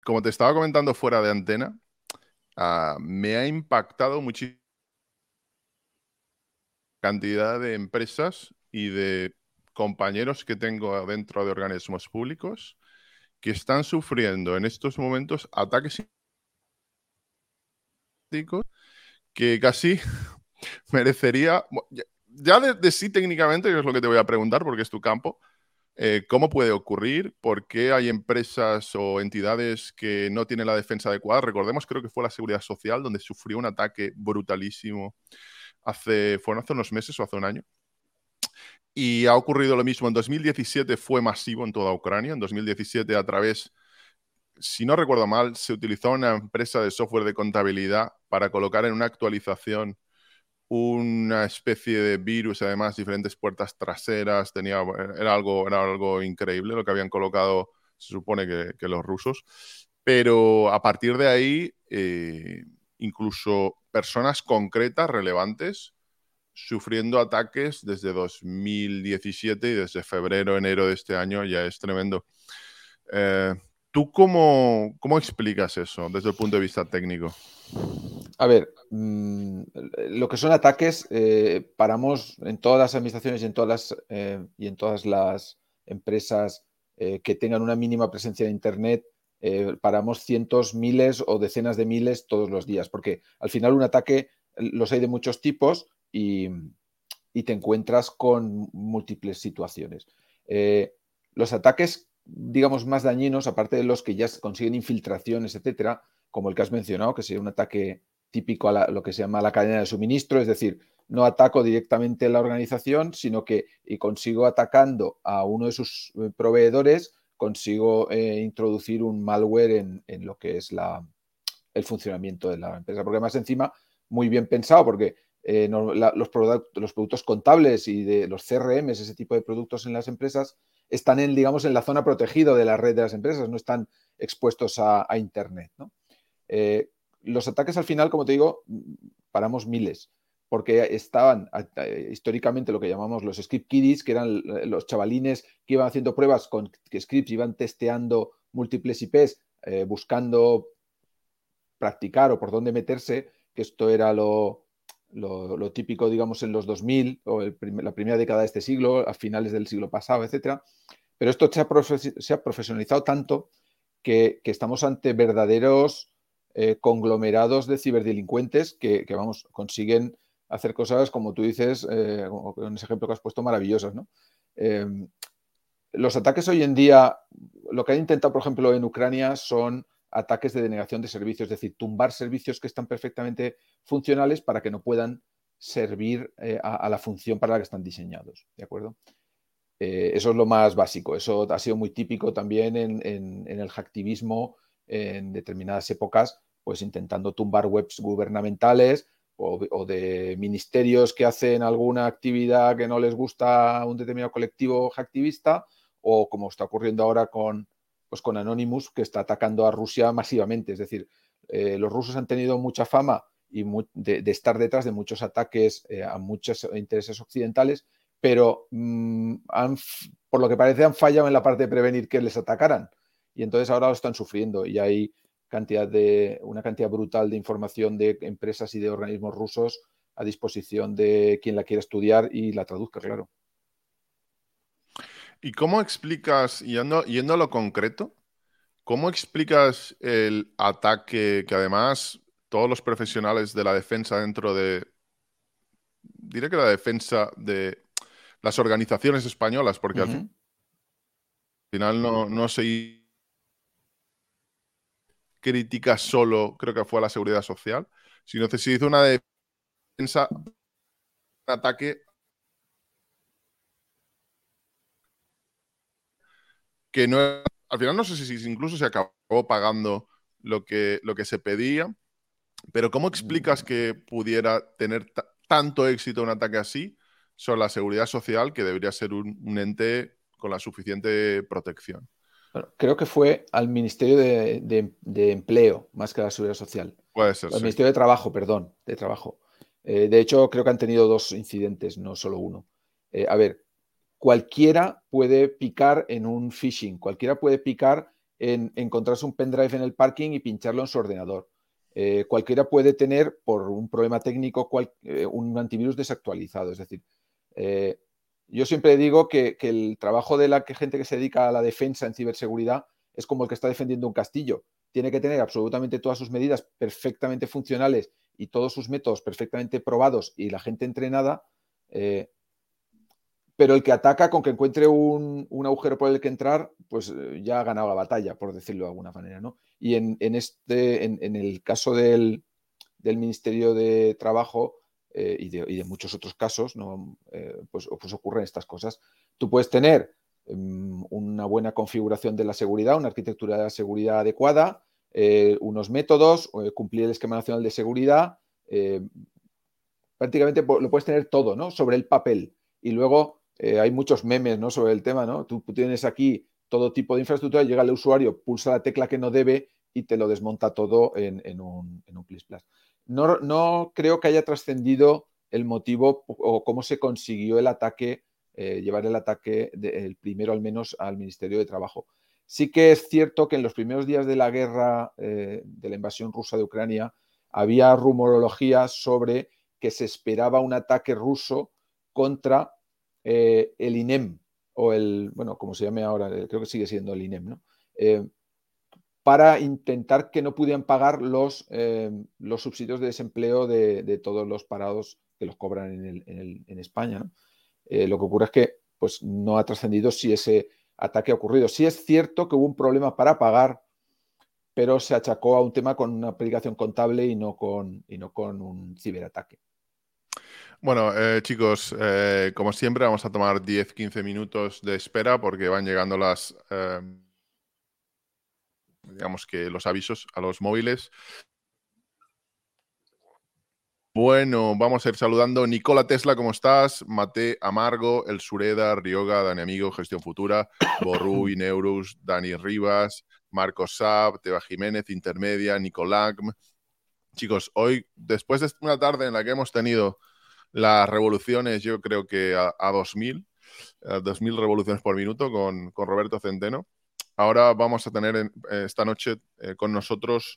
como te estaba comentando fuera de antena, me ha impactado muchísimo cantidad de empresas y de compañeros que tengo dentro de organismos públicos que están sufriendo en estos momentos ataques psíquicos que casi merecería, ya de sí técnicamente, que es lo que te voy a preguntar porque es tu campo, ¿cómo puede ocurrir? ¿Por qué hay empresas o entidades que no tienen la defensa adecuada? Recordemos, creo que fue la Seguridad Social donde sufrió un ataque brutalísimo fueron hace unos meses o hace un año. Y ha ocurrido lo mismo. En 2017 fue masivo en toda Ucrania. En 2017 a través, si no recuerdo mal, se utilizó una empresa de software de contabilidad para colocar en una actualización una especie de virus, además diferentes puertas traseras, era algo increíble lo que habían colocado, se supone que los rusos, pero a partir de ahí, incluso personas concretas, relevantes, sufriendo ataques desde 2017 y desde febrero, enero de este año ya es tremendo. Eh, ¿Tú cómo explicas eso desde el punto de vista técnico? A ver, lo que son ataques, paramos en todas las administraciones y en todas las empresas que tengan una mínima presencia de Internet, paramos cientos, miles o decenas de miles todos los días, porque al final un ataque los hay de muchos tipos y te encuentras con múltiples situaciones. Los ataques, digamos, más dañinos, aparte de los que ya consiguen infiltraciones, etcétera, como el que has mencionado, que sería un ataque típico a lo que se llama la cadena de suministro, es decir, no ataco directamente a la organización, sino que y consigo atacando a uno de sus proveedores, consigo introducir un malware en lo que es el funcionamiento de la empresa. Porque además encima, muy bien pensado, porque no, los productos contables y de los CRMs, ese tipo de productos en las empresas, están digamos, en la zona protegida de la red de las empresas, no están expuestos a Internet, ¿no? Los ataques al final, como te digo, paramos miles, porque estaban históricamente lo que llamamos los script kiddies, que eran los chavalines que iban haciendo pruebas con scripts, iban testeando múltiples IPs, buscando practicar o por dónde meterse, que esto era lo típico, digamos, en los 2000 o la primera década de este siglo, a finales del siglo pasado, etcétera. Pero esto se ha profesionalizado tanto que estamos ante verdaderos conglomerados de ciberdelincuentes que, vamos, consiguen hacer cosas, como tú dices, con ese ejemplo que has puesto, maravillosas, ¿no? Eh, los ataques hoy en día, lo que han intentado, por ejemplo, en Ucrania son ataques de denegación de servicios, es decir, tumbar servicios que están perfectamente funcionales para que no puedan servir a la función para la que están diseñados, ¿de acuerdo? Eso es lo más básico. Eso ha sido muy típico también en el hacktivismo en determinadas épocas, pues intentando tumbar webs gubernamentales o de ministerios que hacen alguna actividad que no les gusta a un determinado colectivo hacktivista, o como está ocurriendo ahora con Anonymous, que está atacando a Rusia masivamente. Es decir, los rusos han tenido mucha fama de estar detrás de muchos ataques a muchos intereses occidentales, pero por lo que parece han fallado en la parte de prevenir que les atacaran. Y entonces ahora lo están sufriendo y hay una cantidad brutal de información de empresas y de organismos rusos a disposición de quien la quiera estudiar y la traduzca, claro. ¿Y cómo explicas, yendo a lo concreto, cómo explicas el ataque que además todos los profesionales de la defensa diré que la defensa de las organizaciones españolas, porque al Uh-huh. final no se critica solo, creo que fue a la seguridad social, sino que se hizo una defensa, un ataque que no, al final no sé si incluso se acabó pagando lo que se pedía, pero ¿cómo explicas que pudiera tener tanto éxito un ataque así sobre la seguridad social, que debería ser un ente con la suficiente protección? Bueno, creo que fue al Ministerio de Empleo, más que a la Seguridad Social. Puede ser, Al sí. Ministerio de Trabajo, perdón, de Trabajo. De hecho, creo que han tenido dos incidentes, no solo uno. A ver, cualquiera puede picar en un phishing, cualquiera puede picar en encontrarse un pendrive en el parking y pincharlo en su ordenador. Cualquiera puede tener, por un problema técnico, un antivirus desactualizado. Es decir, yo siempre digo que el trabajo de la gente que se dedica a la defensa en ciberseguridad es como el que está defendiendo un castillo. Tiene que tener absolutamente todas sus medidas perfectamente funcionales y todos sus métodos perfectamente probados y la gente entrenada, pero el que ataca con que encuentre un agujero por el que entrar, pues ya ha ganado la batalla, por decirlo de alguna manera, ¿no? Y en el caso del Ministerio de Trabajo y de muchos otros casos, ¿no? Pues ocurren estas cosas. Tú puedes tener una buena configuración de la seguridad, una arquitectura de la seguridad adecuada, unos métodos, cumplir el esquema nacional de seguridad, prácticamente lo puedes tener todo, ¿no? Sobre el papel. Y luego hay muchos memes, ¿no? Sobre el tema, ¿no? Tú tienes aquí todo tipo de infraestructura, llega el usuario, pulsa la tecla que no debe y te lo desmonta todo en un plis plas. No creo que haya trascendido el motivo o cómo se consiguió el ataque, llevar el ataque, el primero al menos, al Ministerio de Trabajo. Sí que es cierto que en los primeros días de la guerra, de la invasión rusa de Ucrania, había rumorologías sobre que se esperaba un ataque ruso contra el INEM, o bueno, como se llame ahora, creo que sigue siendo el INEM, ¿no? Para intentar que no pudieran pagar los subsidios de desempleo de todos los parados que los cobran en España, ¿no? Lo que ocurre es que pues, no ha trascendido si ese ataque ha ocurrido. Sí es cierto que hubo un problema para pagar, pero se achacó a un tema con una aplicación contable y no con un ciberataque. Bueno, chicos, como siempre vamos a tomar 10-15 minutos de espera porque van llegando digamos que los avisos a los móviles. Bueno, vamos a ir saludando. Nicola Tesla, ¿cómo estás? Mate Amargo, El Sureda, Rioga, Dani Amigo, Gestión Futura, Borru, Ineurus, Dani Rivas, Marcos Saab, Teba Jiménez, Intermedia, Nicolagm. Chicos, hoy, después de una tarde en la que hemos tenido las revoluciones, yo creo que a 2000 revoluciones por minuto con Roberto Centeno. Ahora vamos a tener esta noche con nosotros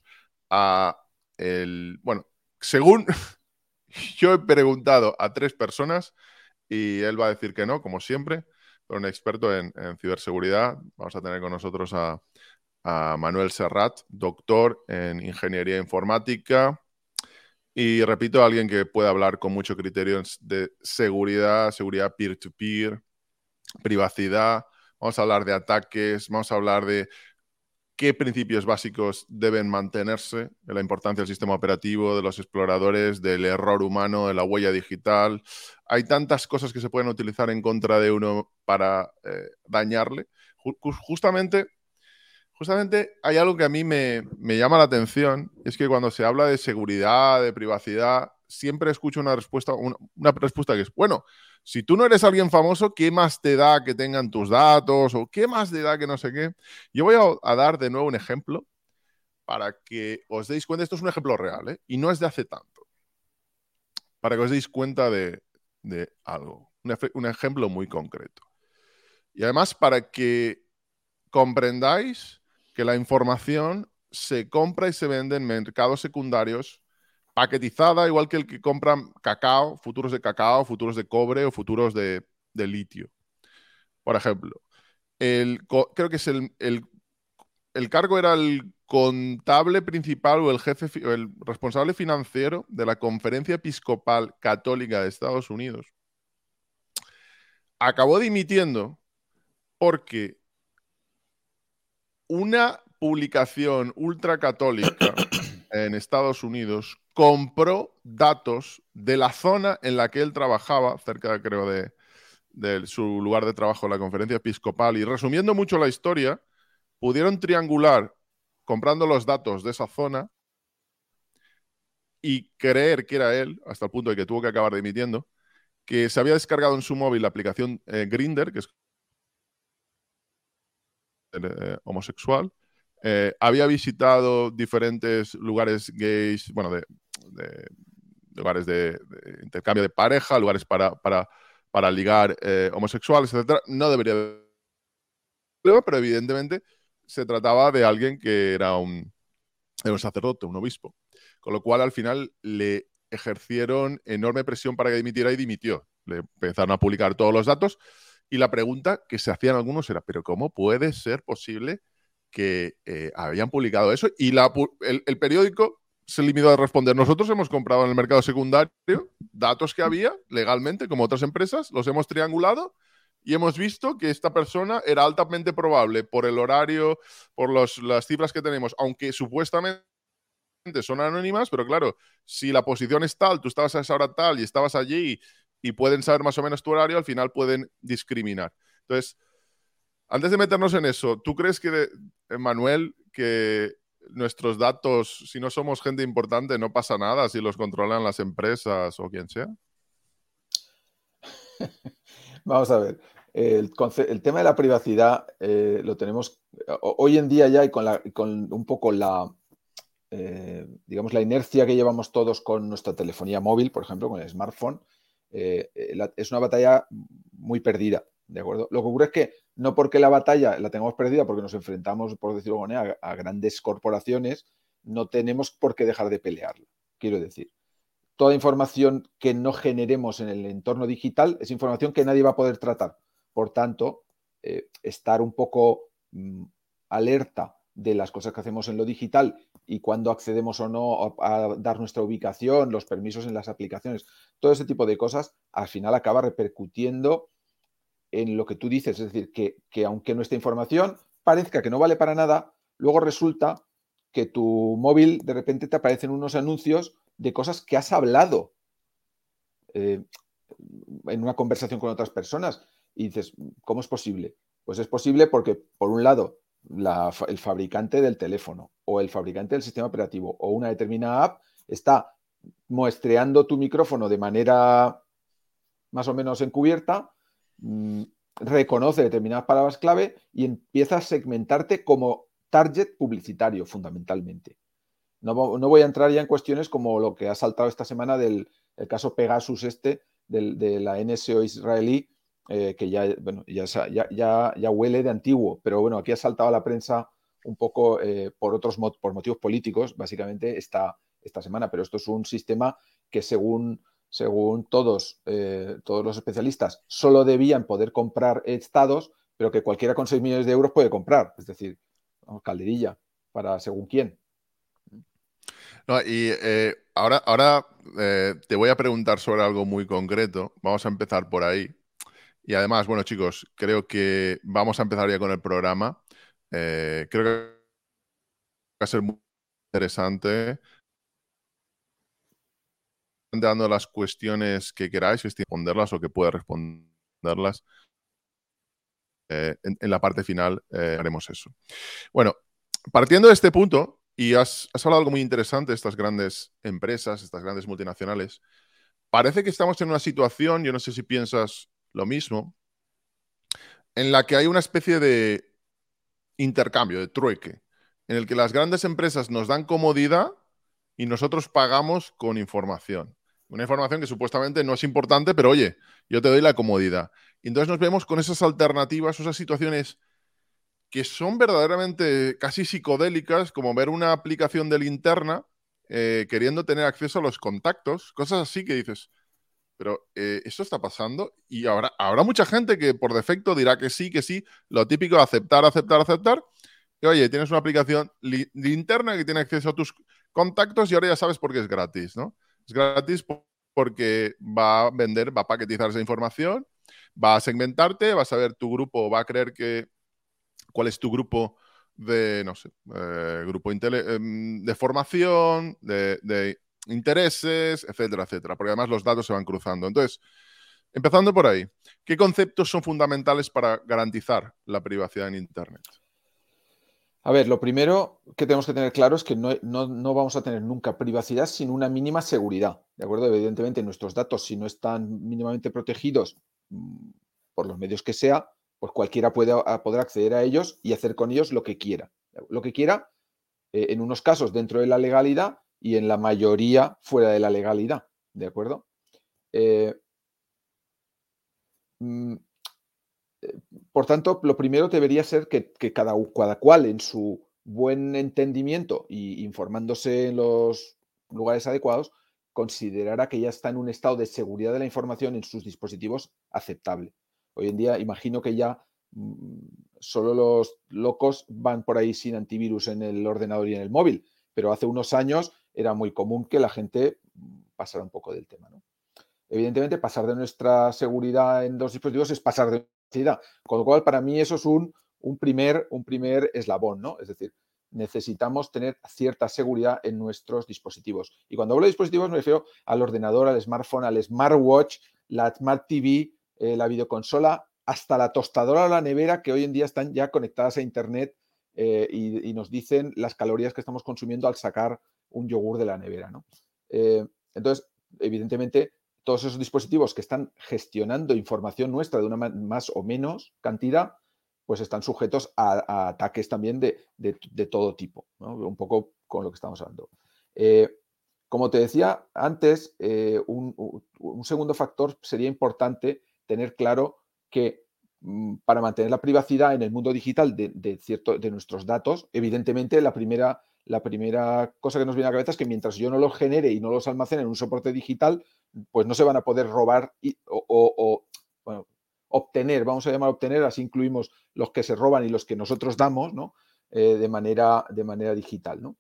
bueno, según yo he preguntado a 3 personas y él va a decir que no, como siempre, pero un experto en ciberseguridad. Vamos a tener con nosotros a Manuel Serrat, doctor en ingeniería informática. Y repito, alguien que puede hablar con mucho criterio de seguridad peer-to-peer, privacidad. Vamos a hablar de ataques, vamos a hablar de qué principios básicos deben mantenerse, de la importancia del sistema operativo, de los exploradores, del error humano, de la huella digital. Hay tantas cosas que se pueden utilizar en contra de uno para dañarle. Justamente hay algo que a mí me llama la atención, es que cuando se habla de seguridad, de privacidad, siempre escucho una respuesta que es, bueno, si tú no eres alguien famoso, ¿qué más te da que tengan tus datos? ¿O qué más te da que no sé qué? Yo voy a dar de nuevo un ejemplo para que os deis cuenta. Esto es un ejemplo real, ¿eh? Y no es de hace tanto. Para que os deis cuenta de algo. Un ejemplo muy concreto. Y además para que comprendáis que la información se compra y se vende en mercados secundarios paquetizada, igual que el que compran cacao, futuros de cobre o futuros de litio. Por ejemplo, creo que es el cargo era el contable principal o el jefe, el responsable financiero de la Conferencia Episcopal Católica de Estados Unidos. Acabó dimitiendo porque una publicación ultracatólica en Estados Unidos compró datos de la zona en la que él trabajaba, cerca, creo, de su lugar de trabajo en la Conferencia Episcopal. Y resumiendo mucho la historia, pudieron triangular comprando los datos de esa zona y creer que era él, hasta el punto de que tuvo que acabar dimitiendo, que se había descargado en su móvil la aplicación Grindr, que es homosexual. Había visitado diferentes lugares gays, bueno, de lugares de intercambio de pareja, lugares para ligar homosexuales, etc. No debería haber, pero evidentemente se trataba de alguien que era un sacerdote, un obispo. Con lo cual, al final, le ejercieron enorme presión para que dimitiera y dimitió. Le empezaron a publicar todos los datos y la pregunta que se hacían algunos era, ¿pero cómo puede ser posible que habían publicado eso? Y el periódico se limitó a responder, nosotros hemos comprado en el mercado secundario datos que había legalmente, como otras empresas, los hemos triangulado y hemos visto que esta persona era altamente probable por el horario, por las cifras que tenemos, aunque supuestamente son anónimas, pero claro, si la posición es tal, tú estabas a esa hora tal y estabas allí y pueden saber más o menos tu horario, al final pueden discriminar. Entonces, antes de meternos en eso, ¿tú crees que, Manuel, que nuestros datos, si no somos gente importante, no pasa nada si los controlan las empresas o quien sea? Vamos a ver. El tema de la privacidad lo tenemos hoy en día ya y con un poco digamos, la inercia que llevamos todos con nuestra telefonía móvil, por ejemplo, con el smartphone, es una batalla muy perdida, ¿de acuerdo? Lo que ocurre es que no porque la batalla la tengamos perdida, porque nos enfrentamos, por decirlo de alguna manera, a grandes corporaciones, no tenemos por qué dejar de pelearla, quiero decir. Toda información que no generemos en el entorno digital es información que nadie va a poder tratar. Por tanto, estar un poco alerta de las cosas que hacemos en lo digital y cuándo accedemos o no a dar nuestra ubicación, los permisos en las aplicaciones, todo ese tipo de cosas, al final acaba repercutiendo en lo que tú dices. Es decir, que aunque nuestra información parezca que no vale para nada, luego resulta que tu móvil de repente te aparecen unos anuncios de cosas que has hablado en una conversación con otras personas y dices, ¿cómo es posible? Pues es posible porque, por un lado, el fabricante del teléfono o el fabricante del sistema operativo o una determinada app está muestreando tu micrófono de manera más o menos encubierta, reconoce determinadas palabras clave y empieza a segmentarte como target publicitario, fundamentalmente. No voy a entrar ya en cuestiones como lo que ha saltado esta semana del caso Pegasus de la NSO israelí, que ya, bueno, ya huele de antiguo, pero bueno, aquí ha saltado a la prensa un poco por motivos políticos, básicamente esta semana, pero esto es un sistema que según todos los especialistas solo debían poder comprar estados, pero que cualquiera con 6 millones de euros puede comprar, es decir, calderilla para según quién. No, y ahora te voy a preguntar sobre algo muy concreto. Vamos a empezar por ahí. Y además, bueno, chicos, creo que vamos a empezar ya con el programa. Creo que va a ser muy interesante. Dando las cuestiones que queráis, que responderlas o que pueda responderlas. En la parte final haremos eso. Bueno, partiendo de este punto, y has hablado de algo muy interesante, estas grandes empresas, estas grandes multinacionales, parece que estamos en una situación, yo no sé si piensas lo mismo, en la que hay una especie de intercambio, de trueque, en el que las grandes empresas nos dan comodidad y nosotros pagamos con información. Una información que supuestamente no es importante, pero oye, yo te doy la comodidad. Y entonces nos vemos con esas alternativas, esas situaciones que son verdaderamente casi psicodélicas, como ver una aplicación de linterna queriendo tener acceso a los contactos, cosas así que dices, pero esto está pasando y habrá mucha gente que por defecto dirá que sí, lo típico, aceptar, aceptar, aceptar. Y oye, tienes una aplicación linterna que tiene acceso a tus contactos y ahora ya sabes por qué es gratis, ¿no? Es gratis porque va a vender, va a paquetizar esa información, va a segmentarte, va a saber tu grupo, va a creer que cuál es tu grupo de, no sé, grupo de formación, de intereses, etcétera, etcétera, porque además los datos se van cruzando. Entonces, empezando por ahí, ¿qué conceptos son fundamentales para garantizar la privacidad en Internet? A ver, lo primero que tenemos que tener claro es que no vamos a tener nunca privacidad sin una mínima seguridad, ¿de acuerdo? Evidentemente, nuestros datos, si no están mínimamente protegidos por los medios que sea, pues cualquiera puede poder acceder a ellos y hacer con ellos lo que quiera. Lo que quiera, en unos casos dentro de la legalidad y en la mayoría fuera de la legalidad, ¿de acuerdo? Eh, mm, por tanto, lo primero debería ser que cada cual en su buen entendimiento y informándose en los lugares adecuados, considerara que ya está en un estado de seguridad de la información en sus dispositivos aceptable. Hoy en día imagino que ya solo los locos van por ahí sin antivirus en el ordenador y en el móvil, pero hace unos años era muy común que la gente pasara un poco del tema, ¿no? Evidentemente, pasar de nuestra seguridad en los dispositivos es pasar de velocidad, con lo cual para mí eso es un primer eslabón, ¿no? Es decir, necesitamos tener cierta seguridad en nuestros dispositivos. Y cuando hablo de dispositivos me refiero al ordenador, al smartphone, al smartwatch, la Smart TV, la videoconsola, hasta la tostadora o la nevera, que hoy en día están ya conectadas a Internet y nos dicen las calorías que estamos consumiendo al sacar un yogur de la nevera, ¿no? Entonces, evidentemente, todos esos dispositivos que están gestionando información nuestra de una más o menos cantidad, pues están sujetos a ataques también de todo tipo, ¿no? Un poco con lo que estamos hablando. Como te decía antes, un segundo factor sería importante tener claro que para mantener la privacidad en el mundo digital de nuestros datos, evidentemente la primera cosa que nos viene a la cabeza es que mientras yo no los genere y no los almacene en un soporte digital, pues no se van a poder robar bueno, obtener, vamos a llamar obtener, así incluimos los que se roban y los que nosotros damos, ¿no? De manera digital, ¿no?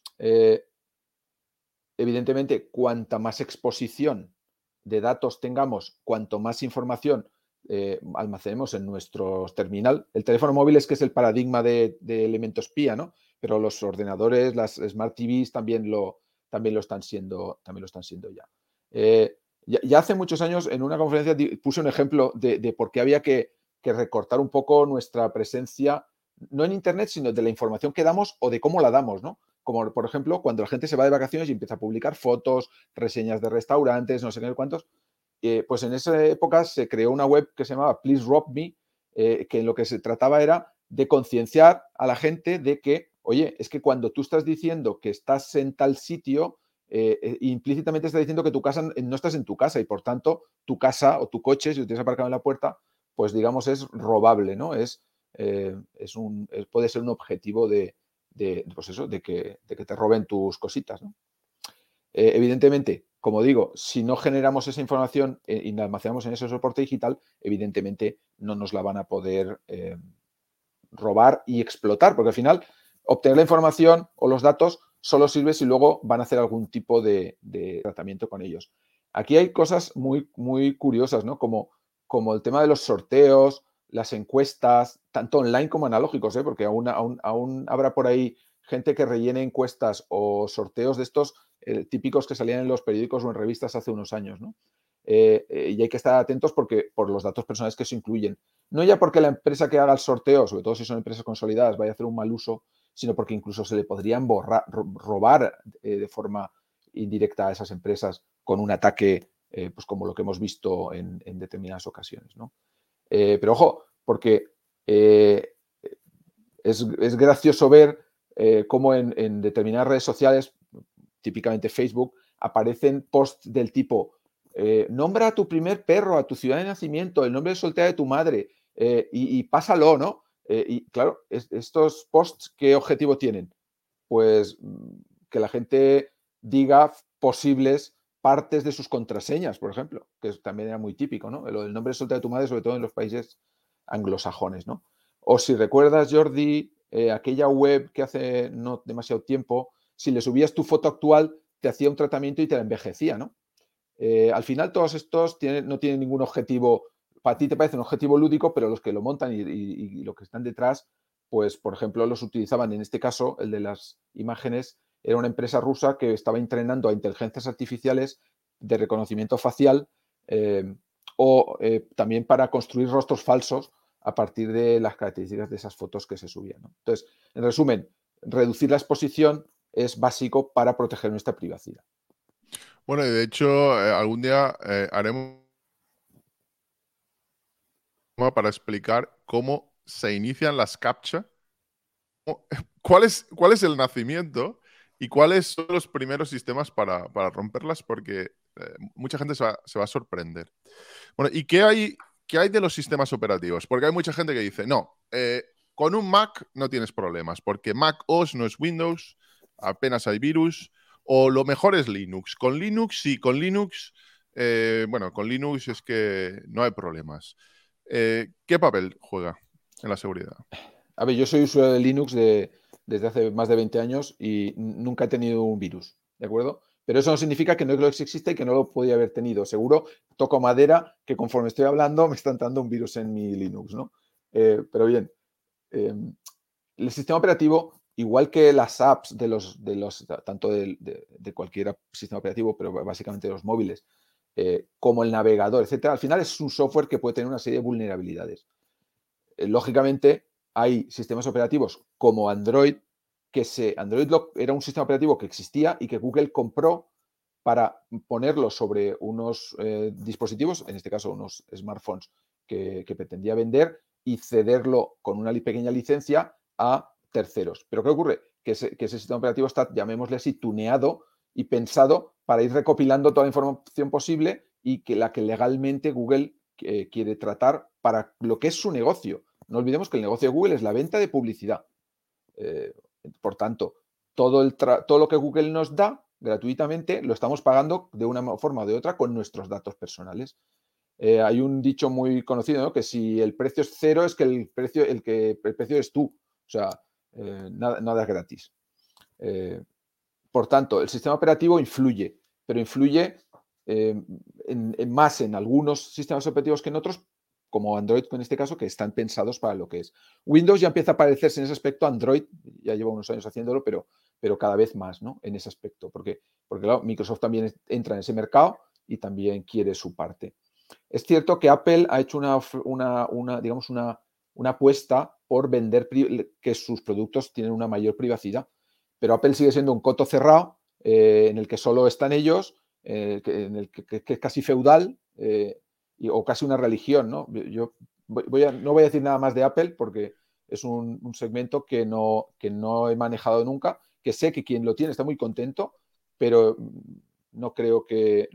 Evidentemente, cuanta más exposición de datos tengamos, cuanto más información almacenemos en nuestro terminal. El teléfono móvil es que es el paradigma de elemento espía, ¿no? Pero los ordenadores, las Smart TVs también lo están siendo ya. Ya hace muchos años, en una conferencia, puse un ejemplo de por qué había que recortar un poco nuestra presencia, no en Internet, sino de la información que damos o de cómo la damos, ¿no? Como, por ejemplo, cuando la gente se va de vacaciones y empieza a publicar fotos, reseñas de restaurantes, no sé qué cuántos, pues en esa época se creó una web que se llamaba Please Rob Me, que lo que se trataba era de concienciar a la gente de que, oye, es que cuando tú estás diciendo que estás en tal sitio, implícitamente estás diciendo que tu casa no estás en tu casa y por tanto tu casa o tu coche, si lo tienes aparcado en la puerta, pues digamos es robable, ¿no? Puede ser un objetivo pues eso, de que te roben tus cositas, ¿no? Evidentemente, como digo, si no generamos esa información y la almacenamos en ese soporte digital, evidentemente no nos la van a poder robar y explotar, porque al final obtener la información o los datos solo sirve si luego van a hacer algún tipo de tratamiento con ellos. Aquí hay cosas muy, muy curiosas, ¿no? Como el tema de los sorteos, las encuestas, tanto online como analógicos, ¿eh? Porque aún habrá por ahí gente que rellene encuestas o sorteos de estos típicos que salían en los periódicos o en revistas hace unos años, ¿no? Y hay que estar atentos por los datos personales que se incluyen. No ya porque la empresa que haga el sorteo, sobre todo si son empresas consolidadas, vaya a hacer un mal uso, sino porque incluso se le podrían robar de forma indirecta a esas empresas con un ataque, pues como lo que hemos visto en determinadas ocasiones, ¿no? Pero ojo, porque es gracioso ver cómo en determinadas redes sociales, típicamente Facebook, aparecen posts del tipo nombra a tu primer perro, a tu ciudad de nacimiento, el nombre de soltera de tu madre y pásalo, ¿no? Y claro, estos posts, ¿qué objetivo tienen? Pues que la gente diga posibles partes de sus contraseñas, por ejemplo, que también era muy típico, ¿no? Lo del nombre de soltera de tu madre, sobre todo en los países anglosajones, ¿no? O si recuerdas, Jordi, aquella web que hace no demasiado tiempo, si le subías tu foto actual, te hacía un tratamiento y te la envejecía, ¿no? Al final todos estos no tienen ningún objetivo, para ti te parece un objetivo lúdico, pero los que lo montan y los que están detrás, pues por ejemplo los utilizaban, en este caso el de las imágenes, era una empresa rusa que estaba entrenando a inteligencias artificiales de reconocimiento facial también para construir rostros falsos a partir de las características de esas fotos que se subían, ¿no? Entonces, en resumen, reducir la exposición es básico para proteger nuestra privacidad. Bueno, y de hecho, algún día haremos para explicar cómo se inician las CAPTCHA, cuál es el nacimiento y cuáles son los primeros sistemas para romperlas, porque mucha gente se va a sorprender. Bueno, ¿y qué hay ¿qué hay de los sistemas operativos? Porque hay mucha gente que dice, no, con un Mac no tienes problemas, porque Mac OS no es Windows, apenas hay virus, o lo mejor es Linux. Con Linux, sí, con Linux, bueno, con Linux es que no hay problemas. ¿Qué papel juega en la seguridad? A ver, yo soy usuario de Linux desde hace más de 20 años y nunca he tenido un virus, ¿de acuerdo? Pero eso no significa que no exista y que no lo podía haber tenido. Seguro, toco madera, que conforme estoy hablando me está entrando un virus en mi Linux, ¿no? Pero bien, el sistema operativo, igual que las apps tanto de cualquier sistema operativo, pero básicamente de los móviles, como el navegador, etcétera, al final es un software que puede tener una serie de vulnerabilidades. Lógicamente, hay sistemas operativos como Android, Android era un sistema operativo que existía y que Google compró para ponerlo sobre unos dispositivos, en este caso unos smartphones que pretendía vender y cederlo con una pequeña licencia a terceros. Pero ¿qué ocurre? Que ese sistema operativo está, llamémosle así, tuneado y pensado para ir recopilando toda la información posible y que la que legalmente Google quiere tratar para lo que es su negocio. No olvidemos que el negocio de Google es la venta de publicidad. Por tanto, todo lo que Google nos da gratuitamente lo estamos pagando de una forma o de otra con nuestros datos personales. Hay un dicho muy conocido, ¿no? Que si el precio es cero es que el precio es tú. O sea, nada es gratis. Por tanto, el sistema operativo influye, pero influye más en algunos sistemas operativos que en otros, como Android en este caso, que están pensados para lo que es. Windows ya empieza a parecerse en ese aspecto a Android, ya lleva unos años haciéndolo, pero cada vez más, ¿no? En ese aspecto, porque claro, Microsoft también entra en ese mercado y también quiere su parte. Es cierto que Apple ha hecho digamos una apuesta por vender que sus productos tienen una mayor privacidad, pero Apple sigue siendo un coto cerrado en el que solo están ellos, en el que es casi feudal o casi una religión, ¿no? Yo no voy a decir nada más de Apple porque es un segmento que no he manejado nunca, que sé que quien lo tiene está muy contento, pero no creo que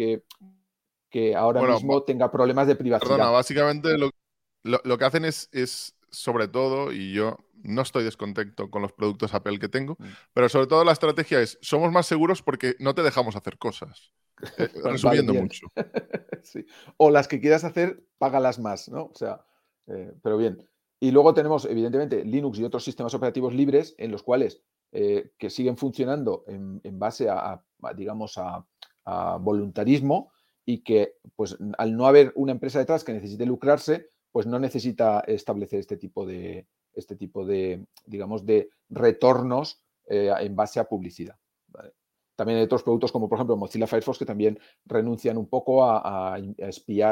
ahora Bueno, mismo tenga problemas de perdona, privacidad. básicamente lo que hacen es, sobre todo, y yo no estoy descontento con los productos Apple que tengo, pero sobre todo la estrategia es, somos más seguros porque no te dejamos hacer cosas. Vale, Resumiendo bien. mucho. Sí. O las que quieras hacer, págalas más, ¿no? O sea, pero bien. Y luego tenemos, evidentemente, Linux y otros sistemas operativos libres en los cuales que siguen funcionando en base digamos, a voluntarismo y que, pues, al no haber una empresa detrás que necesite lucrarse, pues no necesita establecer este tipo de digamos, de retornos en base a publicidad. ¿Vale? También hay otros productos como, por ejemplo, Mozilla Firefox que también renuncian un poco a espiar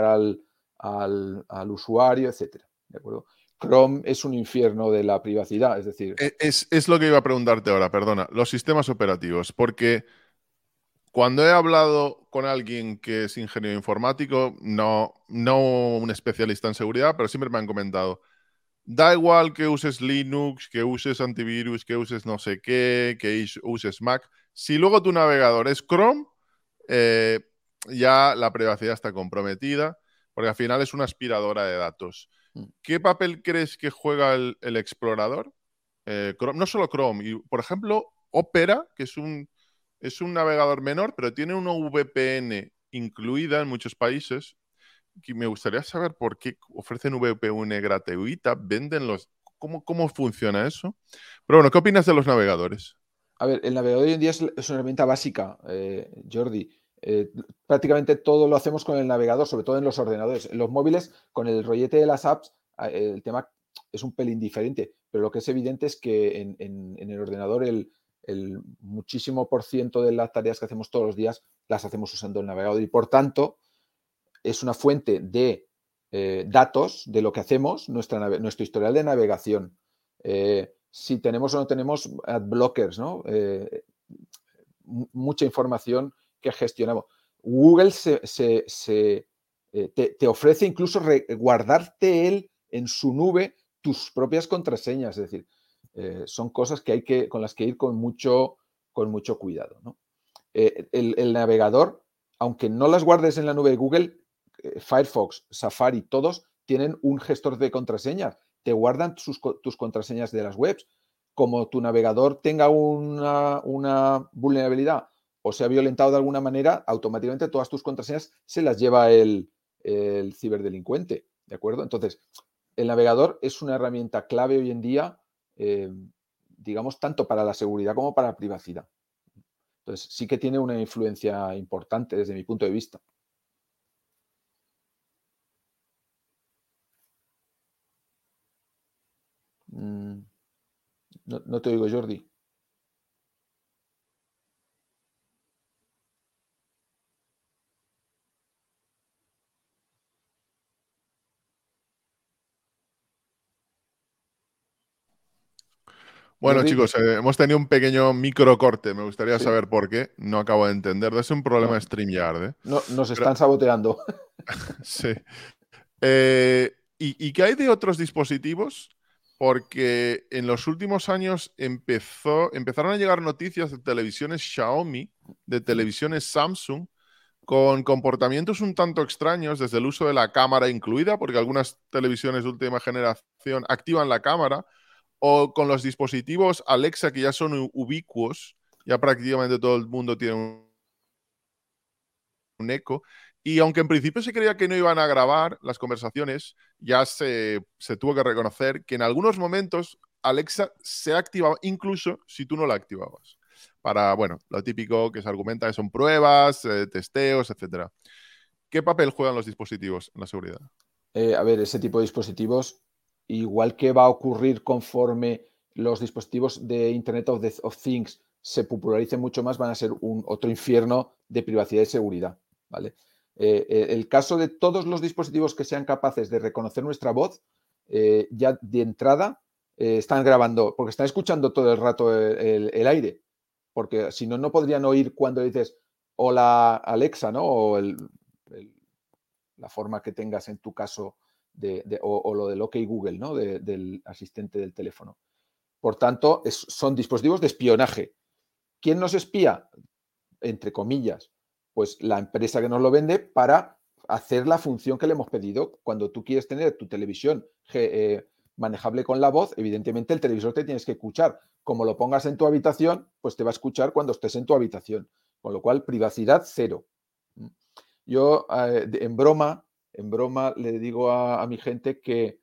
al usuario, etcétera. ¿De acuerdo? Chrome es un infierno de la privacidad, es decir... Es lo que iba a preguntarte ahora, perdona. Los sistemas operativos, porque cuando he hablado con alguien que es ingeniero informático, no un especialista en seguridad, pero siempre me han comentado, da igual que uses Linux, que uses antivirus, que uses no sé qué, que uses Mac, si luego tu navegador es Chrome, eh, ya la privacidad está comprometida, porque al final es una aspiradora de datos. ¿Qué papel crees que juega el explorador? Chrome, no solo Chrome, y por ejemplo, Opera, que es un navegador menor, pero tiene una VPN incluida en muchos países. Que me gustaría saber por qué ofrecen VPN gratuita, venden los... ¿Cómo funciona eso? Pero bueno, ¿qué opinas de los navegadores? A ver, el navegador hoy en día es una herramienta básica, Jordi. Prácticamente todo lo hacemos con el navegador, sobre todo en los ordenadores. En los móviles, con el rollete de las apps, el tema es un pelín diferente, pero lo que es evidente es que en el ordenador el muchísimo por ciento de las tareas que hacemos todos los días las hacemos usando el navegador y por tanto es una fuente de datos de lo que hacemos, nuestro historial de navegación. Si tenemos o no tenemos ad blockers, ¿no? Mucha información que gestionamos. Google te ofrece incluso guardarte él en su nube tus propias contraseñas. Es decir, son cosas con las que ir con mucho cuidado, ¿no? El navegador, aunque no las guardes en la nube de Google, Firefox, Safari, todos tienen un gestor de contraseñas. Te guardan tus contraseñas de las webs. Como tu navegador tenga una vulnerabilidad o se ha violentado de alguna manera, automáticamente todas tus contraseñas se las lleva el ciberdelincuente, ¿de acuerdo? Entonces, el navegador es una herramienta clave hoy en día, digamos, tanto para la seguridad como para la privacidad. Entonces, sí que tiene una influencia importante desde mi punto de vista. No te oigo, Jordi. Bueno, Jordi, chicos, hemos tenido un pequeño microcorte. Me gustaría sí, saber por qué. No acabo de entender. Es un problema no, de StreamYard, ¿eh? no, nos Pero, están saboteando. sí. ¿Y qué hay de otros dispositivos? Porque en los últimos años empezaron a llegar noticias de televisiones Xiaomi, de televisiones Samsung, con comportamientos un tanto extraños, desde el uso de la cámara incluida, porque algunas televisiones de última generación activan la cámara, o con los dispositivos Alexa que ya son ubicuos, ya prácticamente todo el mundo tiene un Echo. Y aunque en principio se creía que no iban a grabar las conversaciones, ya se tuvo que reconocer que en algunos momentos Alexa se activaba incluso si tú no la activabas. Para, bueno, lo típico que se argumenta que son pruebas, testeos, etcétera. ¿Qué papel juegan los dispositivos en la seguridad? A ver, ese tipo de dispositivos, igual que va a ocurrir conforme los dispositivos de Internet of Things se popularicen mucho más, van a ser otro infierno de privacidad y seguridad, ¿vale? El caso de todos los dispositivos que sean capaces de reconocer nuestra voz, ya de entrada están grabando, porque están escuchando todo el rato el aire, porque si no, no podrían oír cuando dices hola Alexa, ¿no? O la forma que tengas en tu caso o lo del OK Google, ¿no? Del asistente del teléfono. Por tanto, son dispositivos de espionaje. ¿Quién nos espía? Entre comillas, pues la empresa que nos lo vende para hacer la función que le hemos pedido. Cuando tú quieres tener tu televisión manejable con la voz, evidentemente el televisor te tienes que escuchar. Como lo pongas en tu habitación, pues te va a escuchar cuando estés en tu habitación. Con lo cual, privacidad cero. Yo, en broma le digo a mi gente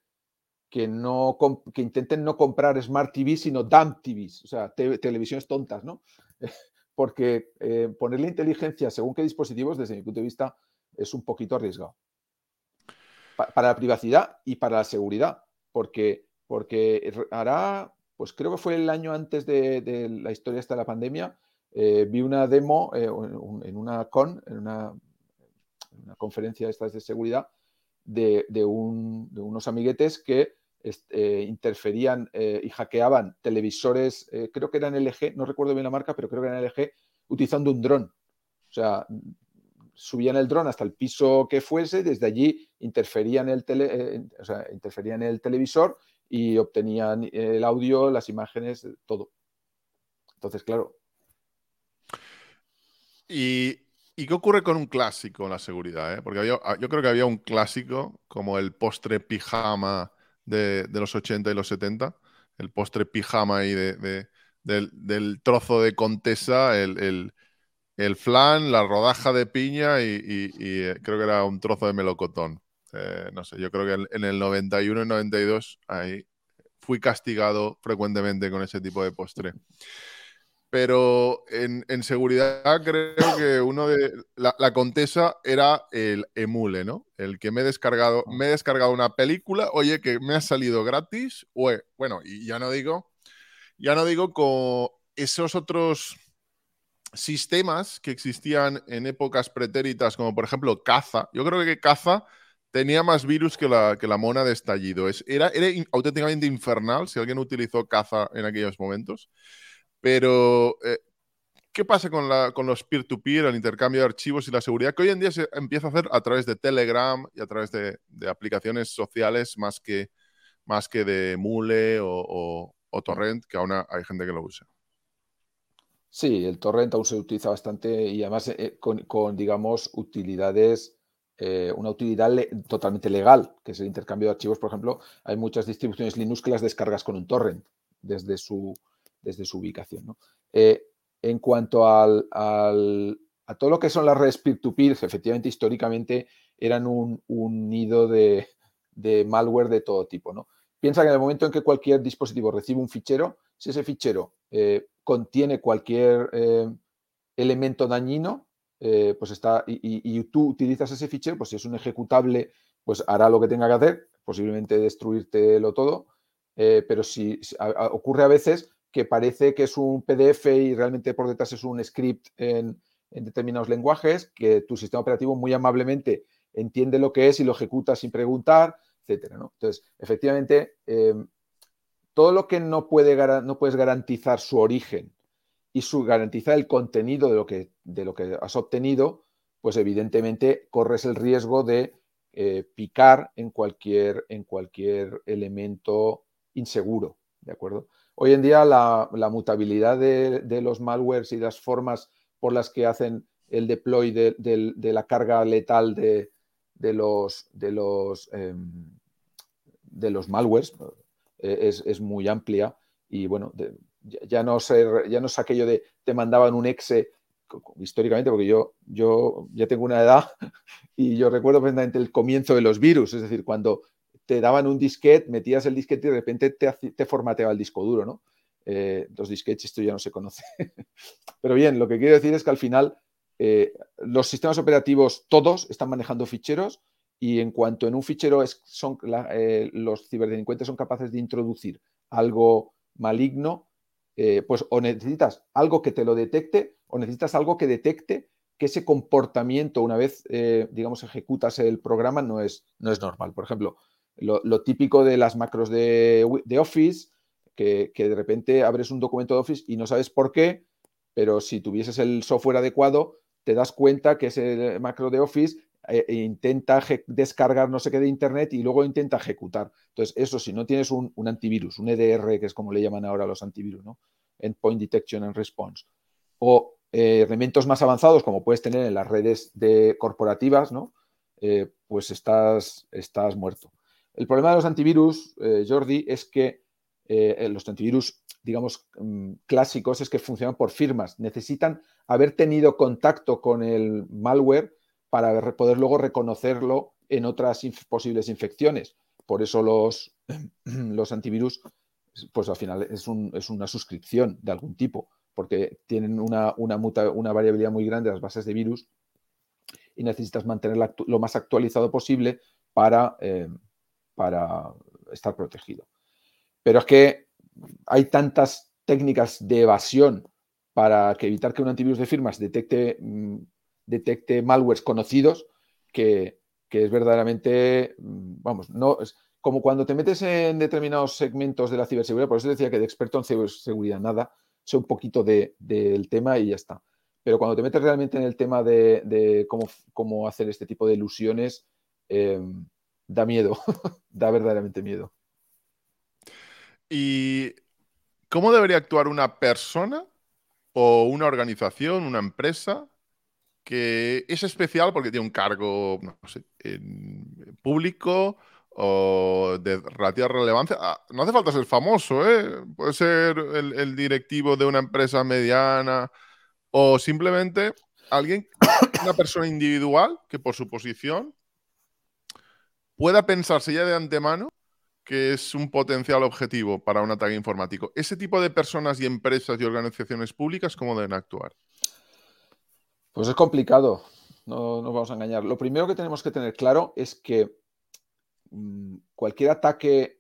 que intenten no comprar Smart TV, sino Dumb TVs, o sea, televisiones tontas, ¿no? Porque ponerle inteligencia según qué dispositivos, desde mi punto de vista, es un poquito arriesgado. Para la privacidad y para la seguridad, porque hará, pues creo que fue el año antes de la historia esta de la pandemia, vi una demo en una en una conferencia de estas de seguridad de unos amiguetes que interferían y hackeaban televisores, creo que eran LG, no recuerdo bien la marca, pero creo que eran LG, utilizando un dron. O sea, subían el dron hasta el piso que fuese, desde allí interferían interferían en el televisor y obtenían el audio, las imágenes, todo. Entonces, claro. ¿Y, y qué ocurre con un clásico en la seguridad? Porque yo creo que había un clásico como el postre pijama de los 80 y los 70, el postre pijama ahí del trozo de Contesa, el flan, la rodaja de piña y creo que era un trozo de melocotón. No sé, yo creo que en el 91 y 92 ahí fui castigado frecuentemente con ese tipo de postre. Pero en seguridad creo que uno de la Contesa era el emule, ¿no? El que me he descargado una película, oye, que me ha salido gratis, bueno, y ya no digo con esos otros sistemas que existían en épocas pretéritas, como por ejemplo Caza. Yo creo que Caza tenía más virus que la mona de estallido. Era auténticamente infernal si alguien utilizó Caza en aquellos momentos. Pero, ¿qué pasa con los peer-to-peer, el intercambio de archivos y la seguridad que hoy en día se empieza a hacer a través de Telegram y a través de aplicaciones sociales más que de Mule o Torrent, que aún hay gente que lo usa? Sí, el torrent aún se utiliza bastante y además digamos, utilidades una utilidad totalmente legal, que es el intercambio de archivos. Por ejemplo, hay muchas distribuciones Linux que las descargas con un torrent desde su ubicación, ¿no? En cuanto a todo lo que son las redes peer-to-peer, efectivamente, históricamente eran un nido de malware de todo tipo, ¿no? Piensa que en el momento en que cualquier dispositivo recibe un fichero, si ese fichero contiene cualquier elemento dañino, pues está, y tú utilizas ese fichero, pues si es un ejecutable, pues hará lo que tenga que hacer, posiblemente destruírtelo todo, pero si ocurre a veces que parece que es un PDF y realmente por detrás es un script en determinados lenguajes, que tu sistema operativo muy amablemente entiende lo que es y lo ejecuta sin preguntar, etcétera, ¿no? Entonces, efectivamente, todo lo que no puedes garantizar su origen y garantizar el contenido de lo que has obtenido, pues evidentemente corres el riesgo de picar en cualquier elemento inseguro, ¿de acuerdo? Hoy en día la mutabilidad de los malwares y las formas por las que hacen el deploy de la carga letal de los malwares es muy amplia y bueno, ya no es aquello de te mandaban un exe históricamente, porque yo ya tengo una edad y yo recuerdo perfectamente el comienzo de los virus, es decir, cuando te daban un disquete, metías el disquete y de repente te formateaba el disco duro, ¿no? Los disquetes, esto ya no se conoce. Pero bien, lo que quiero decir es que al final los sistemas operativos todos están manejando ficheros y en cuanto en un fichero los ciberdelincuentes son capaces de introducir algo maligno, pues o necesitas algo que te lo detecte o necesitas algo que detecte que ese comportamiento, una vez, digamos, ejecutas el programa, no es normal. Por ejemplo, lo típico de las macros de Office, que de repente abres un documento de Office y no sabes por qué, pero si tuvieses el software adecuado, te das cuenta que ese macro de Office intenta descargar no sé qué de Internet y luego intenta ejecutar. Entonces, eso, si no tienes un antivirus, un EDR, que es como le llaman ahora los antivirus, ¿no? Endpoint Detection and Response, o elementos más avanzados, como puedes tener en las redes corporativas, ¿no? Pues estás muerto. El problema de los antivirus, Jordi, es que los antivirus, digamos, clásicos, es que funcionan por firmas. Necesitan haber tenido contacto con el malware para poder luego reconocerlo en otras posibles infecciones. Por eso los antivirus, pues al final es una suscripción de algún tipo, porque tienen una variabilidad muy grande de las bases de virus y necesitas mantenerla lo más actualizado posible para estar protegido. Pero es que hay tantas técnicas de evasión para evitar que un antivirus de firmas detecte malwares conocidos que es verdaderamente, vamos, no es como cuando te metes en determinados segmentos de la ciberseguridad. Por eso decía que de experto en ciberseguridad nada, sé un poquito del tema y ya está. Pero cuando te metes realmente en el tema de cómo hacer este tipo de ilusiones, da miedo, da verdaderamente miedo. ¿Y cómo debería actuar una persona o una organización, una empresa que es especial porque tiene un cargo, no sé, público o de relativa relevancia? No hace falta ser famoso, ¿eh? Puede ser el directivo de una empresa mediana o simplemente alguien, una persona individual que por su posición pueda pensarse ya de antemano que es un potencial objetivo para un ataque informático. Ese tipo de personas y empresas y organizaciones públicas, ¿cómo deben actuar? Pues es complicado, no nos vamos a engañar. Lo primero que tenemos que tener claro es que cualquier ataque,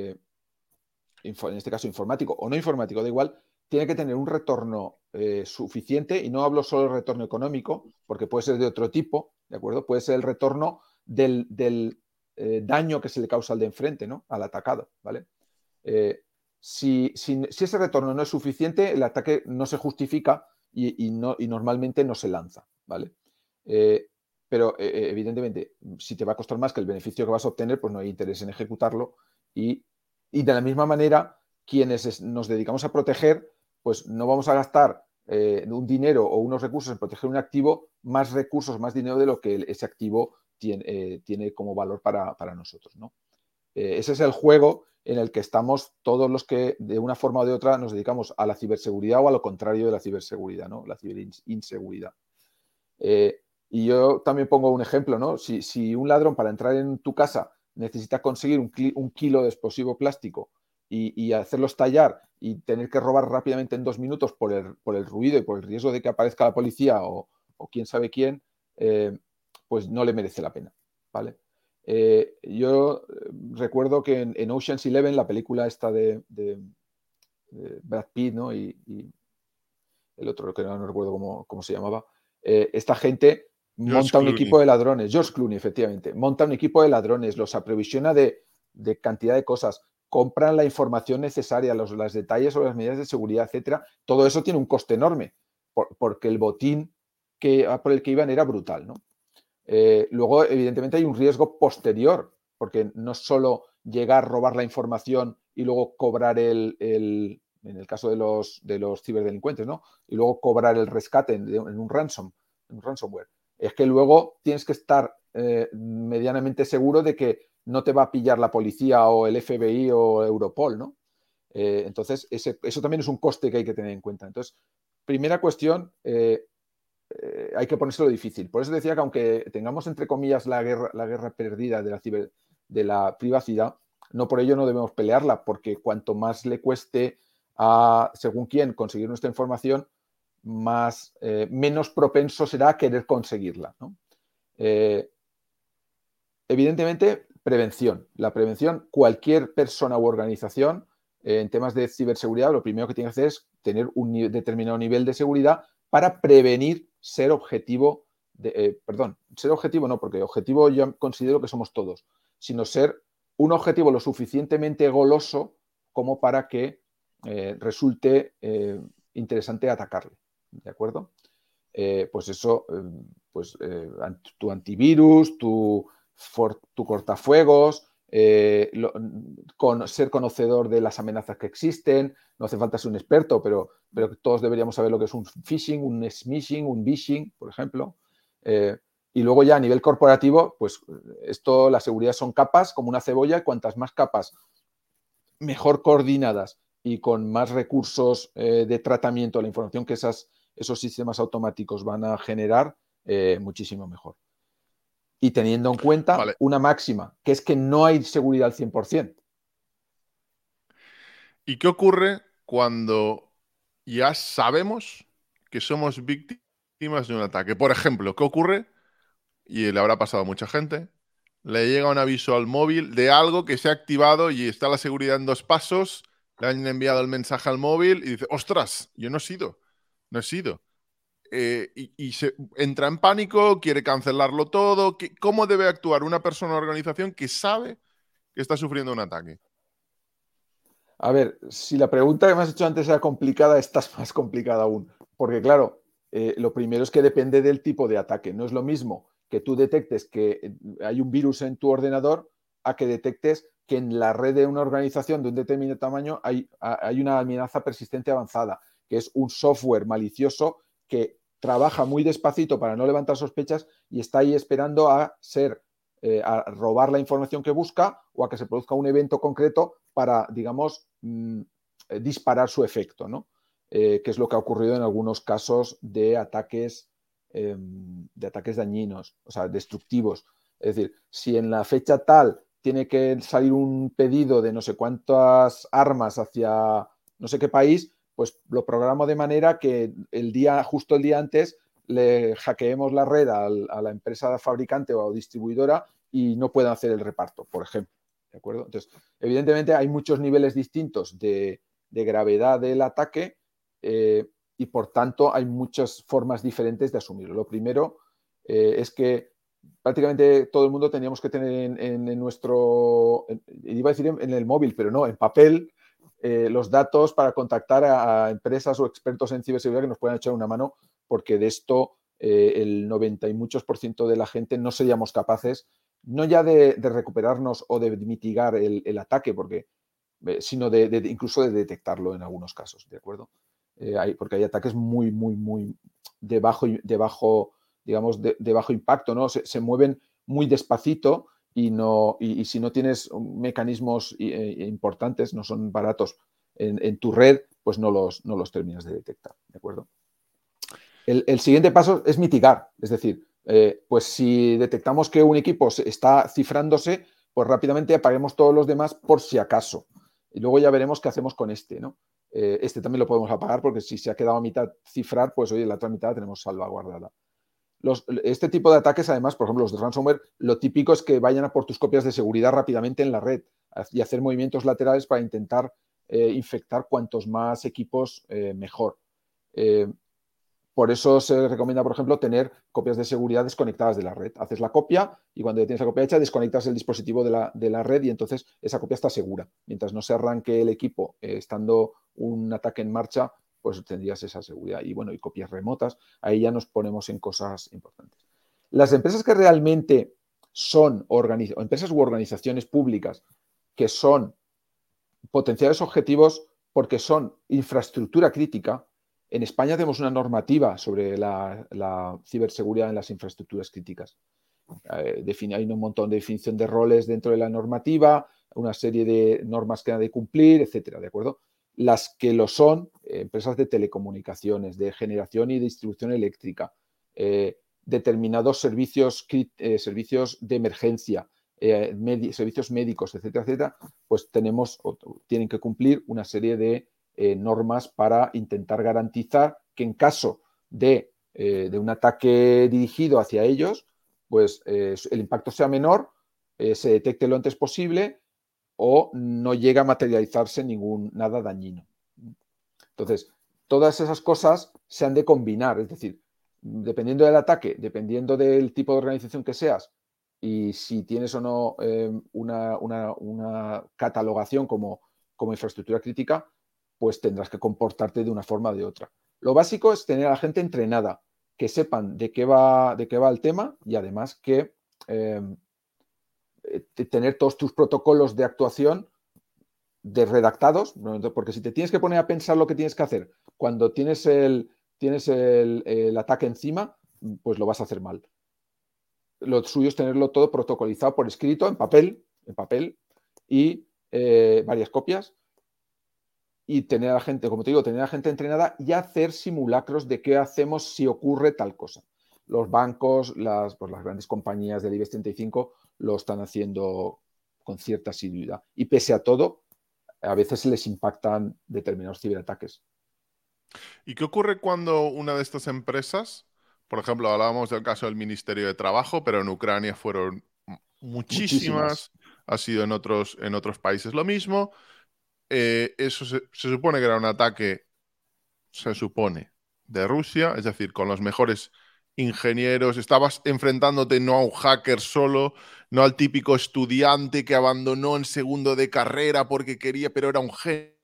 en este caso informático o no informático, da igual, tiene que tener un retorno suficiente, y no hablo solo del retorno económico, porque puede ser de otro tipo, ¿de acuerdo? Puede ser el retorno del daño que se le causa al de enfrente, ¿no? Al atacado, ¿vale? Si ese retorno no es suficiente, el ataque no se justifica y normalmente no se lanza, ¿vale? Pero evidentemente, si te va a costar más que el beneficio que vas a obtener, pues no hay interés en ejecutarlo. Y de la misma manera, quienes nos dedicamos a proteger, pues no vamos a gastar un dinero o unos recursos en proteger un activo, más recursos, más dinero de lo que ese activo tiene como valor para nosotros, ¿no? Ese es el juego en el que estamos todos los que de una forma o de otra nos dedicamos a la ciberseguridad o a lo contrario de la ciberseguridad, ¿no? La ciberinseguridad. Y yo también pongo un ejemplo, ¿no? Si un ladrón para entrar en tu casa necesita conseguir un kilo de explosivo plástico y hacerlo estallar y tener que robar rápidamente en 2 minutos por el ruido y por el riesgo de que aparezca la policía o quién sabe quién, pues no le merece la pena, ¿vale? Yo recuerdo que en Ocean's 11, la película esta de Brad Pitt, ¿no? y el otro, que no recuerdo cómo se llamaba, esta gente George monta un Clooney. equipo de ladrones, George Clooney, efectivamente, monta un equipo de ladrones, los aprovisiona de cantidad de cosas, compran la información necesaria, los detalles sobre las medidas de seguridad, etcétera. Todo eso tiene un coste enorme, porque el botín por el que iban era brutal, ¿no? Luego, evidentemente, hay un riesgo posterior, porque no solo llegar, robar la información y luego cobrar en el caso de los ciberdelincuentes, ¿no? Y luego cobrar el rescate en un ransomware. Es que luego tienes que estar medianamente seguro de que no te va a pillar la policía o el FBI o Europol, ¿no? Entonces, eso también es un coste que hay que tener en cuenta. Entonces, primera cuestión, hay que ponérselo difícil. Por eso decía que aunque tengamos, entre comillas, la guerra perdida de la privacidad, no por ello no debemos pelearla, porque cuanto más le cueste a según quién conseguir nuestra información, menos propenso será a querer conseguirla, ¿no? Evidentemente, prevención. La prevención, cualquier persona u organización en temas de ciberseguridad, lo primero que tiene que hacer es tener un determinado nivel de seguridad para prevenir ser objetivo ser objetivo no, porque objetivo yo considero que somos todos, sino ser un objetivo lo suficientemente goloso como para que resulte interesante atacarle, ¿de acuerdo? Pues eso, tu antivirus, tu cortafuegos, ser conocedor de las amenazas que existen. No hace falta ser un experto, pero todos deberíamos saber lo que es un phishing, un smishing, un vishing, por ejemplo. Y luego ya a nivel corporativo, pues la seguridad son capas como una cebolla, y cuantas más capas mejor coordinadas y con más recursos de tratamiento de la información que esos sistemas automáticos van a generar, muchísimo mejor. Y teniendo en cuenta una máxima, que es que no hay seguridad al 100%. ¿Y qué ocurre cuando ya sabemos que somos víctimas de un ataque? Por ejemplo, ¿qué ocurre? Y le habrá pasado a mucha gente. Le llega un aviso al móvil de algo que se ha activado y está la seguridad en 2 pasos. Le han enviado el mensaje al móvil y dice, ostras, yo no he sido. Y se entra en pánico, quiere cancelarlo todo. ¿Cómo debe actuar una persona o organización que sabe que está sufriendo un ataque? A ver, si la pregunta que me has hecho antes era complicada, esta es más complicada aún. Porque claro, lo primero es que depende del tipo de ataque. No es lo mismo que tú detectes que hay un virus en tu ordenador a que detectes que en la red de una organización de un determinado tamaño hay una amenaza persistente avanzada, que es un software malicioso que trabaja muy despacito para no levantar sospechas y está ahí esperando a robar la información que busca o a que se produzca un evento concreto para, digamos, disparar su efecto, ¿no? Que es lo que ha ocurrido en algunos casos de ataques dañinos, o sea, destructivos. Es decir, si en la fecha tal tiene que salir un pedido de no sé cuántas armas hacia no sé qué país, pues lo programo de manera que justo el día antes le hackeemos la red a la empresa fabricante o distribuidora y no puedan hacer el reparto, por ejemplo. ¿De acuerdo? Entonces, evidentemente hay muchos niveles distintos de gravedad del ataque y por tanto hay muchas formas diferentes de asumirlo. Lo primero es que prácticamente todo el mundo teníamos que tener en nuestro, iba a decir en el móvil, pero no, en papel, los datos para contactar a empresas o expertos en ciberseguridad que nos puedan echar una mano, porque de esto el 90 y muchos por ciento de la gente no seríamos capaces, no ya de recuperarnos o de mitigar el ataque, sino incluso de detectarlo en algunos casos, ¿de acuerdo? Porque hay ataques muy de bajo, digamos, de bajo impacto, ¿no? Se mueven muy despacito y si no tienes mecanismos importantes, no son baratos en tu red, pues no los terminas de detectar, ¿de acuerdo? El siguiente paso es mitigar, es decir, pues si detectamos que un equipo está cifrándose, pues rápidamente apaguemos todos los demás por si acaso. Y luego ya veremos qué hacemos con este, ¿no? Este también lo podemos apagar porque si se ha quedado a mitad cifrar, pues oye, la otra mitad la tenemos salvaguardada. Este tipo de ataques, además, por ejemplo, los de ransomware, lo típico es que vayan a por tus copias de seguridad rápidamente en la red y hacer movimientos laterales para intentar infectar cuantos más equipos mejor. Por eso se recomienda, por ejemplo, tener copias de seguridad desconectadas de la red. Haces la copia y cuando ya tienes la copia hecha, desconectas el dispositivo de la red y entonces esa copia está segura. Mientras no se arranque el equipo estando un ataque en marcha, pues tendrías esa seguridad. Y bueno, y copias remotas, ahí ya nos ponemos en cosas importantes. Las empresas que realmente son empresas u organizaciones públicas que son potenciales objetivos porque son infraestructura crítica. En España tenemos una normativa sobre la ciberseguridad en las infraestructuras críticas. Hay un montón de definición de roles dentro de la normativa, una serie de normas que han de cumplir, etcétera, ¿de acuerdo? Las que lo son, empresas de telecomunicaciones, de generación y distribución eléctrica, determinados servicios de emergencia, servicios médicos, etcétera, etcétera, pues tienen que cumplir una serie de normas para intentar garantizar que en caso de un ataque dirigido hacia ellos, pues el impacto sea menor, se detecte lo antes posible o no llegue a materializarse nada dañino. Entonces, todas esas cosas se han de combinar, es decir, dependiendo del ataque, dependiendo del tipo de organización que seas y si tienes o no una catalogación como infraestructura crítica, pues tendrás que comportarte de una forma o de otra. Lo básico es tener a la gente entrenada, que sepan de qué va el tema y además que tener todos tus protocolos de actuación redactados, porque si te tienes que poner a pensar lo que tienes que hacer cuando tienes el ataque encima, pues lo vas a hacer mal. Lo suyo es tenerlo todo protocolizado por escrito, en papel y varias copias y tener a la gente, como te digo, tener a la gente entrenada y hacer simulacros de qué hacemos si ocurre tal cosa. Los bancos, las grandes compañías del IBEX 35 lo están haciendo con cierta asiduidad. Y pese a todo, a veces les impactan determinados ciberataques. ¿Y qué ocurre cuando una de estas empresas, por ejemplo, hablábamos del caso del Ministerio de Trabajo, pero en Ucrania fueron muchísimas, ha sido en otros países lo mismo? Eso se supone que era un ataque, se supone, de Rusia, es decir, con los mejores ingenieros, estabas enfrentándote no a un hacker solo, no al típico estudiante que abandonó en segundo de carrera porque quería, pero era un genio.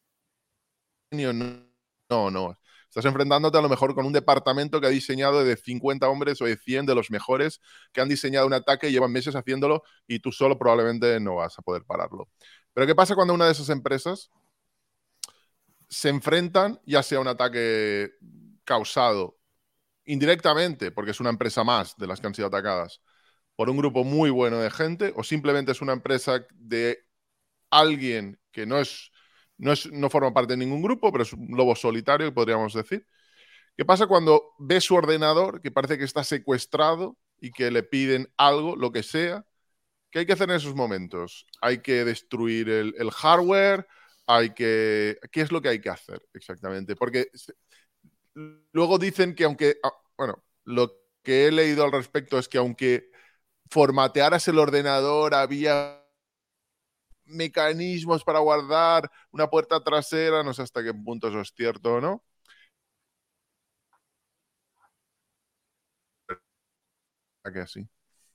No. Estás enfrentándote a lo mejor con un departamento que ha diseñado de 50 hombres o de 100 de los mejores que han diseñado un ataque y llevan meses haciéndolo y tú solo probablemente no vas a poder pararlo. Pero ¿qué pasa cuando una de esas empresas se enfrentan, ya sea un ataque causado indirectamente, porque es una empresa más de las que han sido atacadas, por un grupo muy bueno de gente, o simplemente es una empresa de alguien que no forma parte de ningún grupo, pero es un lobo solitario, podríamos decir? ¿Qué pasa cuando ve su ordenador, que parece que está secuestrado y que le piden algo, lo que sea? ¿Qué hay que hacer en esos momentos? ¿Hay que destruir el hardware? ¿Qué es lo que hay que hacer exactamente? Porque luego dicen que bueno, lo que he leído al respecto es que aunque formatearas el ordenador, había mecanismos para guardar una puerta trasera, no sé hasta qué punto eso es cierto o no. ¿A que así?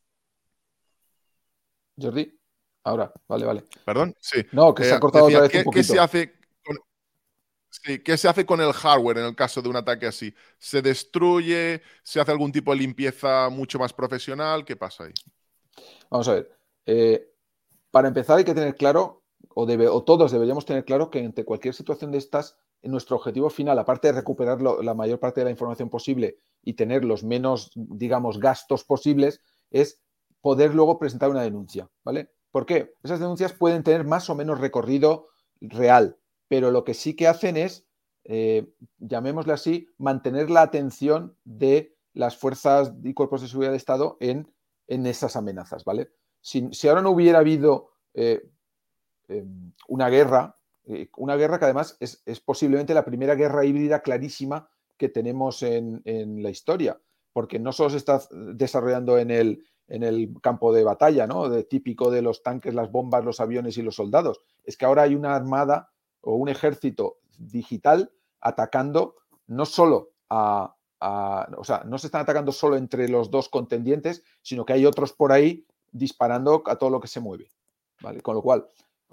Jordi, ahora, vale. ¿Perdón? Sí. No, que se ha cortado otra Decía, vez un ¿qué se poquito. hace ¿qué se hace con el hardware en el caso de un ataque así? ¿Se destruye? ¿Se hace algún tipo de limpieza mucho más profesional? ¿Qué pasa ahí? Vamos a ver. Para empezar hay que tener claro, o todos deberíamos tener claro que ante cualquier situación de estas, nuestro objetivo final, aparte de recuperar la mayor parte de la información posible y tener los menos, digamos, gastos posibles, es poder luego presentar una denuncia, ¿vale? ¿Por qué? Esas denuncias pueden tener más o menos recorrido real, pero lo que sí que hacen es, llamémosle así, mantener la atención de las fuerzas y cuerpos de seguridad de Estado en esas amenazas, ¿vale? Si ahora no hubiera habido una guerra que además es posiblemente la primera guerra híbrida clarísima que tenemos en la historia, porque no solo se está desarrollando en el campo de batalla, ¿no? Típico de los tanques, las bombas, los aviones y los soldados. Es que ahora hay una armada o un ejército digital atacando no solo o sea, no se están atacando solo entre los dos contendientes, sino que hay otros por ahí disparando a todo lo que se mueve, ¿vale? Con lo cual,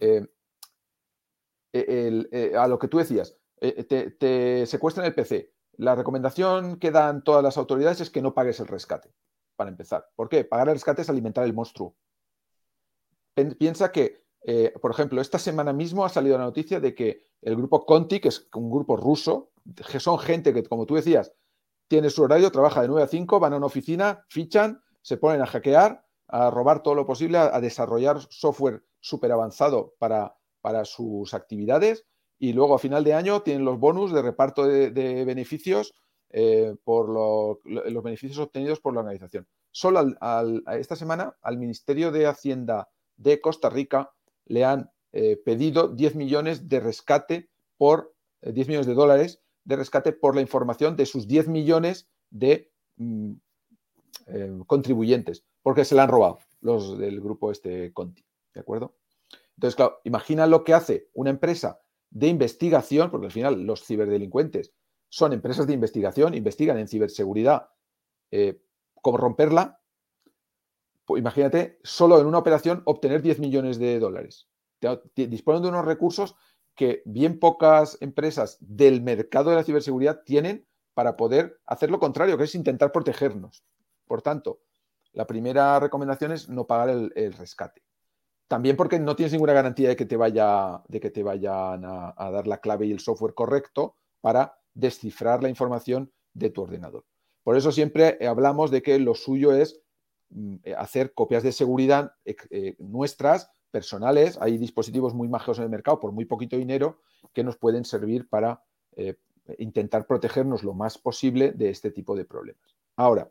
a lo que tú decías, te secuestran el PC. La recomendación que dan todas las autoridades es que no pagues el rescate, para empezar. ¿Por qué? Pagar el rescate es alimentar el monstruo. Piensa que, por ejemplo, esta semana mismo ha salido la noticia de que el grupo Conti, que es un grupo ruso, que son gente que, como tú decías, tiene su horario, trabaja de 9 a 5, van a una oficina, fichan, se ponen a hackear, a robar todo lo posible, a desarrollar software súper avanzado para sus actividades, y luego a final de año tienen los bonus de reparto de beneficios por los beneficios obtenidos por la organización. Solo esta semana al Ministerio de Hacienda de Costa Rica le han pedido 10 millones de rescate por 10 millones de dólares de rescate por la información de sus 10 millones de contribuyentes, porque se la han robado los del grupo Conti, ¿de acuerdo? Entonces, claro, imagina lo que hace una empresa de investigación, porque al final los ciberdelincuentes son empresas de investigación, investigan en ciberseguridad, cómo romperla. Pues imagínate, solo en una operación obtener 10 millones de dólares. Disponen de unos recursos que bien pocas empresas del mercado de la ciberseguridad tienen para poder hacer lo contrario, que es intentar protegernos. Por tanto, la primera recomendación es no pagar el rescate. También porque no tienes ninguna garantía de que te vayan a dar la clave y el software correcto para descifrar la información de tu ordenador. Por eso siempre hablamos de que lo suyo es hacer copias de seguridad nuestras, personales. Hay dispositivos muy mágicos en el mercado por muy poquito dinero que nos pueden servir para intentar protegernos lo más posible de este tipo de problemas. Ahora,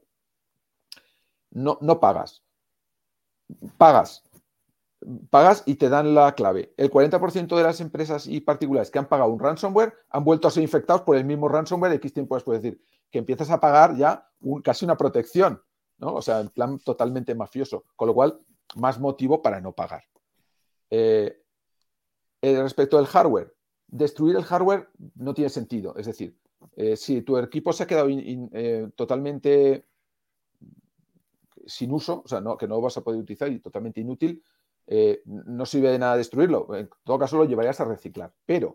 no pagas. Pagas y te dan la clave. El 40% de las empresas y particulares que han pagado un ransomware han vuelto a ser infectados por el mismo ransomware. X tiempo después, es decir, que empiezas a pagar ya casi una protección, ¿no? O sea, en plan totalmente mafioso. Con lo cual, más motivo para no pagar. Respecto al hardware, destruir el hardware no tiene sentido. Es decir, si tu equipo se ha quedado totalmente sin uso, o sea, que no vas a poder utilizar y totalmente inútil, no sirve de nada destruirlo. En todo caso, lo llevarías a reciclar. Pero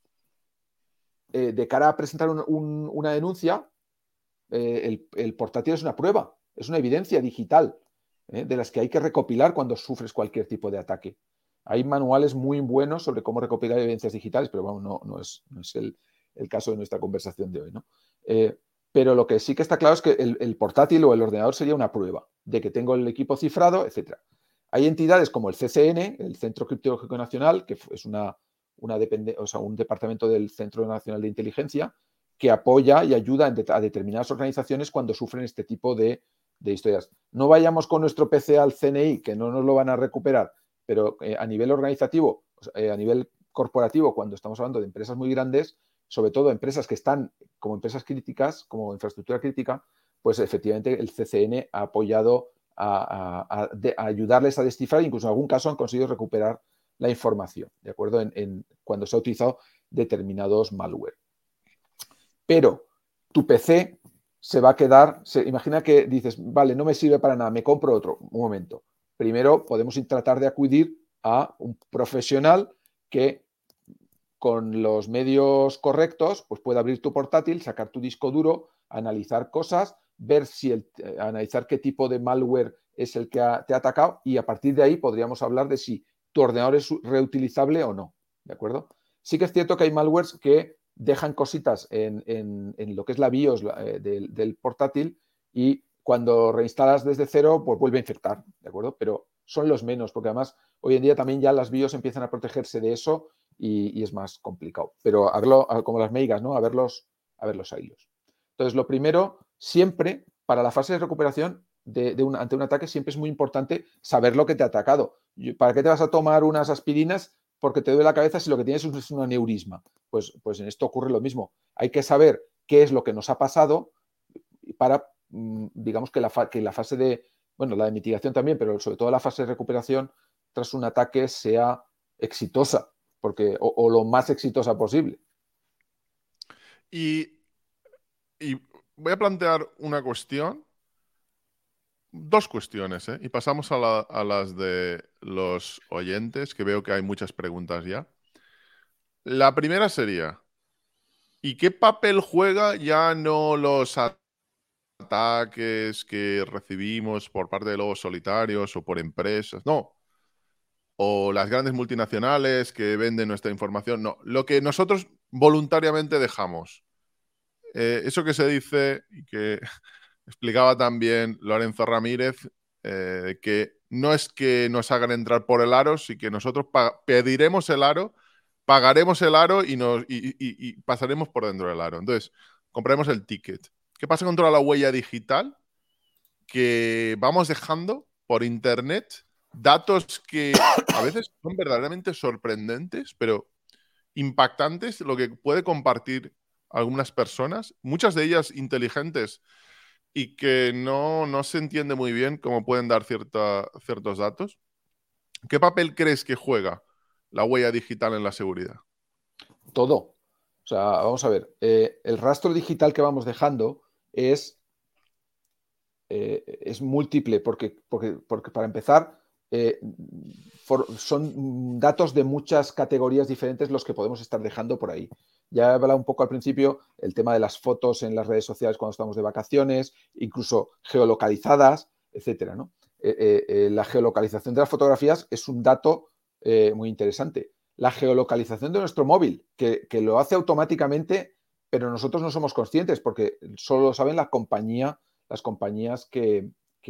de cara a presentar una denuncia, el portátil es una prueba, es una evidencia digital de las que hay que recopilar cuando sufres cualquier tipo de ataque. Hay manuales muy buenos sobre cómo recopilar evidencias digitales, pero bueno, no es el caso de nuestra conversación de hoy, ¿no? Pero lo que sí que está claro es que el portátil o el ordenador sería una prueba de que tengo el equipo cifrado, etc. Hay entidades como el CCN, el Centro Criptológico Nacional, que es un departamento del Centro Nacional de Inteligencia, que apoya y ayuda a determinadas organizaciones cuando sufren este tipo de historias. No vayamos con nuestro PC al CNI, que no nos lo van a recuperar, pero a nivel organizativo, a nivel corporativo, cuando estamos hablando de empresas muy grandes, sobre todo empresas que están como empresas críticas, como infraestructura crítica, pues efectivamente el CCN ha apoyado a ayudarles a descifrar, incluso en algún caso han conseguido recuperar la información, ¿de acuerdo? Cuando se ha utilizado determinados malware. Pero tu PC se va a quedar, imagina que dices, vale, no me sirve para nada, me compro otro. Un momento. Primero podemos tratar de acudir a un profesional que con los medios correctos pues pueda abrir tu portátil, sacar tu disco duro, analizar cosas, ver analizar qué tipo de malware es el que te ha atacado y a partir de ahí podríamos hablar de si tu ordenador es reutilizable o no, ¿de acuerdo? Sí que es cierto que hay malwares que dejan cositas en lo que es la BIOS del portátil y cuando reinstalas desde cero, pues vuelve a infectar, ¿de acuerdo? Pero son los menos, porque además hoy en día también ya las BIOS empiezan a protegerse de eso y es más complicado. Pero a verlo, como las meigas, ¿no? A ver los hilos. Entonces, lo primero, siempre, para la fase de recuperación ante un ataque, siempre es muy importante saber lo que te ha atacado. ¿Para qué te vas a tomar unas aspirinas porque te duele la cabeza si lo que tienes es un aneurisma? Pues en esto ocurre lo mismo. Hay que saber qué es lo que nos ha pasado para, digamos, que la fase de, bueno, la de mitigación también, pero sobre todo la fase de recuperación tras un ataque sea exitosa, o lo más exitosa posible. Y voy a plantear una cuestión, dos cuestiones, ¿eh? Y pasamos a las de los oyentes, que veo que hay muchas preguntas ya. La primera sería, ¿y qué papel juega ya no los ataques que recibimos por parte de lobos solitarios o por empresas? No. O las grandes multinacionales que venden nuestra información. No. Lo que nosotros voluntariamente dejamos. Eso que se dice y que explicaba también Lorenzo Ramírez, que no es que nos hagan entrar por el aro, sino que nosotros pediremos el aro, pagaremos el aro y pasaremos por dentro del aro. Entonces, compraremos el ticket. ¿Qué pasa con toda la huella digital que vamos dejando por internet? Datos que a veces son verdaderamente sorprendentes, pero impactantes, lo que puede compartir algunas personas, muchas de ellas inteligentes y que no se entiende muy bien cómo pueden dar ciertos datos. ¿Qué papel crees que juega la huella digital en la seguridad? Todo. O sea, vamos a ver, el rastro digital que vamos dejando es múltiple, porque para empezar, son datos de muchas categorías diferentes los que podemos estar dejando por ahí. Ya he hablado un poco al principio el tema de las fotos en las redes sociales cuando estamos de vacaciones, incluso geolocalizadas, etcétera, ¿no? La geolocalización de las fotografías es un dato muy interesante. La geolocalización de nuestro móvil, que lo hace automáticamente, pero nosotros no somos conscientes porque solo lo saben las compañías que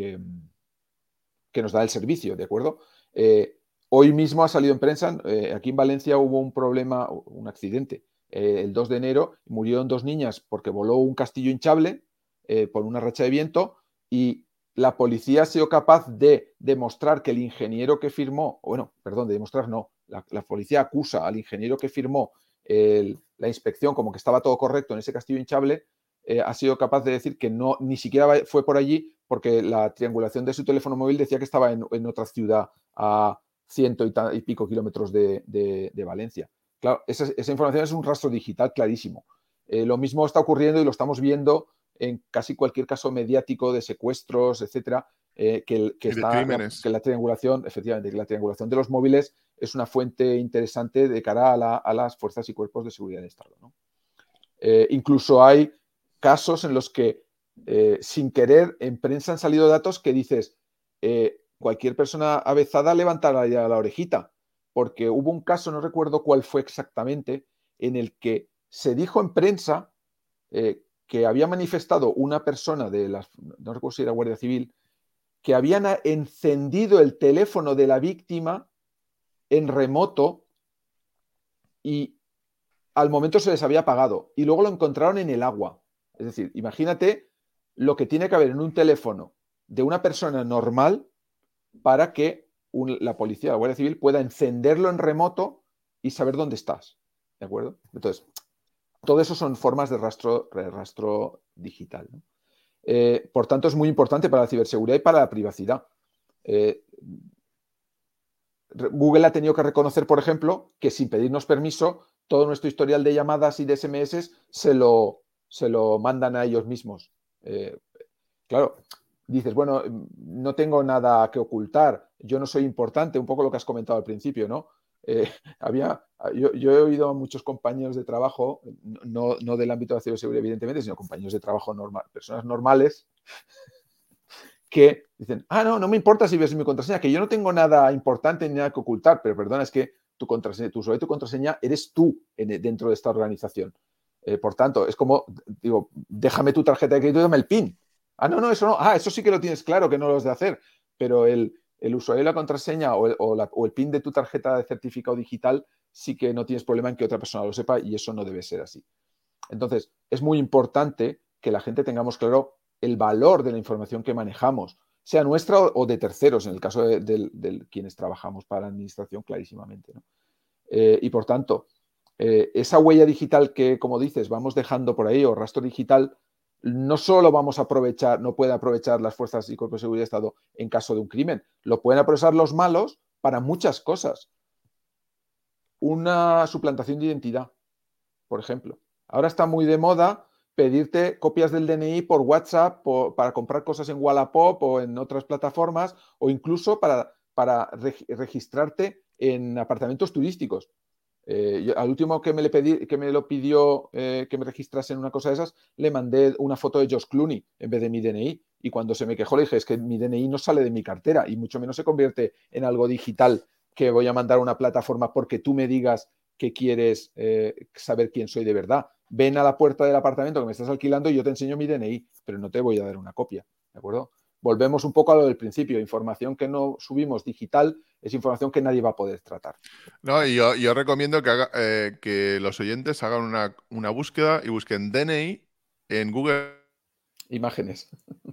nos da el servicio, ¿de acuerdo? Hoy mismo ha salido en prensa, aquí en Valencia hubo un problema, un accidente. El 2 de enero murieron 2 niñas porque voló un castillo hinchable por una racha de viento y la policía ha sido capaz de demostrar que el ingeniero que firmó, bueno, perdón, de demostrar no, la policía acusa al ingeniero que firmó la inspección como que estaba todo correcto en ese castillo hinchable, ha sido capaz de decir que no, ni siquiera fue por allí porque la triangulación de su teléfono móvil decía que estaba en otra ciudad a 100 y pico kilómetros de Valencia. Claro, esa información es un rastro digital clarísimo. Lo mismo está ocurriendo y lo estamos viendo en casi cualquier caso mediático de secuestros, etcétera, que De crímenes. la triangulación, efectivamente, que la triangulación de los móviles es una fuente interesante de cara a las fuerzas y cuerpos de seguridad del Estado, ¿no? Incluso hay casos en los que sin querer en prensa han salido datos que dices, cualquier persona avezada levantará ya la orejita, porque hubo un caso, no recuerdo cuál fue exactamente, en el que se dijo en prensa que había manifestado una persona no recuerdo si era Guardia Civil, que habían encendido el teléfono de la víctima en remoto y al momento se les había apagado y luego lo encontraron en el agua. Es decir, imagínate lo que tiene que haber en un teléfono de una persona normal para que la policía, la Guardia Civil, pueda encenderlo en remoto y saber dónde estás. ¿De acuerdo? Entonces, todo eso son formas de rastro digital, ¿no? Por tanto, es muy importante para la ciberseguridad y para la privacidad. Google ha tenido que reconocer, por ejemplo, que sin pedirnos permiso, todo nuestro historial de llamadas y de SMS se lo mandan a ellos mismos. Claro, dices, bueno, no tengo nada que ocultar, yo no soy importante, un poco lo que has comentado al principio, ¿no? Yo he oído a muchos compañeros de trabajo, no del ámbito de la ciberseguridad, evidentemente, sino compañeros de trabajo personas normales, que dicen, no me importa si ves mi contraseña, que yo no tengo nada importante ni nada que ocultar, pero perdona, es que tu usuario y tu contraseña eres tú dentro de esta organización. Por tanto, es como, digo, déjame tu tarjeta de crédito y dame el PIN. No, eso no. Eso sí que lo tienes claro, que no lo has de hacer. Pero el usuario y la contraseña o el PIN de tu tarjeta de certificado digital sí que no tienes problema en que otra persona lo sepa y eso no debe ser así. Entonces, es muy importante que la gente tengamos claro el valor de la información que manejamos, sea nuestra o de terceros, en el caso de quienes trabajamos para la administración, clarísimamente, ¿no? Y por tanto, esa huella digital que, como dices, vamos dejando por ahí, o rastro digital, no solo vamos a aprovechar, no pueden aprovechar las fuerzas y cuerpos de seguridad de Estado en caso de un crimen, lo pueden aprovechar los malos para muchas cosas. Una suplantación de identidad, por ejemplo. Ahora está muy de moda pedirte copias del DNI por WhatsApp para comprar cosas en Wallapop o en otras plataformas o incluso para registrarte en apartamentos turísticos. Al último que me lo pidió que me registrase en una cosa de esas, le mandé una foto de George Clooney en vez de mi DNI. Y cuando se me quejó le dije, es que mi DNI no sale de mi cartera y mucho menos se convierte en algo digital que voy a mandar a una plataforma porque tú me digas que quieres saber quién soy de verdad. Ven a la puerta del apartamento que me estás alquilando y yo te enseño mi DNI, pero no te voy a dar una copia, ¿de acuerdo? Volvemos un poco a lo del principio. Información que no subimos digital es información que nadie va a poder tratar. No, y yo recomiendo que los oyentes hagan una búsqueda y busquen DNI en Google. Imágenes.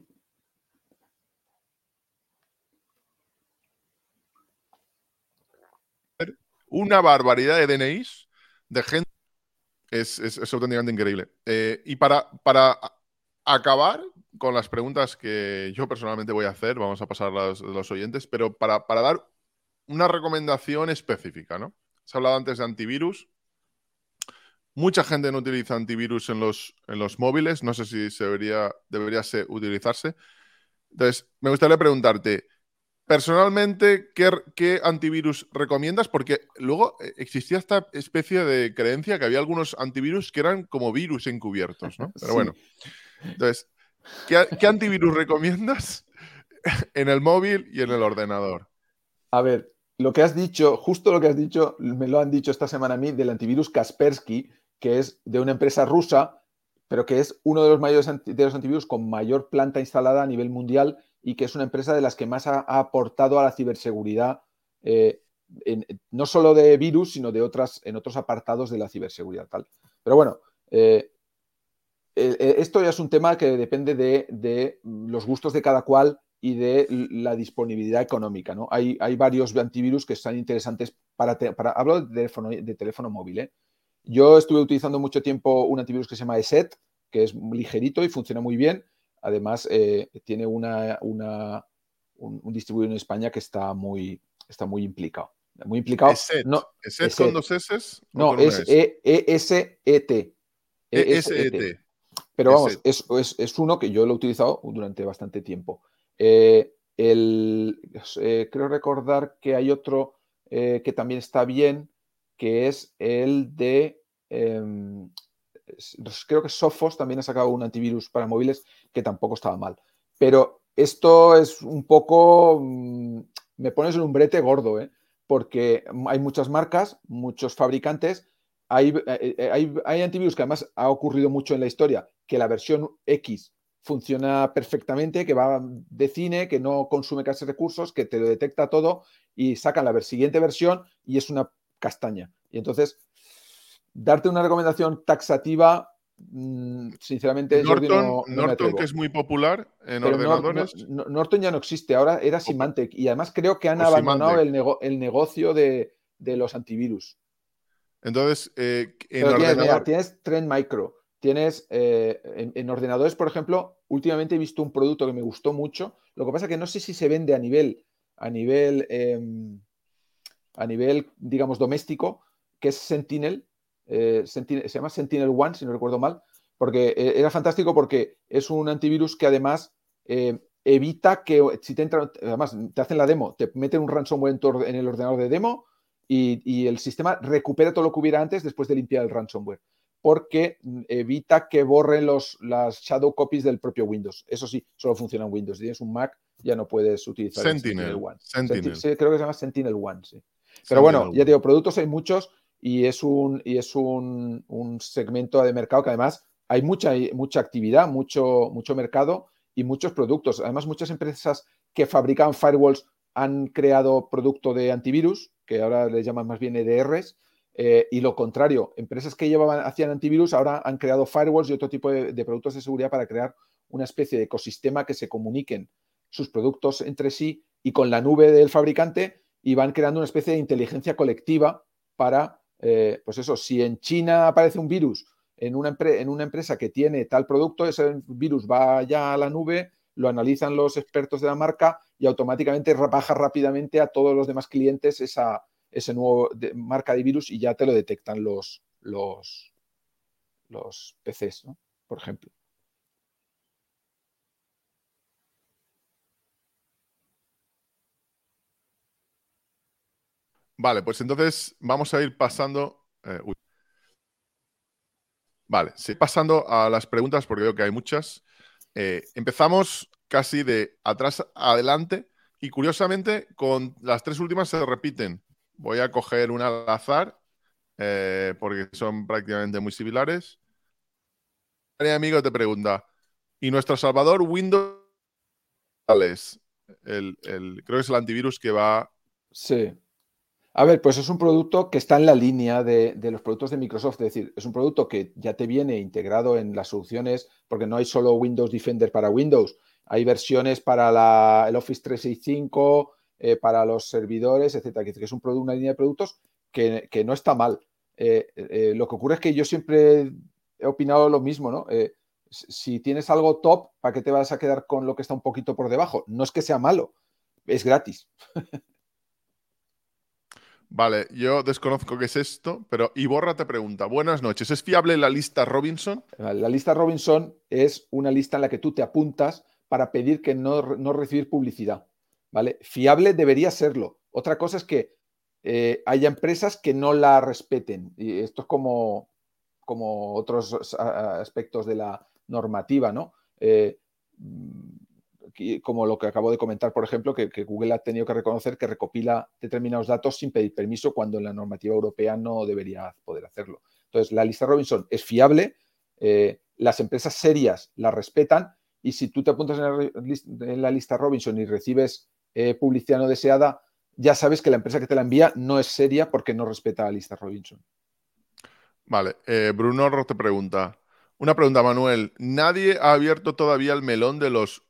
Una barbaridad de DNIs de gente. Es auténticamente increíble. Y para acabar con las preguntas que yo personalmente voy a hacer, vamos a pasar a los oyentes, pero para dar una recomendación específica, ¿no? Se ha hablado antes de antivirus. Mucha gente no utiliza antivirus en los móviles. No sé si debería utilizarse. Entonces, me gustaría preguntarte, personalmente, ¿qué antivirus recomiendas? Porque luego existía esta especie de creencia que había algunos antivirus que eran como virus encubiertos, ¿no? Pero Sí. bueno, entonces, ¿qué antivirus recomiendas en el móvil y en el ordenador? A ver, lo que has dicho, justo lo que has dicho, me lo han dicho esta semana a mí del antivirus Kaspersky, que es de una empresa rusa, pero que es uno de los mayores de los antivirus con mayor planta instalada a nivel mundial y que es una empresa de las que más ha aportado a la ciberseguridad, eh, no solo de virus, sino en otros apartados de la ciberseguridad. Tal. Pero bueno, esto ya es un tema que depende de los gustos de cada cual y de la disponibilidad económica, ¿no? Hay varios antivirus que son interesantes hablo de teléfono móvil, ¿eh? Yo estuve utilizando mucho tiempo un antivirus que se llama ESET, que es ligerito y funciona muy bien. Además, tiene un distribuidor en España que está muy implicado. Muy implicado. ESET. No, ¿ESET con ESET. dos S o No, con una es S? ESET. ESET. ESET. Pero vamos, ESET. es uno que yo lo he utilizado durante bastante tiempo. Creo recordar que hay otro que también está bien, que es el de, creo que Sophos también ha sacado un antivirus para móviles que tampoco estaba mal. Pero esto es un poco, me pones en un brete gordo, ¿eh? Porque hay muchas marcas, muchos fabricantes. Hay antivirus que además ha ocurrido mucho en la historia, que la versión X funciona perfectamente, que va de cine, que no consume casi recursos, que te lo detecta todo y sacan la siguiente versión y es una castaña. Y entonces, darte una recomendación taxativa, sinceramente, Jordi, no me Norton, que atrevo. es muy popular en Pero ordenadores, Norton ya no existe, ahora era o, Symantec y además creo que han o abandonado Symantec. el negocio de los antivirus. Entonces, en Pero ordenador, tienes Trend Micro, tienes en ordenadores, por ejemplo, últimamente he visto un producto que me gustó mucho. Lo que pasa es que no sé si se vende a nivel, a nivel digamos, doméstico, que es Sentinel. Se llama Sentinel One, si no recuerdo mal, porque era fantástico porque es un antivirus que además evita que si te entra, además te hacen la demo, te meten un ransomware en el ordenador de demo y el sistema recupera todo lo que hubiera antes después de limpiar el ransomware, porque evita que borren las shadow copies del propio Windows. Eso sí, solo funciona en Windows. Si tienes un Mac, ya no puedes utilizar el Sentinel One. Sentinel, Sí, creo que se llama Sentinel One, sí. Pero bueno, Sentinel ya te One. digo, productos hay muchos y es un segmento de mercado que además hay mucha actividad, mucho mercado y muchos productos. Además, muchas empresas que fabricaban firewalls han creado producto de antivirus, que ahora les llaman más bien EDRs, y lo contrario, empresas que hacían antivirus ahora han creado firewalls y otro tipo de productos de seguridad para crear una especie de ecosistema que se comuniquen sus productos entre sí y con la nube del fabricante, y van creando una especie de inteligencia colectiva para, pues eso, si en China aparece un virus en una empresa que tiene tal producto, ese virus va ya a la nube, lo analizan los expertos de la marca y automáticamente baja rápidamente a todos los demás clientes ese nuevo marca de virus y ya te lo detectan los PCs, ¿no? Por ejemplo. Vale, pues entonces vamos a ir pasando. Vale, sí, pasando a las preguntas porque veo que hay muchas. Empezamos casi de atrás a adelante y curiosamente con las tres últimas se repiten. Voy a coger una al azar porque son prácticamente muy similares. Mi amigo te pregunta, ¿y nuestro salvador Windows es creo que es el antivirus que va... Sí. A ver, pues es un producto que está en la línea de los productos de Microsoft, es decir, es un producto que ya te viene integrado en las soluciones, porque no hay solo Windows Defender para Windows, hay versiones para el Office 365, para los servidores, etcétera, que es una línea de productos que no está mal. Lo que ocurre es que yo siempre he opinado lo mismo, ¿no? Si tienes algo top, ¿para qué te vas a quedar con lo que está un poquito por debajo? No es que sea malo, es gratis. Vale, yo desconozco qué es esto, pero Iborra te pregunta, buenas noches, ¿es fiable la lista Robinson? La lista Robinson es una lista en la que tú te apuntas para pedir que no recibir publicidad, ¿vale? Fiable debería serlo. Otra cosa es que haya empresas que no la respeten. Y esto es como otros aspectos de la normativa, ¿no? Como lo que acabo de comentar, por ejemplo, que Google ha tenido que reconocer que recopila determinados datos sin pedir permiso cuando en la normativa europea no debería poder hacerlo. Entonces, la lista Robinson es fiable, las empresas serias la respetan, y si tú te apuntas en la lista Robinson y recibes publicidad no deseada, ya sabes que la empresa que te la envía no es seria porque no respeta la lista Robinson. Vale, Bruno Ro te pregunta, una pregunta, Manuel, ¿nadie ha abierto todavía el melón de los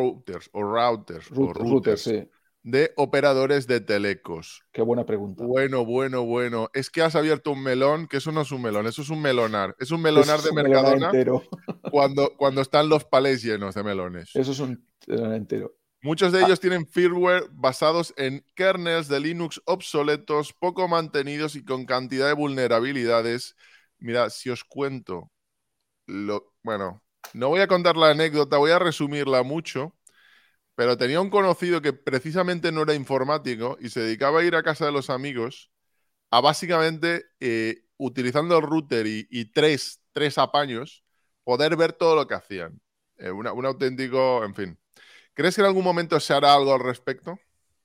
Router, routers sí. de operadores de telecos? Qué buena pregunta. Bueno, bueno, bueno. Es que has abierto un melón, que eso no es un melón, eso es un melonar. Es un Eso melonar es de un melonar Mercadona entero. cuando están los palés llenos de melones. Eso es un melonar entero. Muchos de Ah, ellos tienen firmware basados en kernels de Linux obsoletos, poco mantenidos y con cantidad de vulnerabilidades. Mira, si os cuento bueno, no voy a contar la anécdota, voy a resumirla mucho, pero tenía un conocido que precisamente no era informático y se dedicaba a ir a casa de los amigos a básicamente, utilizando el router y tres apaños, poder ver todo lo que hacían. Un auténtico, en fin. ¿Crees que en algún momento se hará algo al respecto?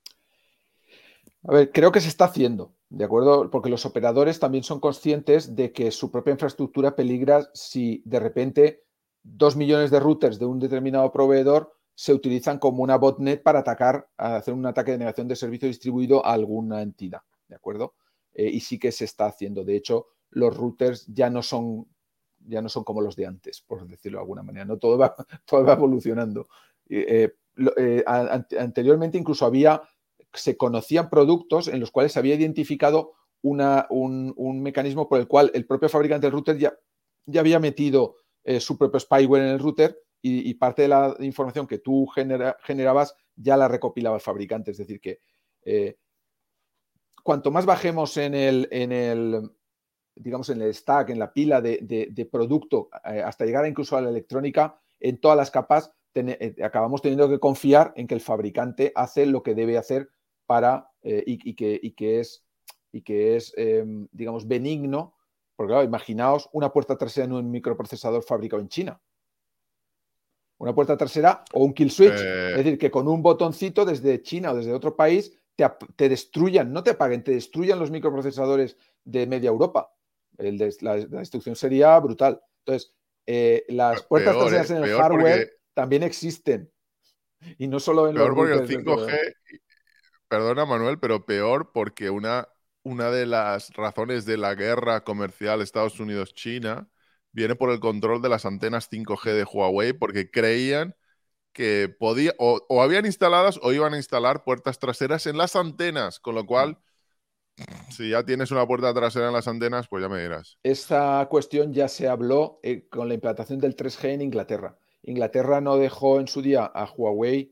a ver, creo que se está haciendo, ¿de acuerdo? Porque los operadores también son conscientes de que su propia infraestructura peligra si de repente 2 millones de routers de un determinado proveedor se utilizan como una botnet para hacer un ataque de negación de servicio distribuido a alguna entidad, ¿de acuerdo? Y sí que se está haciendo. De hecho, los routers ya no son como los de antes, por decirlo de alguna manera. No todo va evolucionando. Anteriormente incluso se conocían productos en los cuales se había identificado un mecanismo por el cual el propio fabricante del router ya había metido su propio spyware en el router, y parte de la información que tú generabas ya la recopilaba el fabricante. Es decir, que cuanto más bajemos digamos, en el stack, en la pila de producto, hasta llegar incluso a la electrónica, en todas las capas, acabamos teniendo que confiar en que el fabricante hace lo que debe hacer y que es digamos, benigno. Porque claro, imaginaos una puerta trasera en un microprocesador fabricado en China. Una puerta trasera o un kill switch. Eh, Es decir, que con un botoncito desde China o desde otro país te destruyan, no te apaguen, te destruyan los microprocesadores de media Europa. La destrucción sería brutal. Entonces, las puertas peor, traseras en el peor porque hardware también existen. Y no solo en los Peor porque el routers de 5G, proveedor. perdona Manuel, pero peor porque una de las razones de la guerra comercial Estados Unidos-China viene por el control de las antenas 5G de Huawei, porque creían que podía, o habían instaladas o iban a instalar puertas traseras en las antenas, con lo cual, si ya tienes una puerta trasera en las antenas, pues ya me dirás. Esta cuestión ya se habló con la implantación del 3G en Inglaterra. Inglaterra no dejó en su día a Huawei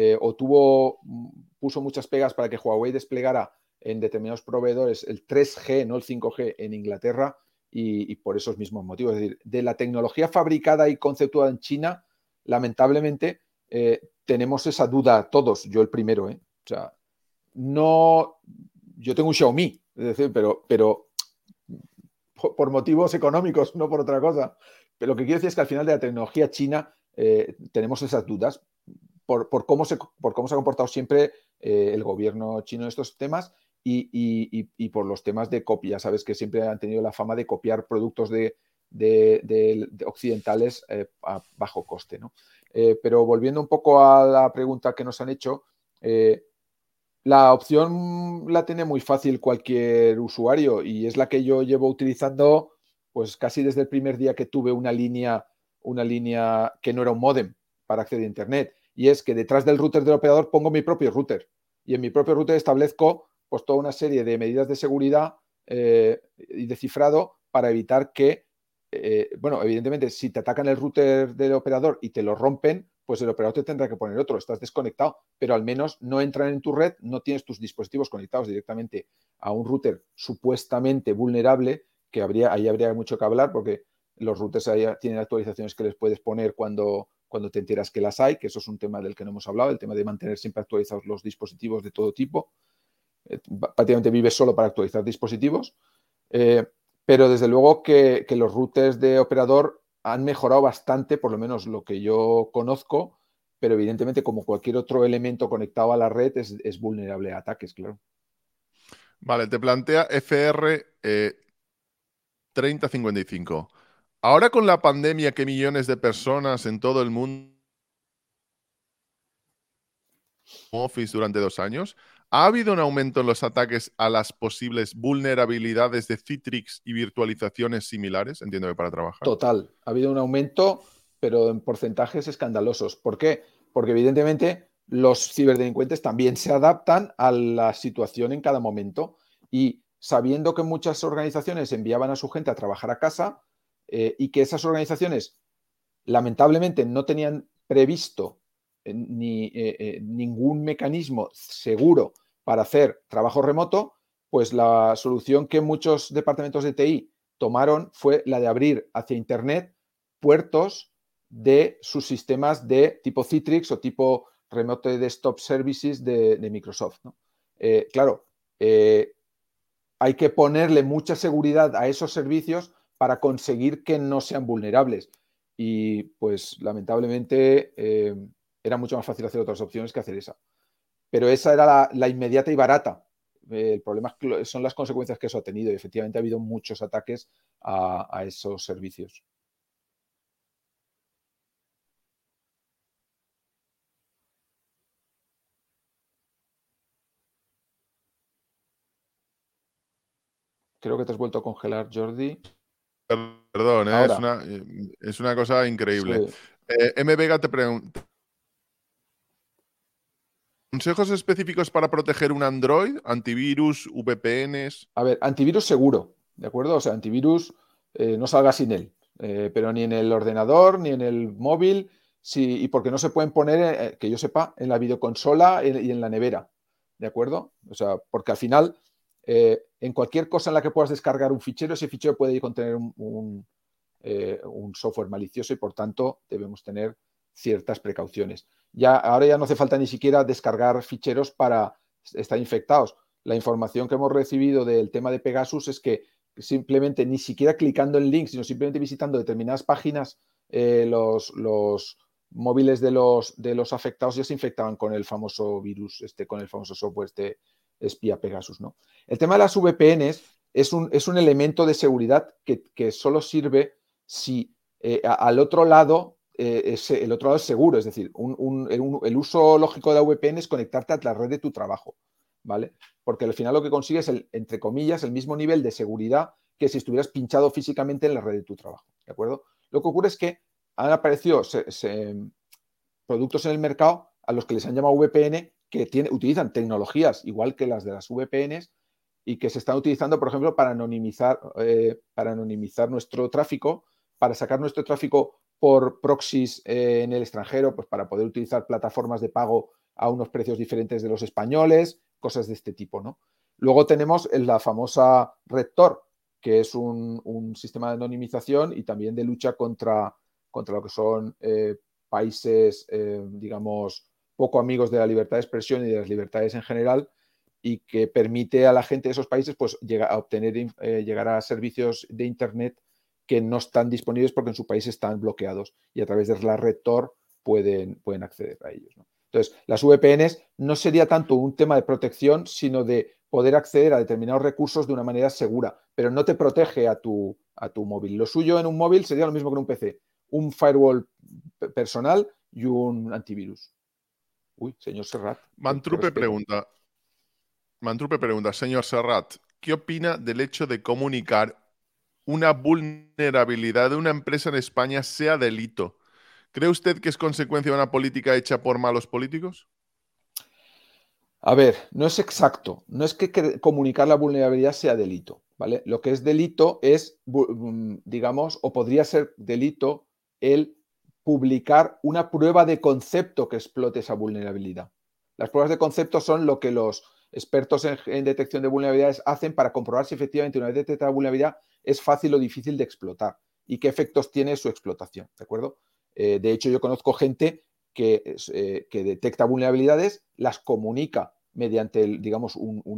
puso muchas pegas para que Huawei desplegara en determinados proveedores el 3G, no el 5G, en Inglaterra y por esos mismos motivos. Es decir, de la tecnología fabricada y conceptuada en China, lamentablemente tenemos esa duda todos, yo el primero. O sea, no, yo tengo un Xiaomi, es decir, pero por motivos económicos, no por otra cosa. Pero lo que quiero decir es que al final de la tecnología china tenemos esas dudas por cómo se ha comportado siempre el gobierno chino en estos temas y por los temas de copia. Sabes que siempre han tenido la fama de copiar productos de occidentales a bajo coste, ¿no? Pero volviendo un poco a la pregunta que nos han hecho, la opción la tiene muy fácil cualquier usuario y es la que yo llevo utilizando pues casi desde el primer día que tuve una línea que no era un módem para acceder a Internet. Y es que detrás del router del operador pongo mi propio router y en mi propio router establezco pues toda una serie de medidas de seguridad y de cifrado para evitar que, bueno, evidentemente si te atacan el router del operador y te lo rompen, pues el operador te tendrá que poner otro, estás desconectado, pero al menos no entran en tu red, no tienes tus dispositivos conectados directamente a un router supuestamente vulnerable, que ahí habría mucho que hablar porque los routers tienen actualizaciones que les puedes poner cuando te enteras que las hay, que eso es un tema del que no hemos hablado, el tema de mantener siempre actualizados los dispositivos de todo tipo. Prácticamente vives solo para actualizar dispositivos, pero desde luego que los routers de operador han mejorado bastante, por lo menos lo que yo conozco, pero evidentemente como cualquier otro elemento conectado a la red es vulnerable a ataques, claro. Vale, te plantea FR 3055. Ahora con la pandemia que millones de personas en todo el mundo Office durante 2 años, ¿ha habido un aumento en los ataques a las posibles vulnerabilidades de Citrix y virtualizaciones similares? Entiendo que para trabajar. Total, ha habido un aumento, pero en porcentajes escandalosos. ¿Por qué? Porque evidentemente los ciberdelincuentes también se adaptan a la situación en cada momento y sabiendo que muchas organizaciones enviaban a su gente a trabajar a casa y que esas organizaciones lamentablemente no tenían previsto ningún mecanismo seguro para hacer trabajo remoto, pues la solución que muchos departamentos de TI tomaron fue la de abrir hacia Internet puertos de sus sistemas de tipo Citrix o tipo Remote Desktop Services de Microsoft, ¿no? Claro, hay que ponerle mucha seguridad a esos servicios para conseguir que no sean vulnerables. Y pues lamentablemente era mucho más fácil hacer otras opciones que hacer esa. Pero esa era la inmediata y barata. El problema son las consecuencias que eso ha tenido y efectivamente ha habido muchos ataques a esos servicios. Creo que te has vuelto a congelar, Jordi. Perdón, Ahora, es una cosa sí. increíble. M. Vega te pregunta, ¿consejos específicos para proteger un Android? ¿Antivirus, VPNs? A ver, antivirus seguro, ¿de acuerdo? O sea, antivirus no salga sin él, pero ni en el ordenador, ni en el móvil, sí, y porque no se pueden poner, que yo sepa, en la videoconsola y en la nevera, ¿de acuerdo? O sea, porque al final, en cualquier cosa en la que puedas descargar un fichero, ese fichero puede contener un software malicioso y por tanto debemos tener ciertas precauciones. Ahora ya no hace falta ni siquiera descargar ficheros para estar infectados. La información que hemos recibido del tema de Pegasus es que simplemente ni siquiera clicando en links, sino simplemente visitando determinadas páginas, los móviles de los afectados ya se infectaban con el famoso virus, con el famoso software espía Pegasus, ¿no? El tema de las VPNs es un elemento de seguridad que solo sirve si al otro lado el otro lado es seguro, es decir, el uso lógico de la VPN es conectarte a la red de tu trabajo, ¿vale? Porque al final lo que consigues es, entre comillas, el mismo nivel de seguridad que si estuvieras pinchado físicamente en la red de tu trabajo, ¿de acuerdo? Lo que ocurre es que han aparecido productos en el mercado a los que les han llamado VPN que utilizan tecnologías igual que las de las VPNs y que se están utilizando, por ejemplo, para anonimizar nuestro tráfico, para sacar nuestro tráfico por proxies en el extranjero, pues para poder utilizar plataformas de pago a unos precios diferentes de los españoles, cosas de este tipo, ¿no? Luego tenemos la famosa Red Tor, que es un sistema de anonimización y también de lucha contra lo que son países, digamos, poco amigos de la libertad de expresión y de las libertades en general, y que permite a la gente de esos países pues, llegar a servicios de Internet que no están disponibles porque en su país están bloqueados y a través de la red Tor pueden acceder a ellos, ¿no? Entonces, las VPNs no sería tanto un tema de protección, sino de poder acceder a determinados recursos de una manera segura, pero no te protege a tu móvil. Lo suyo en un móvil sería lo mismo que en un PC, un firewall personal y un antivirus. Uy, señor Serrat, qué Mantrupe respeto. pregunta, señor Serrat, ¿qué opina del hecho de comunicar una vulnerabilidad de una empresa en España sea delito? ¿Cree usted que es consecuencia de una política hecha por malos políticos? A ver, no es exacto. No es que comunicar la vulnerabilidad sea delito, ¿vale? Lo que es delito es, digamos, o podría ser delito el publicar una prueba de concepto que explote esa vulnerabilidad. Las pruebas de concepto son lo que los expertos en detección de vulnerabilidades hacen para comprobar si efectivamente una vez detectada la vulnerabilidad es fácil o difícil de explotar y qué efectos tiene su explotación, ¿de acuerdo? De hecho, yo conozco gente que detecta vulnerabilidades, las comunica mediante, digamos,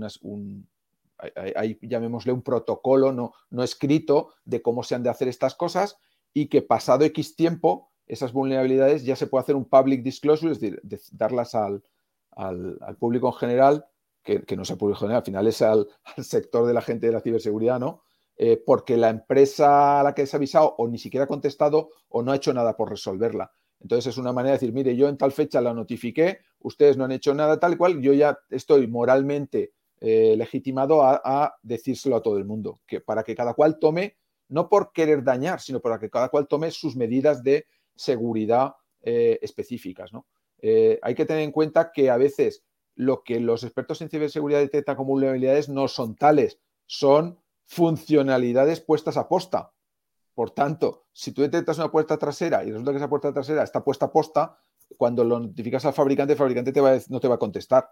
llamémosle un protocolo no escrito de cómo se han de hacer estas cosas y que pasado X tiempo esas vulnerabilidades ya se puede hacer un public disclosure, es decir, darlas al público en general, que no es al público en general, al final es al sector de la gente de la ciberseguridad, ¿no? Porque la empresa a la que se ha avisado o ni siquiera ha contestado o no ha hecho nada por resolverla. Entonces es una manera de decir, mire, yo en tal fecha la notifiqué, ustedes no han hecho nada tal y cual, yo ya estoy moralmente legitimado a decírselo a todo el mundo, para que cada cual tome, no por querer dañar, sino para que cada cual tome sus medidas de seguridad específicas, ¿no? Hay que tener en cuenta que a veces lo que los expertos en ciberseguridad detectan como vulnerabilidades no son tales, son funcionalidades puestas a posta. Por tanto, si tú detectas una puerta trasera y resulta que esa puerta trasera está puesta a posta, cuando lo notificas al fabricante, el fabricante no te va a contestar.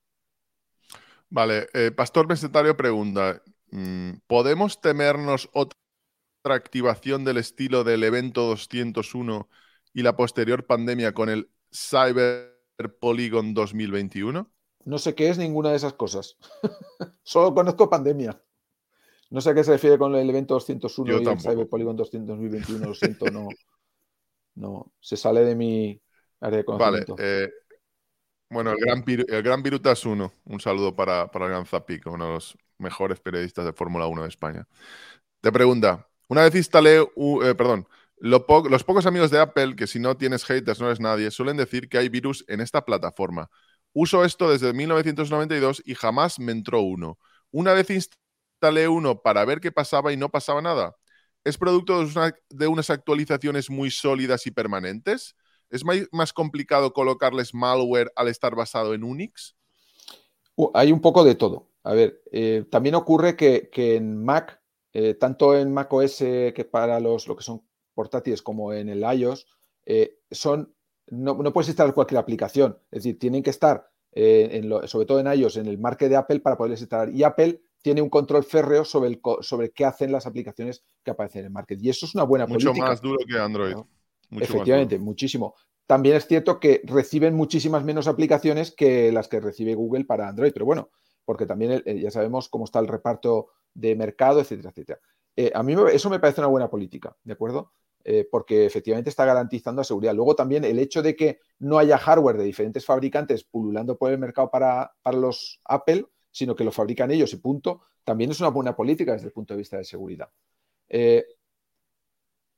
Vale, Pastor Mesetario pregunta, ¿podemos temernos otra activación del estilo del evento 201 y la posterior pandemia con el Cyber Polygon 2021? No sé qué es ninguna de esas cosas. Solo conozco pandemia. No sé a qué se refiere con el evento 201 Yo y el tampoco. Cyber Polygon 2021. Lo siento, no. Se sale de mi área de Vale, conocimiento. bueno, el gran Virutas 1, un saludo para el gran Zapico, uno de los mejores periodistas de Fórmula 1 de España. Te pregunta, una vez instalé, los pocos amigos de Apple, que si no tienes haters no eres nadie, suelen decir que hay virus en esta plataforma. Uso esto desde 1992 y jamás me entró uno. Una vez instalé uno para ver qué pasaba y no pasaba nada. ¿Es producto de unas actualizaciones muy sólidas y permanentes? ¿Es más complicado colocarles malware al estar basado en Unix? Hay un poco de todo. A ver, también ocurre que en Mac, tanto en Mac OS que para lo que son portátiles como en el iOS, no puedes instalar cualquier aplicación. Es decir, tienen que estar, sobre todo en iOS, en el market de Apple para poderles instalar. Y Apple tiene un control férreo sobre qué hacen las aplicaciones que aparecen en el market. Y eso es una buena Mucho política, más duro que Android. ¿no? Mucho más duro. Efectivamente, muchísimo. También es cierto que reciben muchísimas menos aplicaciones que las que recibe Google para Android, pero bueno, porque también ya sabemos cómo está el reparto de mercado, etcétera, etcétera. A mí eso me parece una buena política, ¿de acuerdo? Porque efectivamente está garantizando la seguridad. Luego también el hecho de que no haya hardware de diferentes fabricantes pululando por el mercado para los Apple, sino que lo fabrican ellos y punto, también es una buena política desde el punto de vista de seguridad.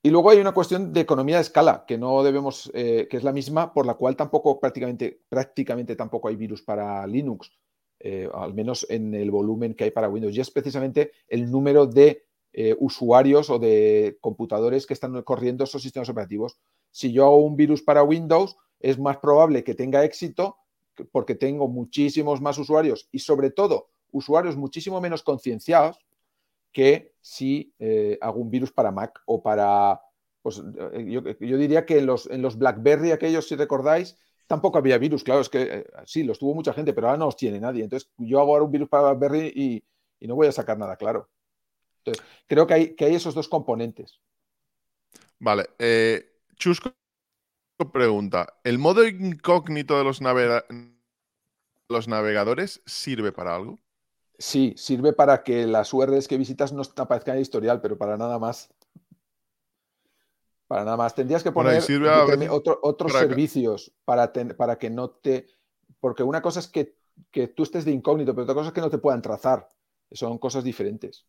Y luego hay una cuestión de economía de escala, que no debemos, que es la misma, por la cual tampoco prácticamente tampoco hay virus para Linux, al menos en el volumen que hay para Windows. Y es precisamente el número de usuarios o de computadores que están corriendo esos sistemas operativos. Si yo hago un virus para Windows, es más probable que tenga éxito porque tengo muchísimos más usuarios y sobre todo usuarios muchísimo menos concienciados que si hago un virus para Mac o para... Pues, yo diría que en los BlackBerry aquellos, si recordáis, tampoco había virus. Claro, es que sí, los tuvo mucha gente, pero ahora no los tiene nadie. Entonces yo hago ahora un virus para BlackBerry y no voy a sacar nada claro. Entonces creo que hay esos dos componentes. Vale. Chusco pregunta: ¿el modo incógnito de los navegadores sirve para algo? Sí, sirve para que las URLs que visitas no aparezcan en el historial, pero para nada más. Para nada más. Tendrías que Bueno, y poner sirve a veces otros para... servicios para que no te... Porque una cosa es que tú estés de incógnito, pero otra cosa es que no te puedan trazar. Son cosas diferentes.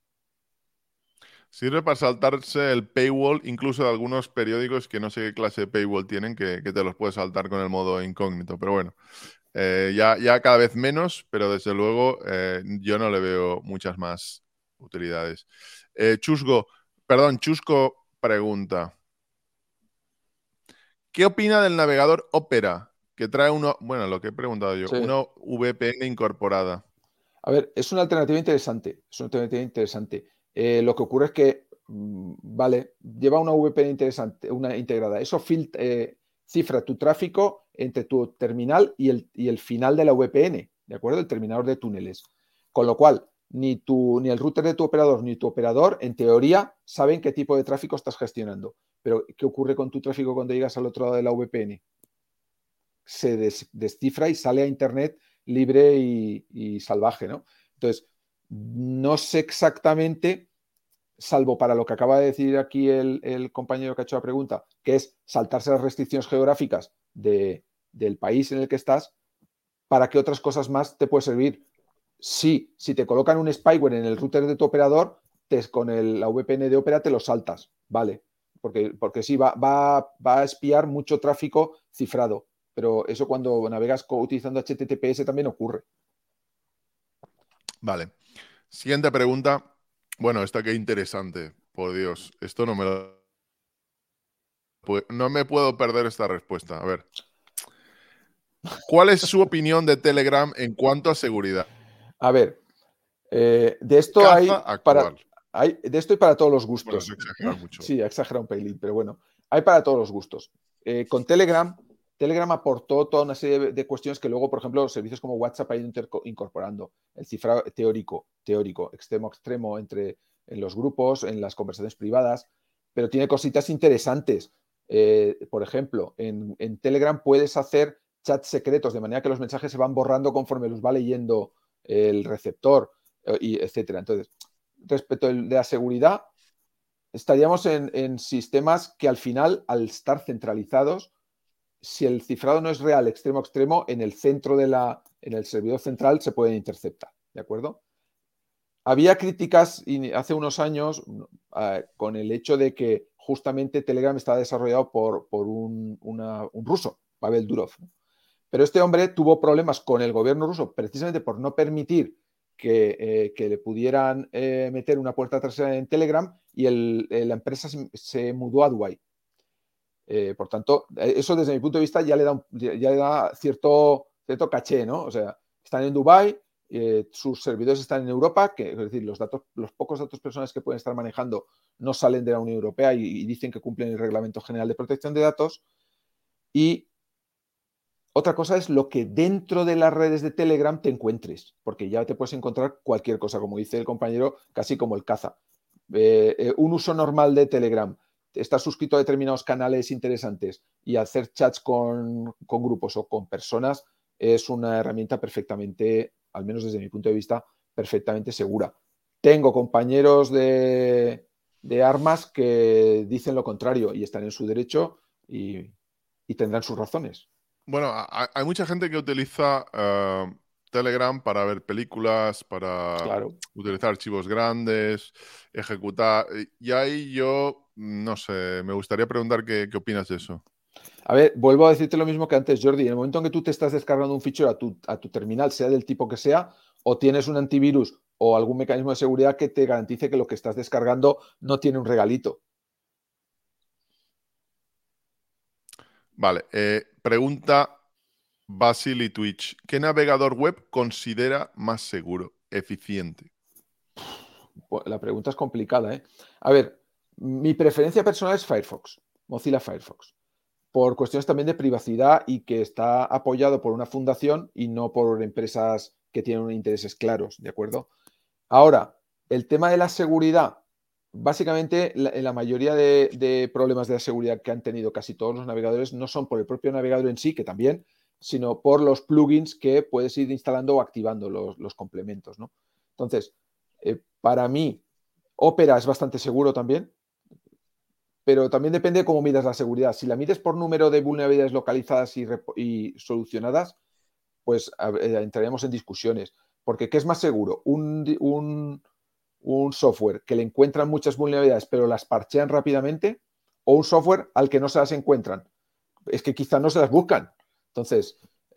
Sirve para saltarse el paywall, incluso de algunos periódicos que no sé qué clase de paywall tienen, que te los puedes saltar con el modo incógnito. Pero bueno, ya cada vez menos, pero desde luego yo no le veo muchas más utilidades. Chusco pregunta: ¿qué opina del navegador Opera? Que trae uno, bueno, lo que he preguntado yo, Sí. una VPN incorporada. A ver, es una alternativa interesante. Es una alternativa interesante. Lo que ocurre es que, vale, lleva una VPN interesante, una integrada. Eso cifra tu tráfico entre tu terminal y el final de la VPN, ¿de acuerdo? El terminador de túneles. Con lo cual, ni el router de tu operador ni tu operador, en teoría, saben qué tipo de tráfico estás gestionando. Pero, ¿qué ocurre con tu tráfico cuando llegas al otro lado de la VPN? Se descifra y sale a Internet libre y salvaje, ¿no? Entonces, no sé exactamente, salvo para lo que acaba de decir aquí el compañero que ha hecho la pregunta, que es saltarse las restricciones geográficas del país en el que estás, para qué otras cosas más te puede servir. Sí, si te colocan un spyware en el router de tu operador, con la VPN de Opera te lo saltas, ¿vale? Porque sí, va a espiar mucho tráfico cifrado, pero eso cuando navegas utilizando HTTPS también ocurre. Vale. Siguiente pregunta. Bueno, esta qué interesante. Por Dios, esto no me puedo perder esta respuesta. A ver, ¿cuál es su opinión de Telegram en cuanto a seguridad? A ver, de esto Caza actual. de esto hay para todos los Bueno, es gustos. exagerar mucho. Sí, exagera un pelín, pero bueno, hay para todos los gustos. Con Telegram aportó toda una serie de cuestiones que luego, por ejemplo, los servicios como WhatsApp han ido incorporando. El cifrado teórico, extremo a extremo en los grupos, en las conversaciones privadas, pero tiene cositas interesantes. Por ejemplo, en Telegram puedes hacer chats secretos, de manera que los mensajes se van borrando conforme los va leyendo el receptor, y etcétera. Entonces, respecto de la seguridad, estaríamos en sistemas que al final, al estar centralizados, si el cifrado no es real extremo a extremo, en el centro en el servidor central se pueden interceptar, ¿de acuerdo? Había críticas hace unos años con el hecho de que justamente Telegram estaba desarrollado por un ruso, Pavel Durov, ¿no? Pero este hombre tuvo problemas con el gobierno ruso precisamente por no permitir que le pudieran meter una puerta trasera en Telegram y la empresa se mudó a Dubái. Por tanto, eso desde mi punto de vista ya le da cierto caché, ¿no? O sea, están en Dubái, sus servidores están en Europa, es decir, los pocos datos personales que pueden estar manejando no salen de la Unión Europea y dicen que cumplen el Reglamento General de Protección de Datos. Y otra cosa es lo que dentro de las redes de Telegram te encuentres, porque ya te puedes encontrar cualquier cosa, como dice el compañero, casi como el caza. Un uso normal de Telegram, estar suscrito a determinados canales interesantes y hacer chats con grupos o con personas es una herramienta perfectamente, al menos desde mi punto de vista, perfectamente segura. Tengo compañeros de armas que dicen lo contrario y están en su derecho y tendrán sus razones. Bueno, hay mucha gente que utiliza Telegram para ver películas, para Claro. utilizar archivos grandes, ejecutar. Y ahí yo no sé, me gustaría preguntar qué opinas de eso. A ver, vuelvo a decirte lo mismo que antes, Jordi. En el momento en que tú te estás descargando un fichero a tu terminal, sea del tipo que sea, o tienes un antivirus o algún mecanismo de seguridad que te garantice que lo que estás descargando no tiene un regalito. Vale, pregunta Basili Twitch. ¿Qué navegador web considera más seguro, eficiente? Pues la pregunta es complicada, ¿eh? A ver, mi preferencia personal es Firefox, Mozilla Firefox, por cuestiones también de privacidad y que está apoyado por una fundación y no por empresas que tienen intereses claros, ¿de acuerdo? Ahora, el tema de la seguridad, básicamente la mayoría de problemas de la seguridad que han tenido casi todos los navegadores no son por el propio navegador en sí, que también, sino por los plugins que puedes ir instalando o activando los complementos, ¿no? Entonces, para mí, Opera es bastante seguro también, pero también depende de cómo midas la seguridad. Si la mides por número de vulnerabilidades localizadas y solucionadas, pues entraríamos en discusiones. Porque ¿qué es más seguro? Un software que le encuentran muchas vulnerabilidades pero las parchean rápidamente, o un software al que no se las encuentran. Es que quizás no se las buscan. Entonces,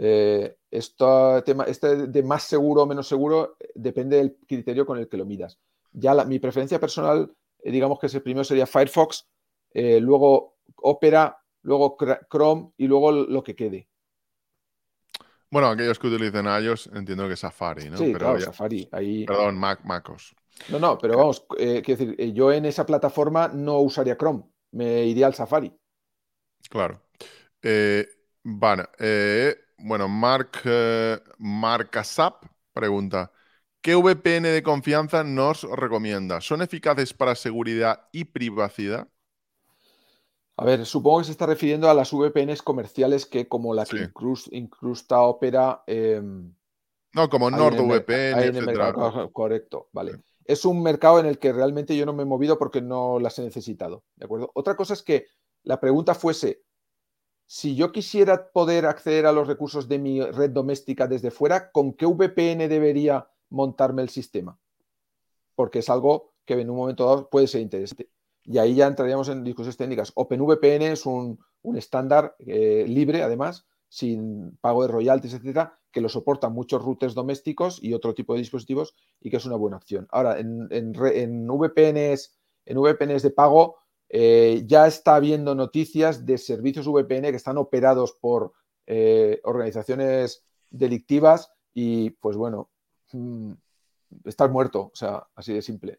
este de más seguro o menos seguro depende del criterio con el que lo midas. Ya mi preferencia personal, digamos que el primero sería Firefox, luego Opera, luego Chrome y luego lo que quede. Bueno, aquellos que utilicen iOS entiendo que Safari, ¿no? Sí, Pero claro, ya, Safari. Ahí. perdón, MacOS. No, no, pero vamos, quiero decir, yo en esa plataforma no usaría Chrome, me iría al Safari. Claro. Eh, vale, bueno, Mark Asap pregunta, ¿qué VPN de confianza nos recomienda? ¿Son eficaces para seguridad y privacidad? A ver, supongo que se está refiriendo a las VPNs comerciales que, como la que Sí. incrusta Opera, No, como NordVPN, hay en el etcétera. mercado. Correcto, vale. Es un mercado en el que realmente yo no me he movido porque no las he necesitado, ¿de acuerdo? Otra cosa es que la pregunta fuese, si yo quisiera poder acceder a los recursos de mi red doméstica desde fuera, ¿con qué VPN debería montarme el sistema? Porque es algo que en un momento dado puede ser interesante. Y ahí ya entraríamos en discusiones técnicas. OpenVPN es un estándar libre, además, sin pago de royalties, etcétera, que lo soportan muchos routers domésticos y otro tipo de dispositivos y que es una buena opción. Ahora, en VPNs de pago ya está habiendo noticias de servicios VPN que están operados por organizaciones delictivas y, pues bueno, estás muerto, o sea, así de simple.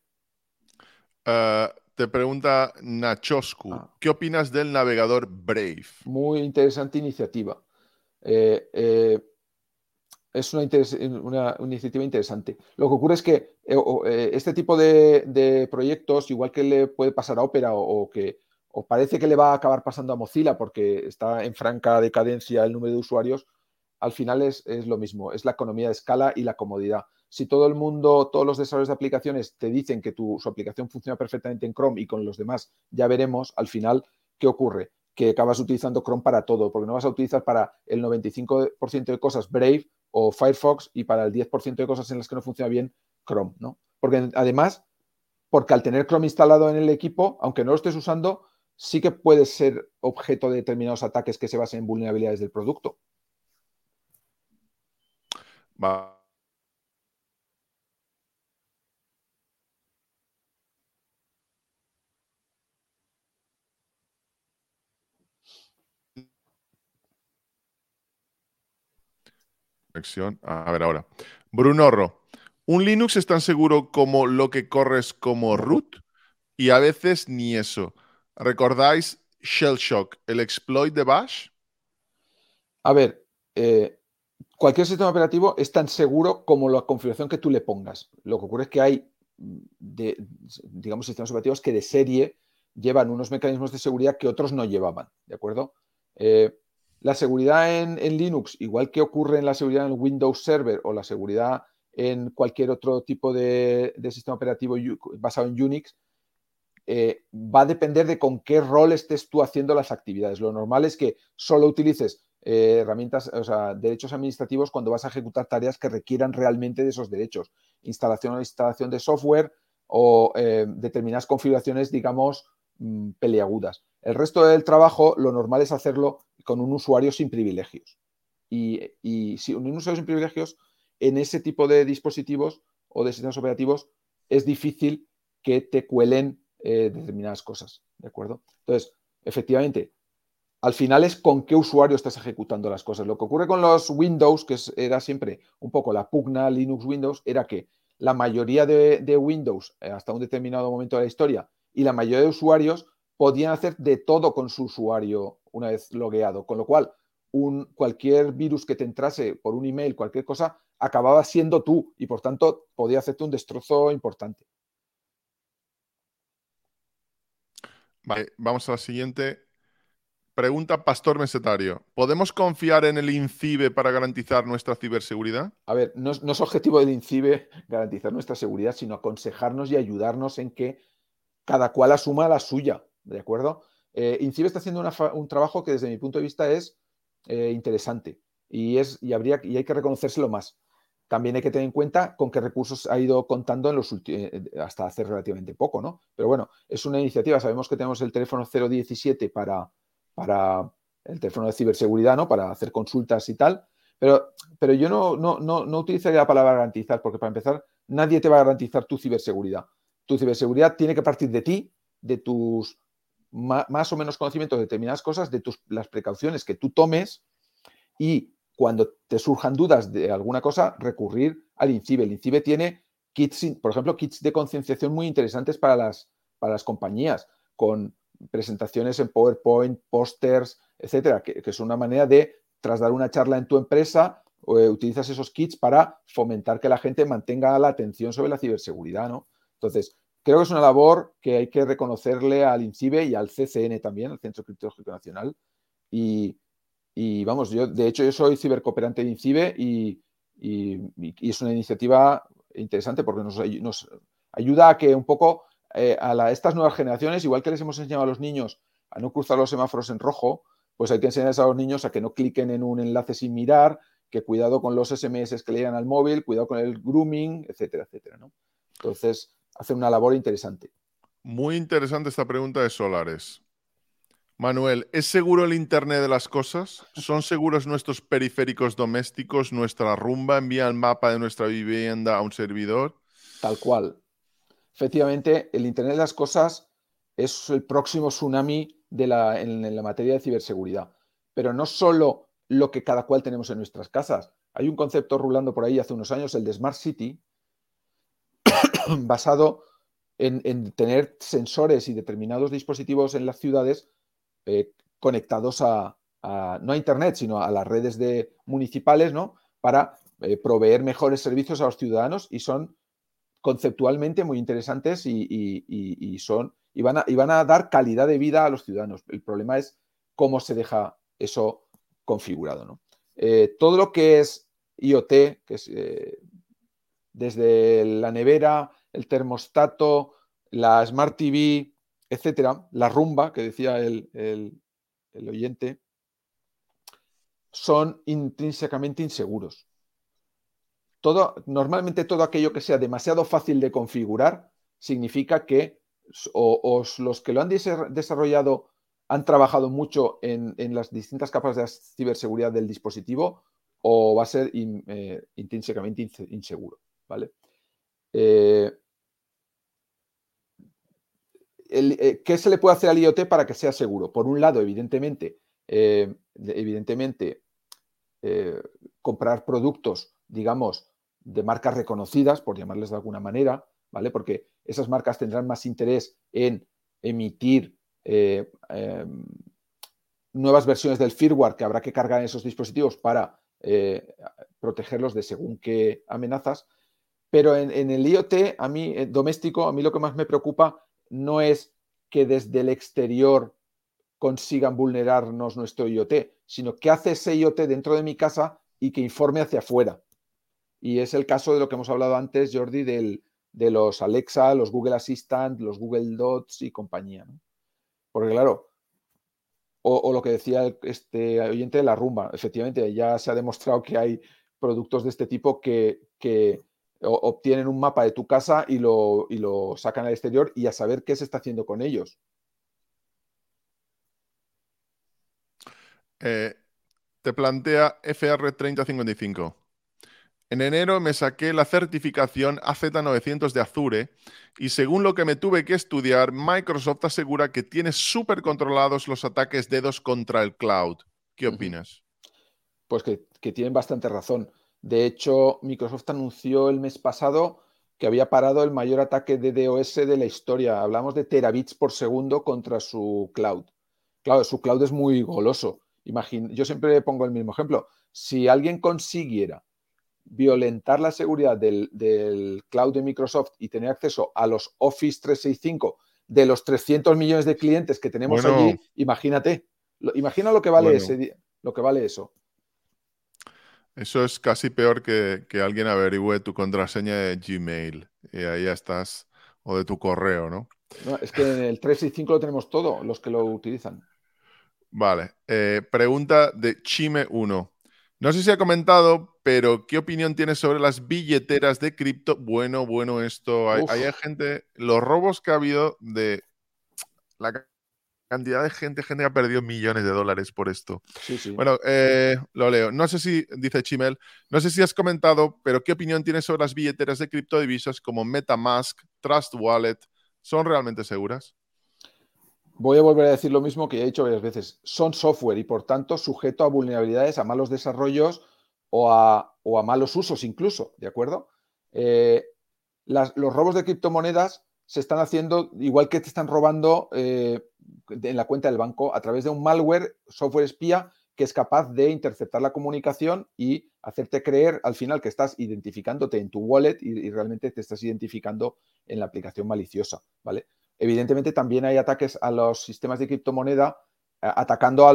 Te pregunta Nachoscu, Ah, ¿qué opinas del navegador Brave? muy interesante iniciativa. Eh, eh, es una iniciativa interesante. Lo que ocurre es que este tipo de proyectos, igual que le puede pasar a Opera o que o parece que le va a acabar pasando a Mozilla porque está en franca decadencia el número de usuarios, al final es lo mismo, es la economía de escala y la comodidad. Si todo el mundo, todos los desarrolladores de aplicaciones te dicen que su aplicación funciona perfectamente en Chrome y con los demás ya veremos, al final, ¿qué ocurre? Que acabas utilizando Chrome para todo, porque no vas a utilizar para el 95% de cosas Brave o Firefox y para el 10% de cosas en las que no funciona bien Chrome, ¿no? Porque además, porque al tener Chrome instalado en el equipo, aunque no lo estés usando, sí que puedes ser objeto de determinados ataques que se basen en vulnerabilidades del producto. Va- Conexión. A ver ahora. Brunorro, ¿un Linux es tan seguro como lo que corres como No. root? Y a veces ni eso. ¿Recordáis Shell Shock, el exploit de Bash? A ver, cualquier sistema operativo es tan seguro como la configuración que tú le pongas. Lo que ocurre es que hay, digamos, sistemas operativos que de serie llevan unos mecanismos de seguridad que otros no llevaban, ¿de acuerdo? La seguridad en Linux, igual que ocurre en la seguridad en Windows Server o la seguridad en cualquier otro tipo de sistema operativo basado en Unix, va a depender de con qué rol estés tú haciendo las actividades. Lo normal es que solo utilices herramientas, o sea, derechos administrativos cuando vas a ejecutar tareas que requieran realmente de esos derechos. Instalación o instalación de software o determinadas configuraciones, digamos, peliagudas. El resto del trabajo, lo normal es hacerlo con un usuario sin privilegios. Y si un usuario sin privilegios, en ese tipo de dispositivos o de sistemas operativos, es difícil que te cuelen determinadas cosas, ¿de acuerdo? Entonces, efectivamente, al final es con qué usuario estás ejecutando las cosas. Lo que ocurre con los Windows, que era siempre un poco la pugna Linux-Windows, era que la mayoría de Windows, hasta un determinado momento de la historia, y la mayoría de usuarios podían hacer de todo con su usuario una vez logueado, con lo cual cualquier virus que te entrase por un email, cualquier cosa, acababa siendo tú y por tanto podía hacerte un destrozo importante. Vale, vamos a la siguiente. Pregunta Pastor Mesetario. ¿Podemos confiar en el INCIBE para garantizar nuestra ciberseguridad? A ver, no es objetivo del INCIBE garantizar nuestra seguridad, sino aconsejarnos y ayudarnos en que cada cual asuma la suya, ¿de acuerdo? INCIBE está haciendo un trabajo que desde mi punto de vista es interesante y hay que reconocérselo más. También hay que tener en cuenta con qué recursos ha ido contando hasta hace relativamente poco, ¿no? Pero bueno, es una iniciativa. Sabemos que tenemos el teléfono 017 para el teléfono de ciberseguridad, ¿no? Para hacer consultas y tal. Pero yo no utilizaría la palabra garantizar, porque para empezar, nadie te va a garantizar tu ciberseguridad. Tu ciberseguridad tiene que partir de ti, de tus más o menos conocimientos de determinadas cosas, de las precauciones que tú tomes y cuando te surjan dudas de alguna cosa, recurrir al INCIBE. El INCIBE tiene kits, por ejemplo, kits de concienciación muy interesantes para las compañías, con presentaciones en PowerPoint, pósters, etcétera, que es una manera de, tras dar una charla en tu empresa, utilizas esos kits para fomentar que la gente mantenga la atención sobre la ciberseguridad, ¿no? Entonces, creo que es una labor que hay que reconocerle al INCIBE y al CCN también, al Centro Criptológico Nacional, y vamos, de hecho, yo soy cibercooperante de INCIBE y es una iniciativa interesante porque nos ayuda a que un poco estas nuevas generaciones, igual que les hemos enseñado a los niños a no cruzar los semáforos en rojo, pues hay que enseñarles a los niños a que no cliquen en un enlace sin mirar, que cuidado con los SMS que le llegan al móvil, cuidado con el grooming, etcétera, etcétera, ¿no? Entonces, hace una labor interesante. Muy interesante esta pregunta de Solares. Manuel, ¿es seguro el Internet de las cosas? ¿Son seguros nuestros periféricos domésticos? ¿Nuestra rumba envía el mapa de nuestra vivienda a un servidor? Tal cual. Efectivamente, el Internet de las cosas es el próximo tsunami en la materia de ciberseguridad. Pero no solo lo que cada cual tenemos en nuestras casas. Hay un concepto rulando por ahí hace unos años, el de Smart City, basado en tener sensores y determinados dispositivos en las ciudades conectados no a Internet, sino a las redes municipales, ¿no? Para proveer mejores servicios a los ciudadanos y son conceptualmente muy interesantes y van a dar calidad de vida a los ciudadanos. El problema es cómo se deja eso configurado, ¿no? Todo lo que es IoT, que es desde la nevera, el termostato, la Smart TV, etcétera, la rumba, que decía el oyente, son intrínsecamente inseguros. Normalmente todo aquello que sea demasiado fácil de configurar significa que los que lo han desarrollado han trabajado mucho en las distintas capas de ciberseguridad del dispositivo o va a ser intrínsecamente inseguro, ¿vale? ¿Qué se le puede hacer al IoT para que sea seguro? Por un lado, evidentemente comprar productos, digamos, de marcas reconocidas, por llamarles de alguna manera, ¿vale? Porque esas marcas tendrán más interés en emitir nuevas versiones del firmware que habrá que cargar en esos dispositivos para protegerlos de según qué amenazas. Pero en el IoT, a mí, doméstico, a mí lo que más me preocupa no es que desde el exterior consigan vulnerarnos nuestro IoT, sino que hace ese IoT dentro de mi casa y que informe hacia afuera. Y es el caso de lo que hemos hablado antes, Jordi, de los Alexa, los Google Assistant, los Google Dots y compañía, ¿no? Porque claro, o lo que decía este oyente de la rumba, efectivamente, ya se ha demostrado que hay productos de este tipo que obtienen un mapa de tu casa y lo sacan al exterior y a saber qué se está haciendo con ellos. Eh, te plantea FR3055. En enero me saqué la certificación AZ900 de Azure y según lo que me tuve que estudiar, Microsoft asegura que tiene súper controlados los ataques DDoS contra el cloud. ¿Qué opinas? Pues que tienen bastante razón. De hecho, Microsoft anunció el mes pasado que había parado el mayor ataque de DOS de la historia. Hablamos de terabits por segundo contra su cloud. Claro, su cloud es muy goloso. Yo siempre pongo el mismo ejemplo. Si alguien consiguiera violentar la seguridad del cloud de Microsoft y tener acceso a los Office 365 de los 300 millones de clientes que tenemos Bueno, allí, imagínate. Imagina lo que vale, bueno, lo que vale eso. eso es casi peor que alguien averigüe tu contraseña de Gmail y ahí ya estás, o de tu correo, ¿no? No, es que en el 365 lo tenemos todo, los que lo utilizan. Vale, pregunta de Chime1. No sé si ha comentado, pero ¿qué opinión tienes sobre las billeteras de cripto? Bueno, esto, hay Uf, gente, los robos que ha habido de la cantidad de gente que ha perdido millones de dólares por esto. sí, sí. Bueno, lo leo. No sé si, dice Chimel, no sé si has comentado, pero ¿qué opinión tienes sobre las billeteras de criptodivisas como MetaMask, Trust Wallet? ¿Son realmente seguras? Voy a volver a decir lo mismo que ya he dicho varias veces. Son software y por tanto sujeto a vulnerabilidades, a malos desarrollos o a malos usos incluso, ¿de acuerdo? Eh, los robos de criptomonedas se están haciendo igual que te están robando en la cuenta del banco a través de un malware, software espía, que es capaz de interceptar la comunicación y hacerte creer al final que estás identificándote en tu wallet y realmente te estás identificando en la aplicación maliciosa, ¿vale? Evidentemente también hay ataques a los sistemas de criptomoneda atacando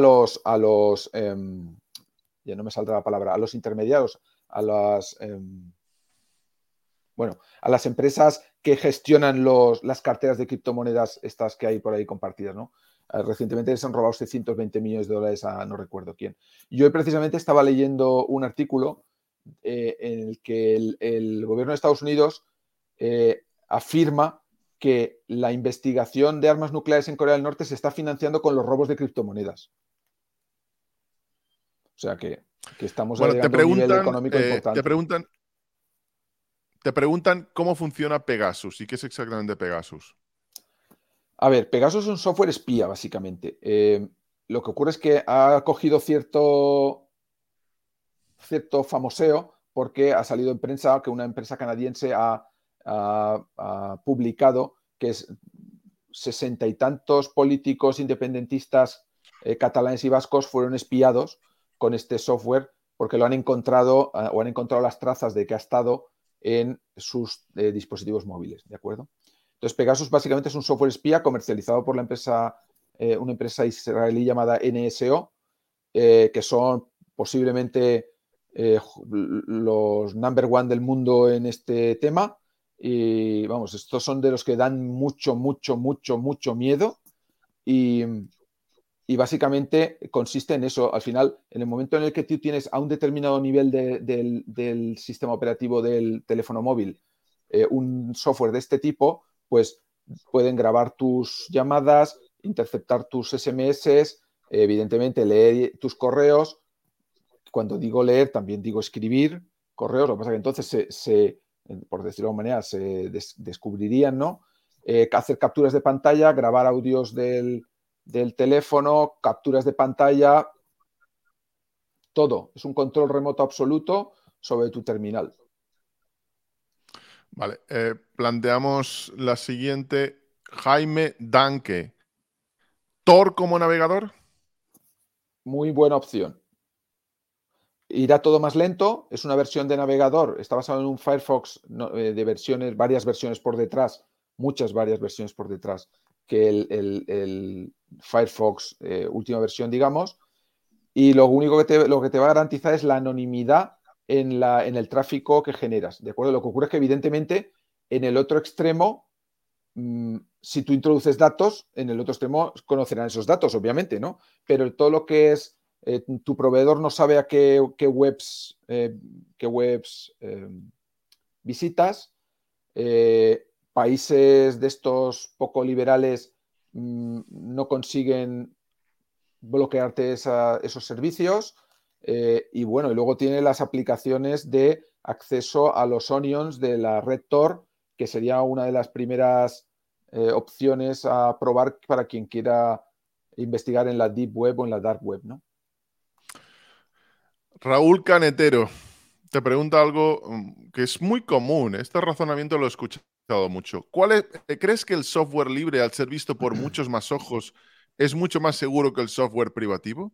ya no me saldrá la palabra, a los intermediarios, a las bueno, a las empresas que gestionan las carteras de criptomonedas, estas que hay por ahí compartidas, ¿no? Recientemente se han robado 620 millones de dólares a no recuerdo quién. Yo hoy precisamente estaba leyendo un artículo en el que el gobierno de Estados Unidos afirma que la investigación de armas nucleares en Corea del Norte se está financiando con los robos de criptomonedas. O sea que estamos Bueno, llegando a un nivel económico importante. te preguntan cómo funciona Pegasus y qué es exactamente Pegasus. A ver, Pegasus es un software espía, básicamente. Lo que ocurre es que ha cogido cierto famoseo porque ha salido en prensa que una empresa canadiense ha publicado que es 60 y tantos políticos independentistas catalanes y vascos fueron espiados con este software porque lo han encontrado o han encontrado las trazas de que ha estado en sus dispositivos móviles, ¿de acuerdo? Entonces, Pegasus básicamente es un software espía comercializado por una empresa israelí llamada NSO, que son posiblemente los number one del mundo en este tema. Y vamos, estos son de los que dan mucho miedo. Y, y básicamente consiste en eso. Al final, en el momento en el que tú tienes a un determinado nivel del sistema operativo del teléfono móvil un software de este tipo, pues pueden grabar tus llamadas, interceptar tus SMS, evidentemente leer tus correos. Cuando digo leer, también digo escribir correos. Lo que pasa es que entonces por decirlo de alguna manera, se descubrirían, ¿no? Hacer capturas de pantalla, grabar audios del teléfono, capturas de pantalla, todo. Es un control remoto absoluto sobre tu terminal. Vale, planteamos la siguiente. Jaime Danke. ¿Tor como navegador? Muy buena opción. Irá todo más lento, es una versión de navegador, está basado en un Firefox de versiones, varias versiones por detrás, varias versiones por detrás, que el Firefox última versión, digamos, y lo único lo que te va a garantizar es la anonimidad en el tráfico que generas, ¿de acuerdo? Lo que ocurre es que evidentemente en el otro extremo, si tú introduces datos, en el otro extremo conocerán esos datos, obviamente, ¿no? Pero todo lo que es tu proveedor no sabe a qué webs visitas. Países de estos poco liberales no consiguen bloquearte esos servicios. Y bueno, y luego tiene las aplicaciones de acceso a los onions de la red Tor, que sería una de las primeras opciones a probar para quien quiera investigar en la deep web o en la dark web, ¿no? Raúl Canetero te pregunta algo que es muy común. Este razonamiento lo he escuchado mucho. ¿Crees que el software libre, al ser visto por muchos más ojos, es mucho más seguro que el software privativo?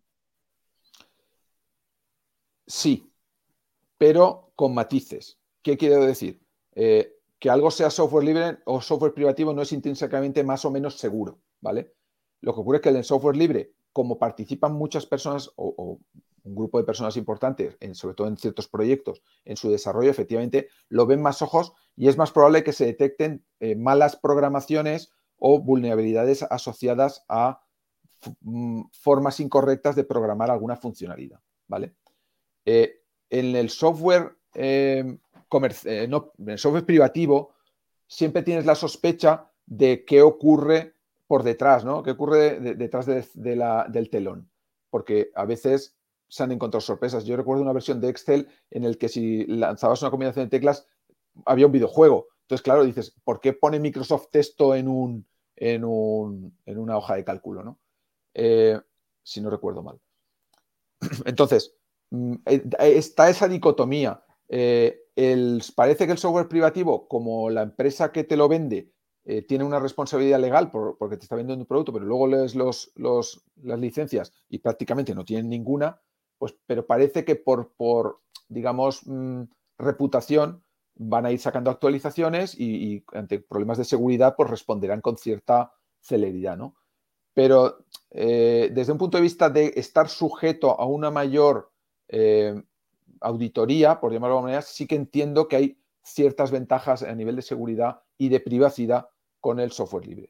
Sí, pero con matices. ¿Qué quiero decir? Que algo sea software libre o software privativo no es intrínsecamente más o menos seguro, ¿vale? Lo que ocurre es que en el software libre, como participan muchas personas o un grupo de personas importantes, sobre todo en ciertos proyectos, en su desarrollo, efectivamente, lo ven más ojos y es más probable que se detecten malas programaciones o vulnerabilidades asociadas a formas incorrectas de programar alguna funcionalidad, ¿vale? En el software no, en el software privativo siempre tienes la sospecha de qué ocurre por detrás, ¿no? ¿Qué ocurre detrás del telón? Porque a veces se han encontrado sorpresas. Yo recuerdo una versión de Excel en el que si lanzabas una combinación de teclas había un videojuego. Entonces, claro, dices, ¿por qué pone Microsoft esto en una hoja de cálculo, ¿no? Si no recuerdo mal. Entonces, está esa dicotomía. Parece que el software privativo, como la empresa que te lo vende, tiene una responsabilidad legal porque te está vendiendo un producto, pero luego lees las licencias y prácticamente no tienen ninguna, pues, pero parece que por digamos, reputación van a ir sacando actualizaciones y ante problemas de seguridad pues responderán con cierta celeridad, ¿no? Pero desde un punto de vista de estar sujeto a una mayor auditoría, por llamarlo de alguna manera, sí que entiendo que hay ciertas ventajas a nivel de seguridad y de privacidad con el software libre.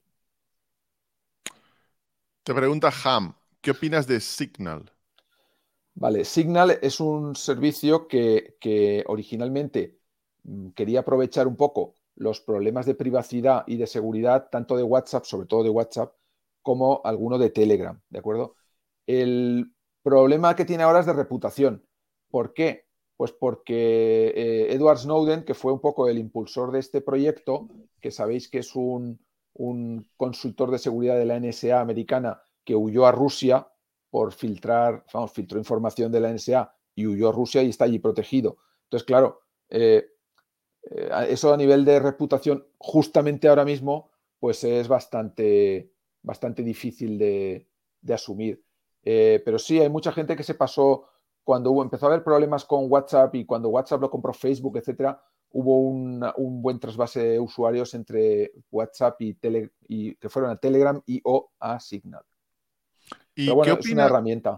Te pregunta Ham, ¿qué opinas de Signal? Vale, Signal es un servicio que originalmente quería aprovechar un poco los problemas de privacidad y de seguridad, tanto de WhatsApp, sobre todo de WhatsApp, como alguno de Telegram, ¿de acuerdo? El problema que tiene ahora es de reputación. ¿Por qué? Pues porque Edward Snowden, que fue un poco el impulsor de este proyecto, que sabéis que es un consultor de seguridad de la NSA americana que huyó a Rusia por filtró información de la NSA y huyó a Rusia y está allí protegido. Entonces, claro, eso a nivel de reputación, justamente ahora mismo, pues es bastante difícil de asumir. Pero sí, hay mucha gente que se pasó, cuando empezó a haber problemas con WhatsApp y cuando WhatsApp lo compró Facebook, etcétera, hubo un buen trasvase de usuarios entre WhatsApp y que fueron a Telegram y o a Signal. Pero ¿Y qué bueno, es una opina, herramienta.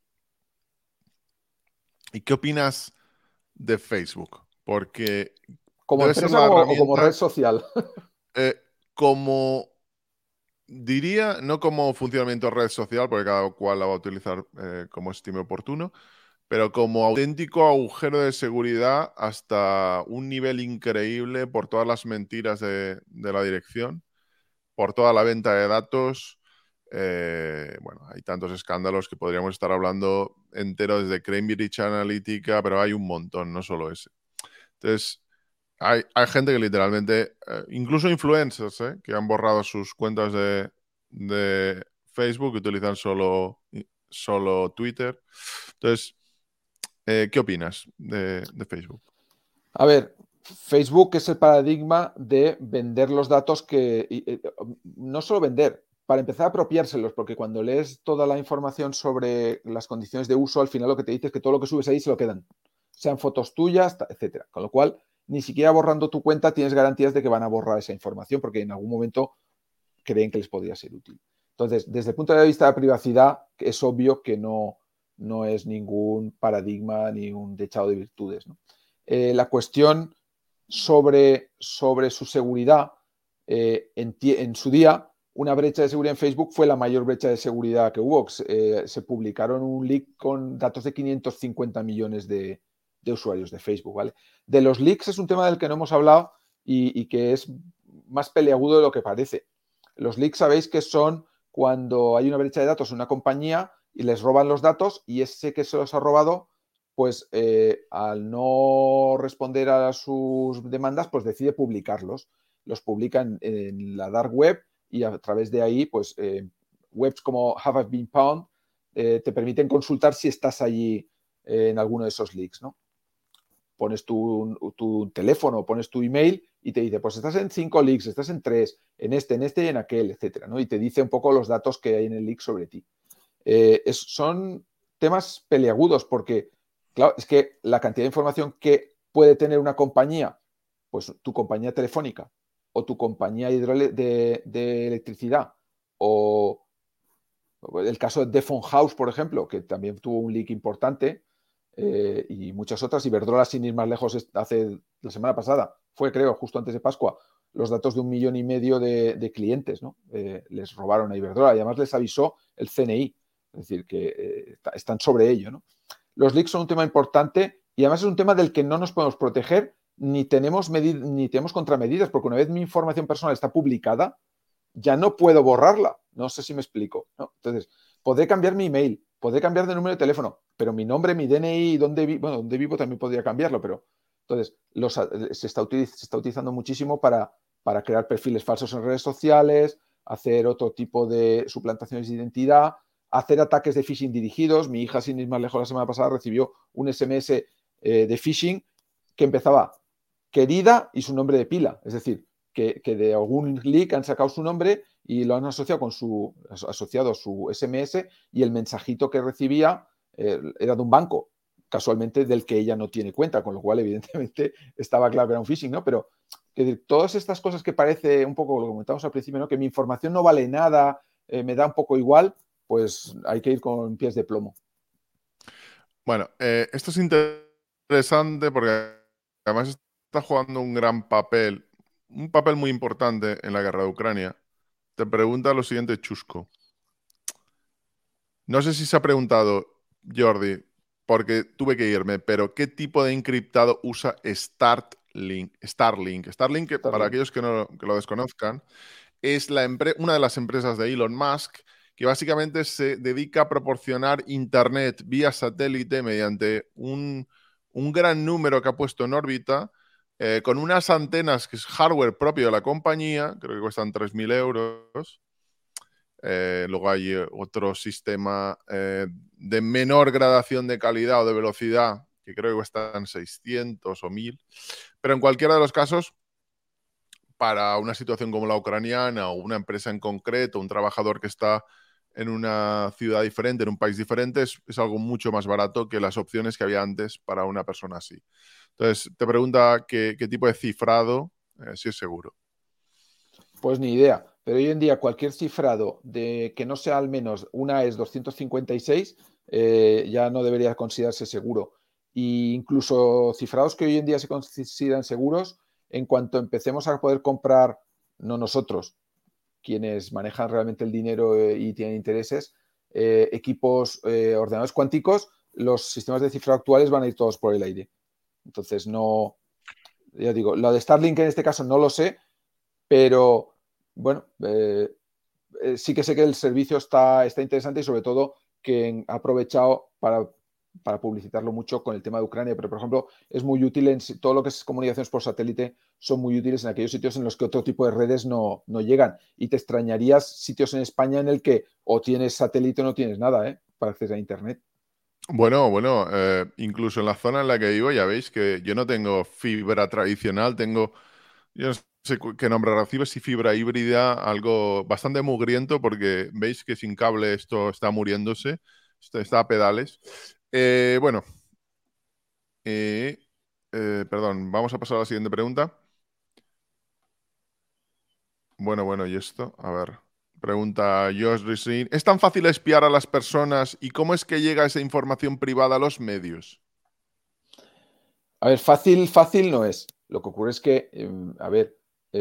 ¿Y qué opinas de Facebook? Porque ¿Como debe ser empresa la o como red herramienta social? eh, como, diría, no como funcionamiento de red social, porque cada cual la va a utilizar como estime oportuno, pero como auténtico agujero de seguridad hasta un nivel increíble por todas las mentiras de la dirección, por toda la venta de datos. Bueno, hay tantos escándalos que podríamos estar hablando entero desde Cambridge Analytica, pero hay un montón, no solo ese. Entonces, hay gente que literalmente, incluso influencers, que han borrado sus cuentas de Facebook y utilizan solo Twitter. Entonces, ¿qué opinas de Facebook? A ver, Facebook es el paradigma de vender los datos no solo vender, para empezar a apropiárselos, porque cuando lees toda la información sobre las condiciones de uso, al final lo que te dice es que todo lo que subes ahí se lo quedan, sean fotos tuyas, etcétera. Con lo cual, ni siquiera borrando tu cuenta tienes garantías de que van a borrar esa información, porque en algún momento creen que les podría ser útil. Entonces, desde el punto de vista de la privacidad, es obvio que no es ningún paradigma ni un dechado de virtudes, ¿no? La cuestión sobre su seguridad, en su día, una brecha de seguridad en Facebook fue la mayor brecha de seguridad que hubo. Se publicaron un leak con datos de 550 millones de usuarios de Facebook, ¿vale? De los leaks es un tema del que no hemos hablado y que es más peleagudo de lo que parece. Los leaks sabéis que son cuando hay una brecha de datos en una compañía y les roban los datos, y ese que se los ha robado, pues al no responder a sus demandas, pues decide publicarlos. Los publica en la dark web, y a través de ahí, pues webs como Have I Been Pwned te permiten consultar si estás allí en alguno de esos leaks, ¿no? Pones tu teléfono, pones tu email y te dice, pues estás en 5 leaks, estás en 3, en este y en aquel, etcétera, ¿no? Y te dice un poco los datos que hay en el leak sobre ti. Son temas peliagudos porque, claro, es que la cantidad de información que puede tener una compañía, pues tu compañía telefónica o tu compañía de electricidad, o el caso de Defon House, por ejemplo, que también tuvo un leak importante, y muchas otras. Iberdrola, sin ir más lejos, hace la semana pasada, fue, creo, justo antes de Pascua, los datos de 1,5 millones de clientes, ¿no? Les robaron a Iberdrola, y además les avisó el CNI, es decir, que están sobre ello, ¿no? Los leaks son un tema importante, y además es un tema del que no nos podemos proteger ni tenemos contramedidas, porque una vez mi información personal está publicada, ya no puedo borrarla. No sé si me explico, ¿no? Entonces, podré cambiar mi email, podré cambiar de número de teléfono, pero mi nombre, mi DNI, dónde vivo también podría cambiarlo, pero entonces se está utilizando muchísimo para crear perfiles falsos en redes sociales, hacer otro tipo de suplantaciones de identidad, hacer ataques de phishing dirigidos. Mi hija, sin ir más lejos, la semana pasada recibió un SMS de phishing que empezaba querida y su nombre de pila, es decir, que de algún leak han sacado su nombre y lo han asociado a su SMS, y el mensajito que recibía era de un banco, casualmente del que ella no tiene cuenta, con lo cual evidentemente estaba claro que era un phishing, ¿no? Pero todas estas cosas que parece un poco lo que comentamos al principio, ¿no? Que mi información no vale nada, me da un poco igual, pues hay que ir con pies de plomo. Bueno, esto es interesante porque además está jugando un papel muy importante en la guerra de Ucrania. Te pregunta lo siguiente, Chusco. No sé si se ha preguntado, Jordi, porque tuve que irme, pero ¿qué tipo de encriptado usa Starlink? Starlink, para aquellos que lo desconozcan, es una de las empresas de Elon Musk que básicamente se dedica a proporcionar internet vía satélite mediante un gran número que ha puesto en órbita, con unas antenas que es hardware propio de la compañía, creo que cuestan 3.000 euros. Luego hay otro sistema de menor gradación de calidad o de velocidad, que creo que cuestan 600 o 1.000. Pero en cualquiera de los casos, para una situación como la ucraniana, o una empresa en concreto, un trabajador que está en una ciudad diferente, en un país diferente, es algo mucho más barato que las opciones que había antes para una persona así. Entonces, te pregunta qué tipo de cifrado, si es seguro. Pues ni idea, pero hoy en día cualquier cifrado de que no sea al menos una es 256, ya no debería considerarse seguro. E incluso cifrados que hoy en día se consideran seguros, en cuanto empecemos a poder comprar, no nosotros, quienes manejan realmente el dinero y tienen intereses, equipos, ordenadores cuánticos, los sistemas de cifrado actuales van a ir todos por el aire. Entonces, no, ya digo, lo de Starlink en este caso no lo sé, pero bueno, sí que sé que el servicio está interesante, y sobre todo que ha aprovechado para publicitarlo mucho con el tema de Ucrania. Pero, por ejemplo, es muy útil en todo lo que es comunicaciones por satélite, son muy útiles en aquellos sitios en los que otro tipo de redes no llegan. Y te extrañarías sitios en España en el que o tienes satélite o no tienes nada, para acceder a Internet. Bueno, incluso en la zona en la que vivo, ya veis que yo no tengo fibra tradicional, yo no sé qué nombre recibe, si fibra híbrida, algo bastante mugriento, porque veis que sin cable esto está muriéndose, esto está a pedales. Bueno, perdón, vamos a pasar a la siguiente pregunta. Bueno, ¿y esto? A ver. Pregunta Josh Risin. ¿Es tan fácil espiar a las personas y cómo es que llega esa información privada a los medios? A ver, fácil no es. Lo que ocurre es que, a ver,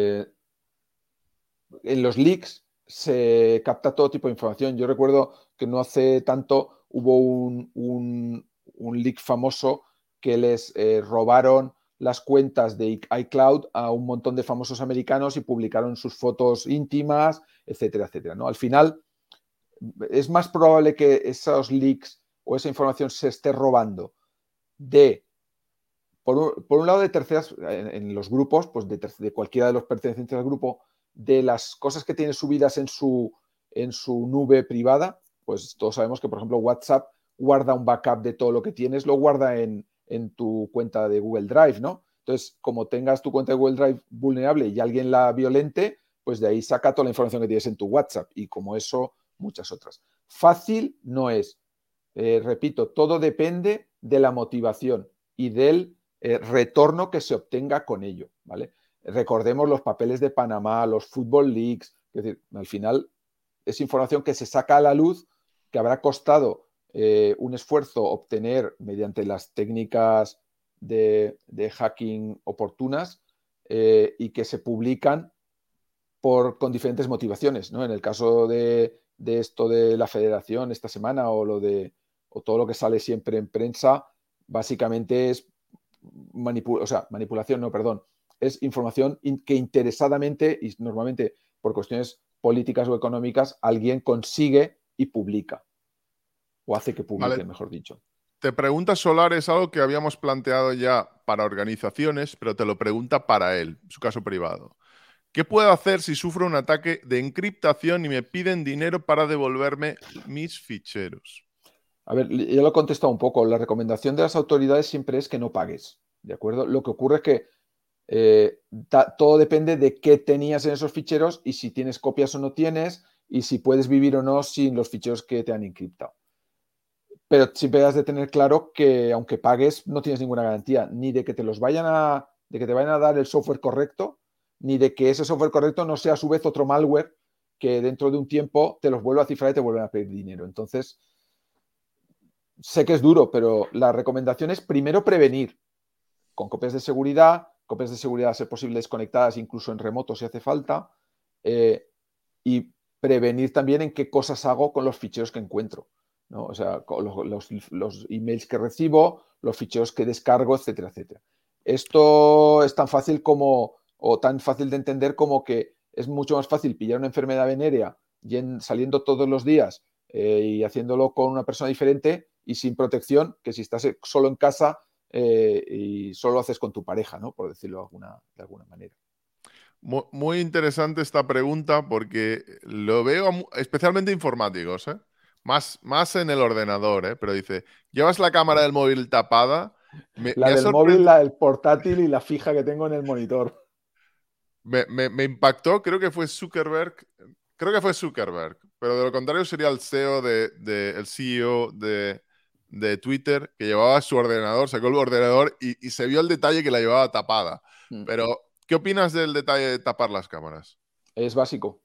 en los leaks se capta todo tipo de información. Yo recuerdo que no hace tanto hubo un leak famoso que les robaron las cuentas de iCloud a un montón de famosos americanos y publicaron sus fotos íntimas, etcétera, etcétera, ¿no? Al final, es más probable que esos leaks o esa información se esté robando de, por un lado, de terceras, en los grupos, pues de cualquiera de los pertenecientes al grupo, de las cosas que tiene subidas en su nube privada. Pues todos sabemos que, por ejemplo, WhatsApp guarda un backup de todo lo que tienes, lo guarda en tu cuenta de Google Drive, ¿no? Entonces, como tengas tu cuenta de Google Drive vulnerable y alguien la violente, pues de ahí saca toda la información que tienes en tu WhatsApp, y como eso, muchas otras. Fácil no es. Repito, todo depende de la motivación y del retorno que se obtenga con ello, ¿vale? Recordemos los papeles de Panamá, los Football Leaks, es decir, al final es información que se saca a la luz, que habrá costado un esfuerzo obtener mediante las técnicas de hacking oportunas, y que se publican con diferentes motivaciones, ¿no? En el caso de esto de la federación esta semana, o todo lo que sale siempre en prensa, básicamente es manipulación, no, perdón, es información que interesadamente, y normalmente por cuestiones políticas o económicas, alguien consigue y publica, o hace que Vale, publique, mejor dicho. te pregunta Solar, es algo que habíamos planteado ya para organizaciones, pero te lo pregunta para él, su caso privado. ¿Qué puedo hacer si sufro un ataque de encriptación y me piden dinero para devolverme mis ficheros? A ver, ya lo he contestado un poco. La recomendación de las autoridades siempre es que no pagues, ¿de acuerdo? Lo que ocurre es que todo depende de qué tenías en esos ficheros, y si tienes copias o no tienes, y si puedes vivir o no sin los ficheros que te han encriptado. Pero siempre has de tener claro que aunque pagues, no tienes ninguna garantía, ni de que te vayan a dar el software correcto, ni de que ese software correcto no sea a su vez otro malware que dentro de un tiempo te los vuelva a cifrar y te vuelven a pedir dinero. Entonces, sé que es duro, pero la recomendación es primero prevenir con copias de seguridad a ser posible desconectadas, incluso en remoto si hace falta, y prevenir también en qué cosas hago con los ficheros que encuentro, ¿no? O sea, con los emails que recibo, los ficheros que descargo, etcétera, etcétera. Esto es tan fácil o tan fácil de entender como que es mucho más fácil pillar una enfermedad venérea saliendo todos los días, y haciéndolo con una persona diferente y sin protección, que si estás solo en casa, y solo lo haces con tu pareja, ¿no? Por decirlo de alguna manera. Muy interesante esta pregunta porque lo veo especialmente informáticos, ¿eh? Más en el ordenador, ¿eh? Pero dice, ¿llevas la cámara del móvil tapada? Me La ha del móvil, sorprendido. la del portátil y la fija que tengo en el monitor. Me impactó, creo que fue Zuckerberg, pero de lo contrario sería el CEO el CEO de Twitter, que llevaba su ordenador, sacó el ordenador y se vio el detalle que la llevaba tapada. Pero, ¿qué opinas del detalle de tapar las cámaras? Es básico.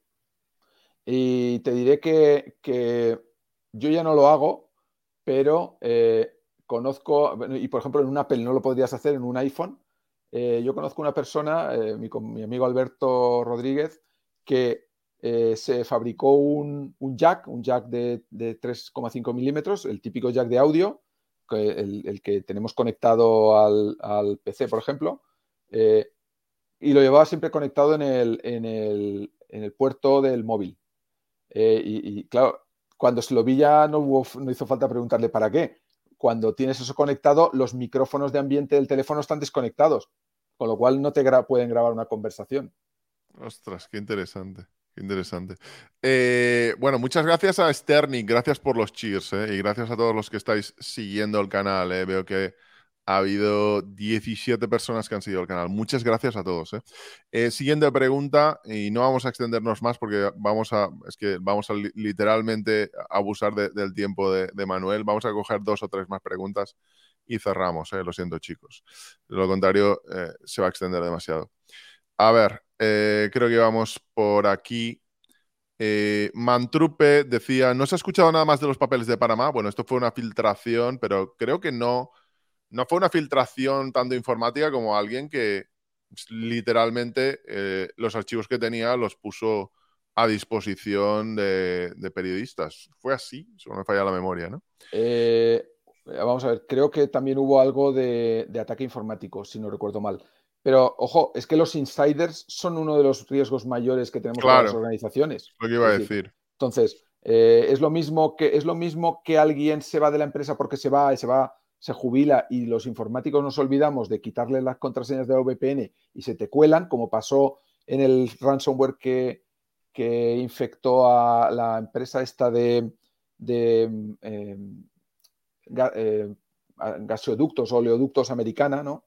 Y te diré que yo ya no lo hago, pero conozco, y por ejemplo en un Apple no lo podrías hacer, en un iPhone. Yo conozco una persona, mi amigo Alberto Rodríguez, que se fabricó un jack de 3,5 milímetros, el típico jack de audio, el que tenemos conectado al PC, por ejemplo, eh, y lo llevaba siempre conectado en el puerto del móvil. Claro, cuando se lo vi ya no hizo falta preguntarle para qué. Cuando tienes eso conectado, los micrófonos de ambiente del teléfono están desconectados, con lo cual no te pueden grabar una conversación. Ostras, qué interesante. Qué interesante. Bueno, muchas gracias a Sterling, gracias por los cheers, y gracias a todos los que estáis siguiendo el canal. Veo que ha habido 17 personas que han seguido el canal. Muchas gracias a todos. Siguiente pregunta, y no vamos a extendernos más porque es que vamos a literalmente abusar del tiempo de Manuel. Vamos a coger 2 o 3 más preguntas y cerramos. Lo siento, chicos. De lo contrario, se va a extender demasiado. A ver, creo que vamos por aquí. Mantrupe decía, no se ha escuchado nada más de los papeles de Panamá. Bueno, esto fue una filtración, pero creo que no fue una filtración tanto informática como alguien que literalmente los archivos que tenía los puso a disposición de periodistas. Fue así, si no me falla la memoria, ¿no? Vamos a ver, creo que también hubo algo de ataque informático, si no recuerdo mal. Pero, ojo, es que los insiders son uno de los riesgos mayores que tenemos todas las Claro, organizaciones. lo que iba Es a decir, decir. entonces, Es lo mismo que alguien se va de la empresa porque se jubila y los informáticos nos olvidamos de quitarle las contraseñas de la VPN y se te cuelan, como pasó en el ransomware que infectó a la empresa esta de gasoductos o oleoductos americana, ¿no?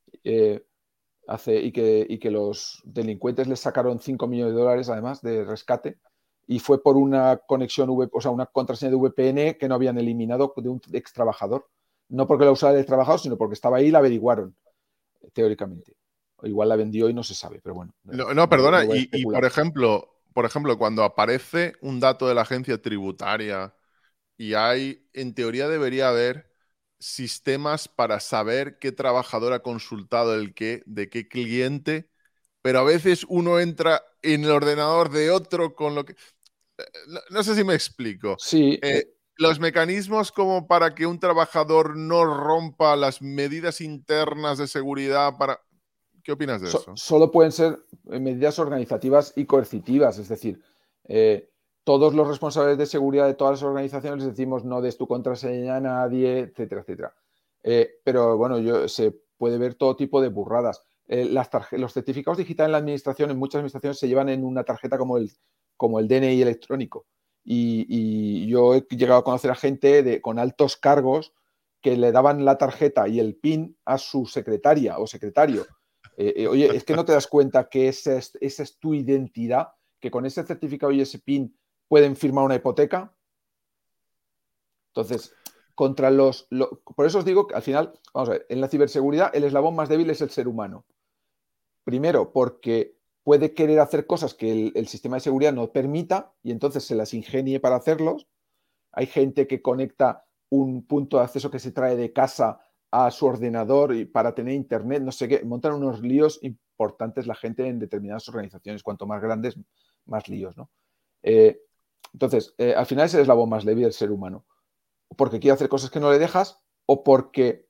Y que los delincuentes les sacaron 5 millones de dólares además de rescate, y fue por una conexión, o sea, una contraseña de VPN que no habían eliminado de un ex trabajador. No porque la usara el ex trabajador, sino porque estaba ahí y la averiguaron, teóricamente. O igual la vendió y no se sabe, pero bueno. No, perdona, no voy a y especular. por ejemplo, cuando aparece un dato de la agencia tributaria y en teoría debería haber sistemas para saber qué trabajador ha consultado de qué cliente, pero a veces uno entra en el ordenador de otro con lo que... No sé si me explico. Sí, Los mecanismos como para que un trabajador no rompa las medidas internas de seguridad para... ¿Qué opinas de eso? solo pueden ser medidas organizativas y coercitivas, es decir, todos los responsables de seguridad de todas las organizaciones les decimos no des tu contraseña a nadie, etcétera, etcétera. Pero bueno, se puede ver todo tipo de burradas. Los certificados digitales en la administración, en muchas administraciones, se llevan en una tarjeta como el DNI electrónico. Y yo he llegado a conocer a gente con altos cargos que le daban la tarjeta y el PIN a su secretaria o secretario. Oye, es que no te das cuenta que esa es tu identidad, que con ese certificado y ese PIN pueden firmar una hipoteca. Entonces, por eso os digo que al final, vamos a ver, en la ciberseguridad el eslabón más débil es el ser humano. Primero, porque puede querer hacer cosas que el sistema de seguridad no permita y entonces se las ingenie para hacerlos. Hay gente que conecta un punto de acceso que se trae de casa a su ordenador y para tener internet, no sé qué, montan unos líos importantes la gente en determinadas organizaciones. Cuanto más grandes, más líos, ¿no? Entonces, al final es el eslabón más débil del ser humano. Porque quiere hacer cosas que no le dejas o porque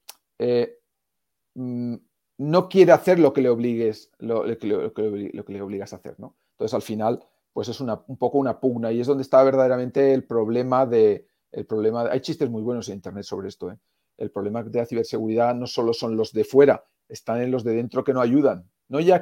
no quiere hacer lo que le obligues, lo que le obligas a hacer, ¿no? Entonces, al final, pues es un poco una pugna y es donde está verdaderamente el problema. Hay chistes muy buenos en internet sobre esto, ¿eh? El problema de la ciberseguridad no solo son los de fuera, están en los de dentro que no ayudan. No ya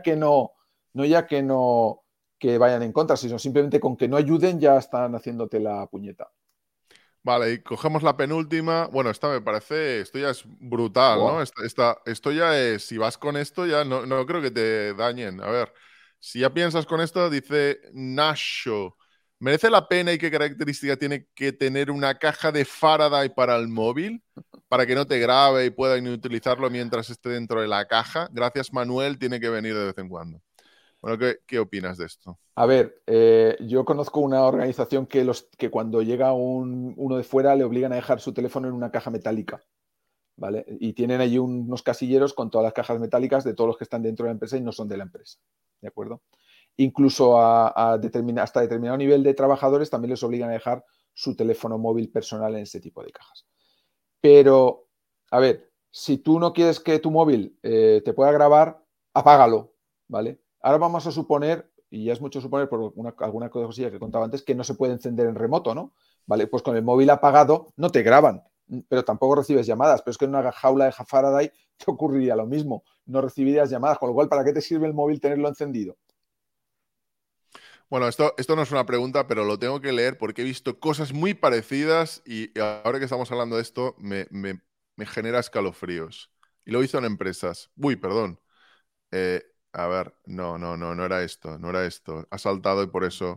que vayan en contra, sino simplemente con que no ayuden ya están haciéndote la puñeta. Vale, y cogemos la penúltima. Bueno, esta me parece, esto ya es brutal, ¿no? Wow. Esto ya es, si vas con esto, ya no creo que te dañen. A ver, si ya piensas con esto, dice Nasho. ¿Merece la pena y qué característica tiene que tener una caja de Faraday para el móvil? Para que no te grabe y puedan utilizarlo mientras esté dentro de la caja. Gracias, Manuel, tiene que venir de vez en cuando. Bueno, ¿qué opinas de esto? A ver, yo conozco una organización que cuando llega uno de fuera le obligan a dejar su teléfono en una caja metálica, ¿vale? Y tienen allí unos casilleros con todas las cajas metálicas de todos los que están dentro de la empresa y no son de la empresa, ¿de acuerdo? Incluso hasta determinado nivel de trabajadores también les obligan a dejar su teléfono móvil personal en ese tipo de cajas. Pero, a ver, si tú no quieres que tu móvil te pueda grabar, apágalo, ¿vale? Ahora vamos a suponer, y ya es mucho suponer por alguna cosilla que contaba antes, que no se puede encender en remoto, ¿no? Vale, pues con el móvil apagado no te graban, pero tampoco recibes llamadas. Pero es que en una jaula de Faraday te ocurriría lo mismo. No recibirías llamadas, con lo cual, ¿para qué te sirve el móvil tenerlo encendido? Bueno, esto no es una pregunta, pero lo tengo que leer porque he visto cosas muy parecidas y ahora que estamos hablando de esto me genera escalofríos. Y lo he visto en empresas. Uy, perdón. A ver, no era esto, no era esto. Ha saltado y por eso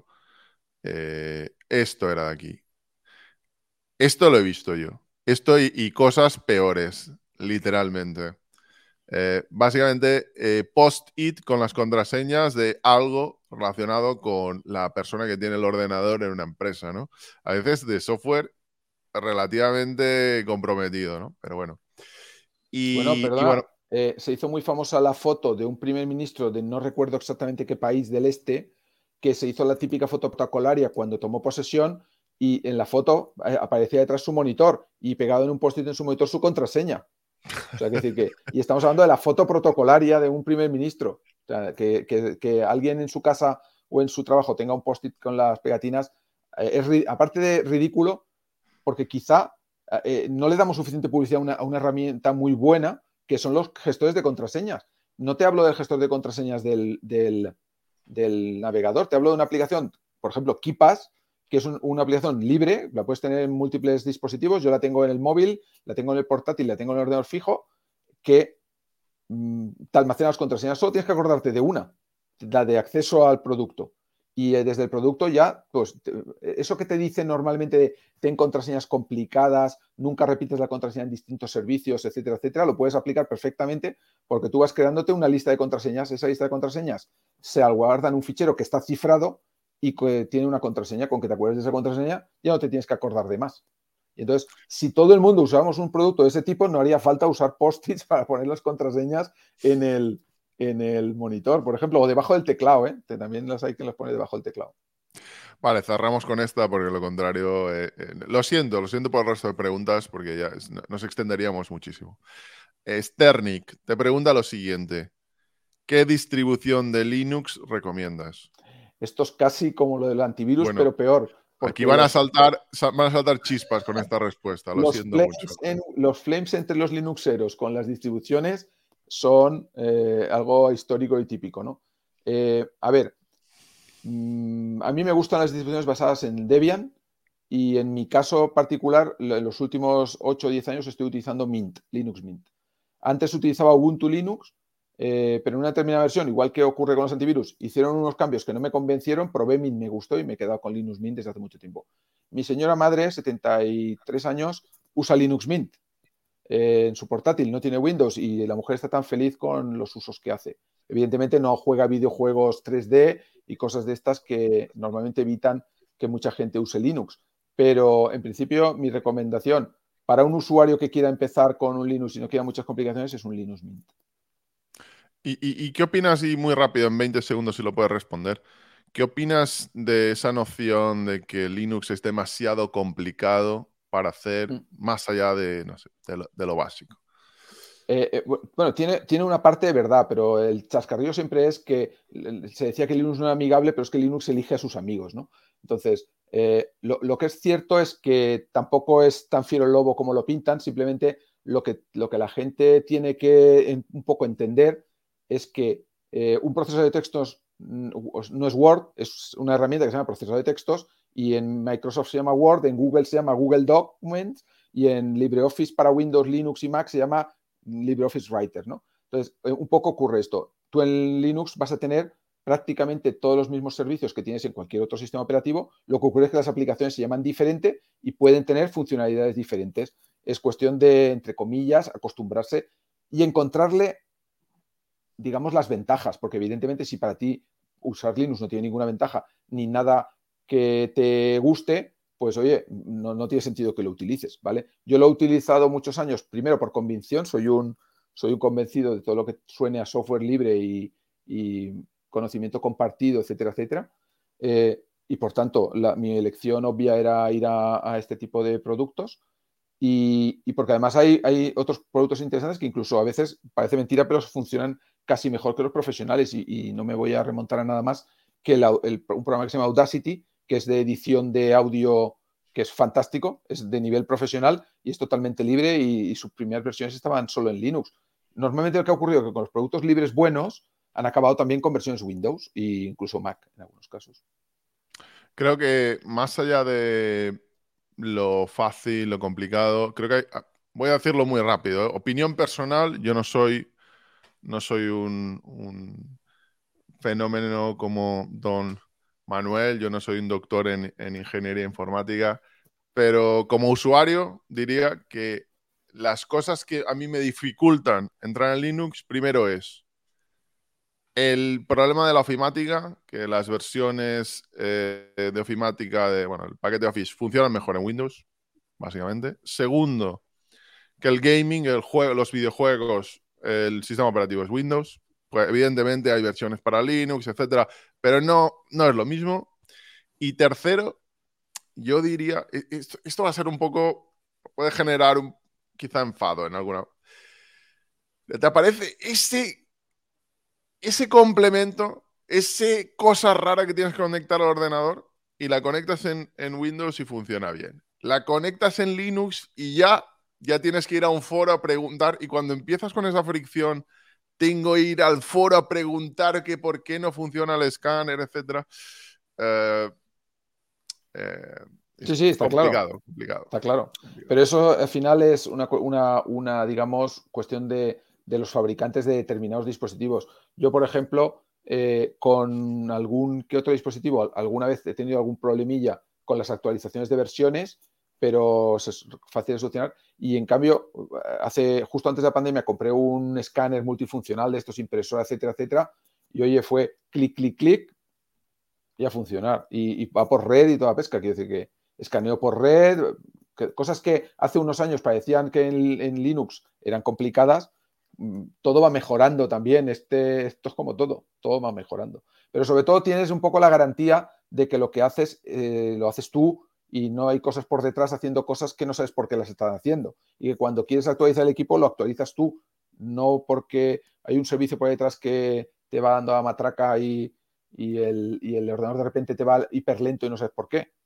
esto era de aquí. Esto lo he visto yo. Esto y cosas peores, literalmente. Básicamente, post-it con las contraseñas de algo relacionado con la persona que tiene el ordenador en una empresa, ¿no? A veces de software relativamente comprometido, ¿no? Pero bueno. Bueno, Y bueno, perdona, se hizo muy famosa la foto de un primer ministro de no recuerdo exactamente qué país del este, que se hizo la típica foto protocolaria cuando tomó posesión y en la foto aparecía detrás su monitor y pegado en un post-it en su monitor su contraseña. O sea, y estamos hablando de la foto protocolaria de un primer ministro. O sea, que alguien en su casa o en su trabajo tenga un post-it con las pegatinas aparte de ridículo, porque quizá no le damos suficiente publicidad a una herramienta muy buena, que son los gestores de contraseñas. No te hablo del gestor de contraseñas del navegador, te hablo de una aplicación, por ejemplo, KeePass, que es una aplicación libre, la puedes tener en múltiples dispositivos, yo la tengo en el móvil, la tengo en el portátil, la tengo en el ordenador fijo, que te almacena las contraseñas. Solo tienes que acordarte de una, la de acceso al producto. Y desde el producto ya, pues eso que te dice normalmente de ten contraseñas complicadas, nunca repites la contraseña en distintos servicios, etcétera, etcétera, lo puedes aplicar perfectamente porque tú vas creándote una lista de contraseñas. Esa lista de contraseñas se guarda en un fichero que está cifrado y que tiene una contraseña. Con que te acuerdes de esa contraseña, ya no te tienes que acordar de más. Y entonces, si todo el mundo usáramos un producto de ese tipo, no haría falta usar post-its para poner las contraseñas en el monitor, por ejemplo, o debajo del teclado, ¿eh? También las hay que las pone debajo del teclado. Vale, cerramos con esta porque lo contrario, lo siento por el resto de preguntas porque ya nos extenderíamos muchísimo. Sternik te pregunta lo siguiente: ¿qué distribución de Linux recomiendas? Esto es casi como lo del antivirus, Bueno, pero peor, aquí porque van a saltar chispas con esta respuesta, lo siento mucho. los flames entre los Linuxeros con las distribuciones son algo histórico y típico, ¿no? A ver, a mí me gustan las distribuciones basadas en Debian y en mi caso particular, en los últimos 8 o 10 años estoy utilizando Mint, Linux Mint. Antes utilizaba Ubuntu Linux, pero en una determinada versión, igual que ocurre con los antivirus, hicieron unos cambios que no me convencieron, probé Mint, me gustó y me he quedado con Linux Mint desde hace mucho tiempo. Mi señora madre, 73 años, usa Linux Mint en su portátil, no tiene Windows y la mujer está tan feliz con los usos que hace. Evidentemente no juega videojuegos 3D y cosas de estas que normalmente evitan que mucha gente use Linux. Pero en principio mi recomendación para un usuario que quiera empezar con un Linux y no quiera muchas complicaciones es un Linux Mint. ¿Y qué opinas, y muy rápido, en 20 segundos si lo puedes responder, qué opinas de esa noción de que Linux es demasiado complicado para hacer más allá de, no sé, de lo básico? Bueno, tiene una parte de verdad, pero el chascarrillo siempre es que se decía que Linux no era amigable, pero es que Linux elige a sus amigos, ¿no? Entonces, lo que es cierto es que tampoco es tan fiero el lobo como lo pintan, simplemente lo que la gente tiene que un poco entender es que un procesador de textos no es Word, es una herramienta que se llama procesador de textos y en Microsoft se llama Word, en Google se llama Google Documents y en LibreOffice para Windows, Linux y Mac se llama LibreOffice Writer, ¿no? Entonces, un poco ocurre esto. Tú en Linux vas a tener prácticamente todos los mismos servicios que tienes en cualquier otro sistema operativo. Lo que ocurre es que las aplicaciones se llaman diferente y pueden tener funcionalidades diferentes. Es cuestión de, entre comillas, acostumbrarse y encontrarle, digamos, las ventajas, porque evidentemente si para ti usar Linux no tiene ninguna ventaja ni nada que te guste, pues oye, no tiene sentido que lo utilices, ¿vale? Yo lo he utilizado muchos años, primero por convicción, soy un convencido de todo lo que suene a software libre y conocimiento compartido, etcétera, etcétera. Y por tanto, mi elección obvia era ir a este tipo de productos. Y porque además hay otros productos interesantes que incluso a veces parece mentira, pero funcionan casi mejor que los profesionales. Y no me voy a remontar a nada más que un programa que se llama Audacity, que es de edición de audio, que es fantástico, es de nivel profesional y es totalmente libre y sus primeras versiones estaban solo en Linux. Normalmente lo que ha ocurrido es que con los productos libres buenos han acabado también con versiones Windows e incluso Mac en algunos casos. Creo que más allá de lo fácil, lo complicado, creo que voy a decirlo muy rápido, ¿eh? Opinión personal, yo no soy un fenómeno como Don Manuel, yo no soy un doctor en ingeniería informática, pero como usuario diría que las cosas que a mí me dificultan entrar en Linux, primero es el problema de la ofimática, que las versiones de ofimática bueno, el paquete de Office funcionan mejor en Windows, básicamente. Segundo, que el gaming, el juego, los videojuegos, el sistema operativo es Windows. Pues evidentemente hay versiones para Linux, etcétera, pero no es lo mismo. Y tercero, yo diría, esto va a ser un poco, puede generar quizá enfado en alguna. ¿Te aparece ese complemento, ese cosa rara que tienes que conectar al ordenador? y la conectas en Windows y funciona bien. La conectas en Linux y ya tienes que ir a un foro a preguntar. Y cuando empiezas con esa fricción, tengo que ir al foro a preguntar que por qué no funciona el escáner, etcétera. Eh, eh, Sí, es sí, está claro. complicado, complicado, Está claro. complicado. Pero eso al final es digamos, cuestión de los fabricantes de determinados dispositivos. Yo, por ejemplo, con algún que otro dispositivo, alguna vez he tenido algún problemilla con las actualizaciones de versiones, pero es fácil de solucionar. Y en cambio, justo antes de la pandemia, compré un escáner multifuncional de estos, impresora, etcétera, etcétera. Y oye, fue clic, clic, clic, y a funcionar. Y va por red y toda pesca. Quiero decir que escaneo por red, cosas que hace unos años parecían que en Linux eran complicadas, todo va mejorando también. Esto es como todo va mejorando. Pero sobre todo tienes un poco la garantía de que lo que haces lo haces tú y no hay cosas por detrás haciendo cosas que no sabes por qué las están haciendo. Y que cuando quieres actualizar el equipo lo actualizas tú, no porque hay un servicio por detrás que te va dando a matraca y el ordenador de repente te va hiperlento y no sabes por qué.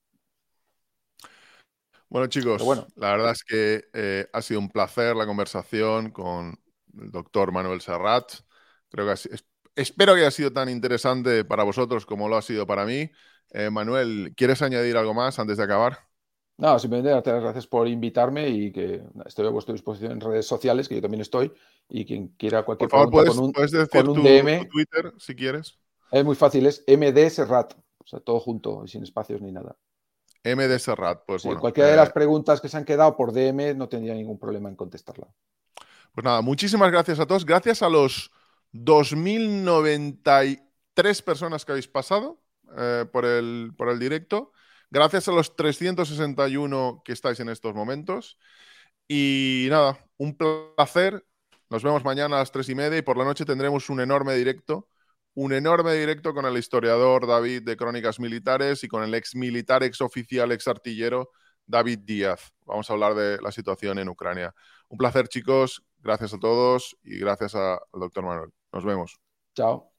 Bueno, Pero chicos, bueno, la verdad es que ha sido un placer la conversación con el doctor Manuel Serrat. Creo que espero que haya sido tan interesante para vosotros como lo ha sido para mí. Manuel, ¿quieres añadir algo más antes de acabar? nada, simplemente darte las gracias por invitarme y que estoy a vuestra disposición en redes sociales, que yo también estoy, y quien quiera Por cualquier favor, pregunta puedes con decir un tu DM, Twitter si quieres. es muy fácil, es MD Serrat, o sea, todo junto y sin espacios ni nada. M de Serrat, pues Sí, bueno. cualquiera de las preguntas que se han quedado por DM no tendría ningún problema en contestarla. Pues nada, muchísimas gracias a todos. Gracias a los 2093 personas que habéis pasado por el directo. Gracias a los 361 que estáis en estos momentos. Y nada, un placer. Nos vemos mañana a las 3:30 y por la noche tendremos un enorme directo con el historiador David de Crónicas Militares y con el ex militar, ex oficial, ex artillero David Díaz. Vamos a hablar de la situación en Ucrania. Un placer, chicos. Gracias a todos y gracias al doctor Manuel. Nos vemos. Chao.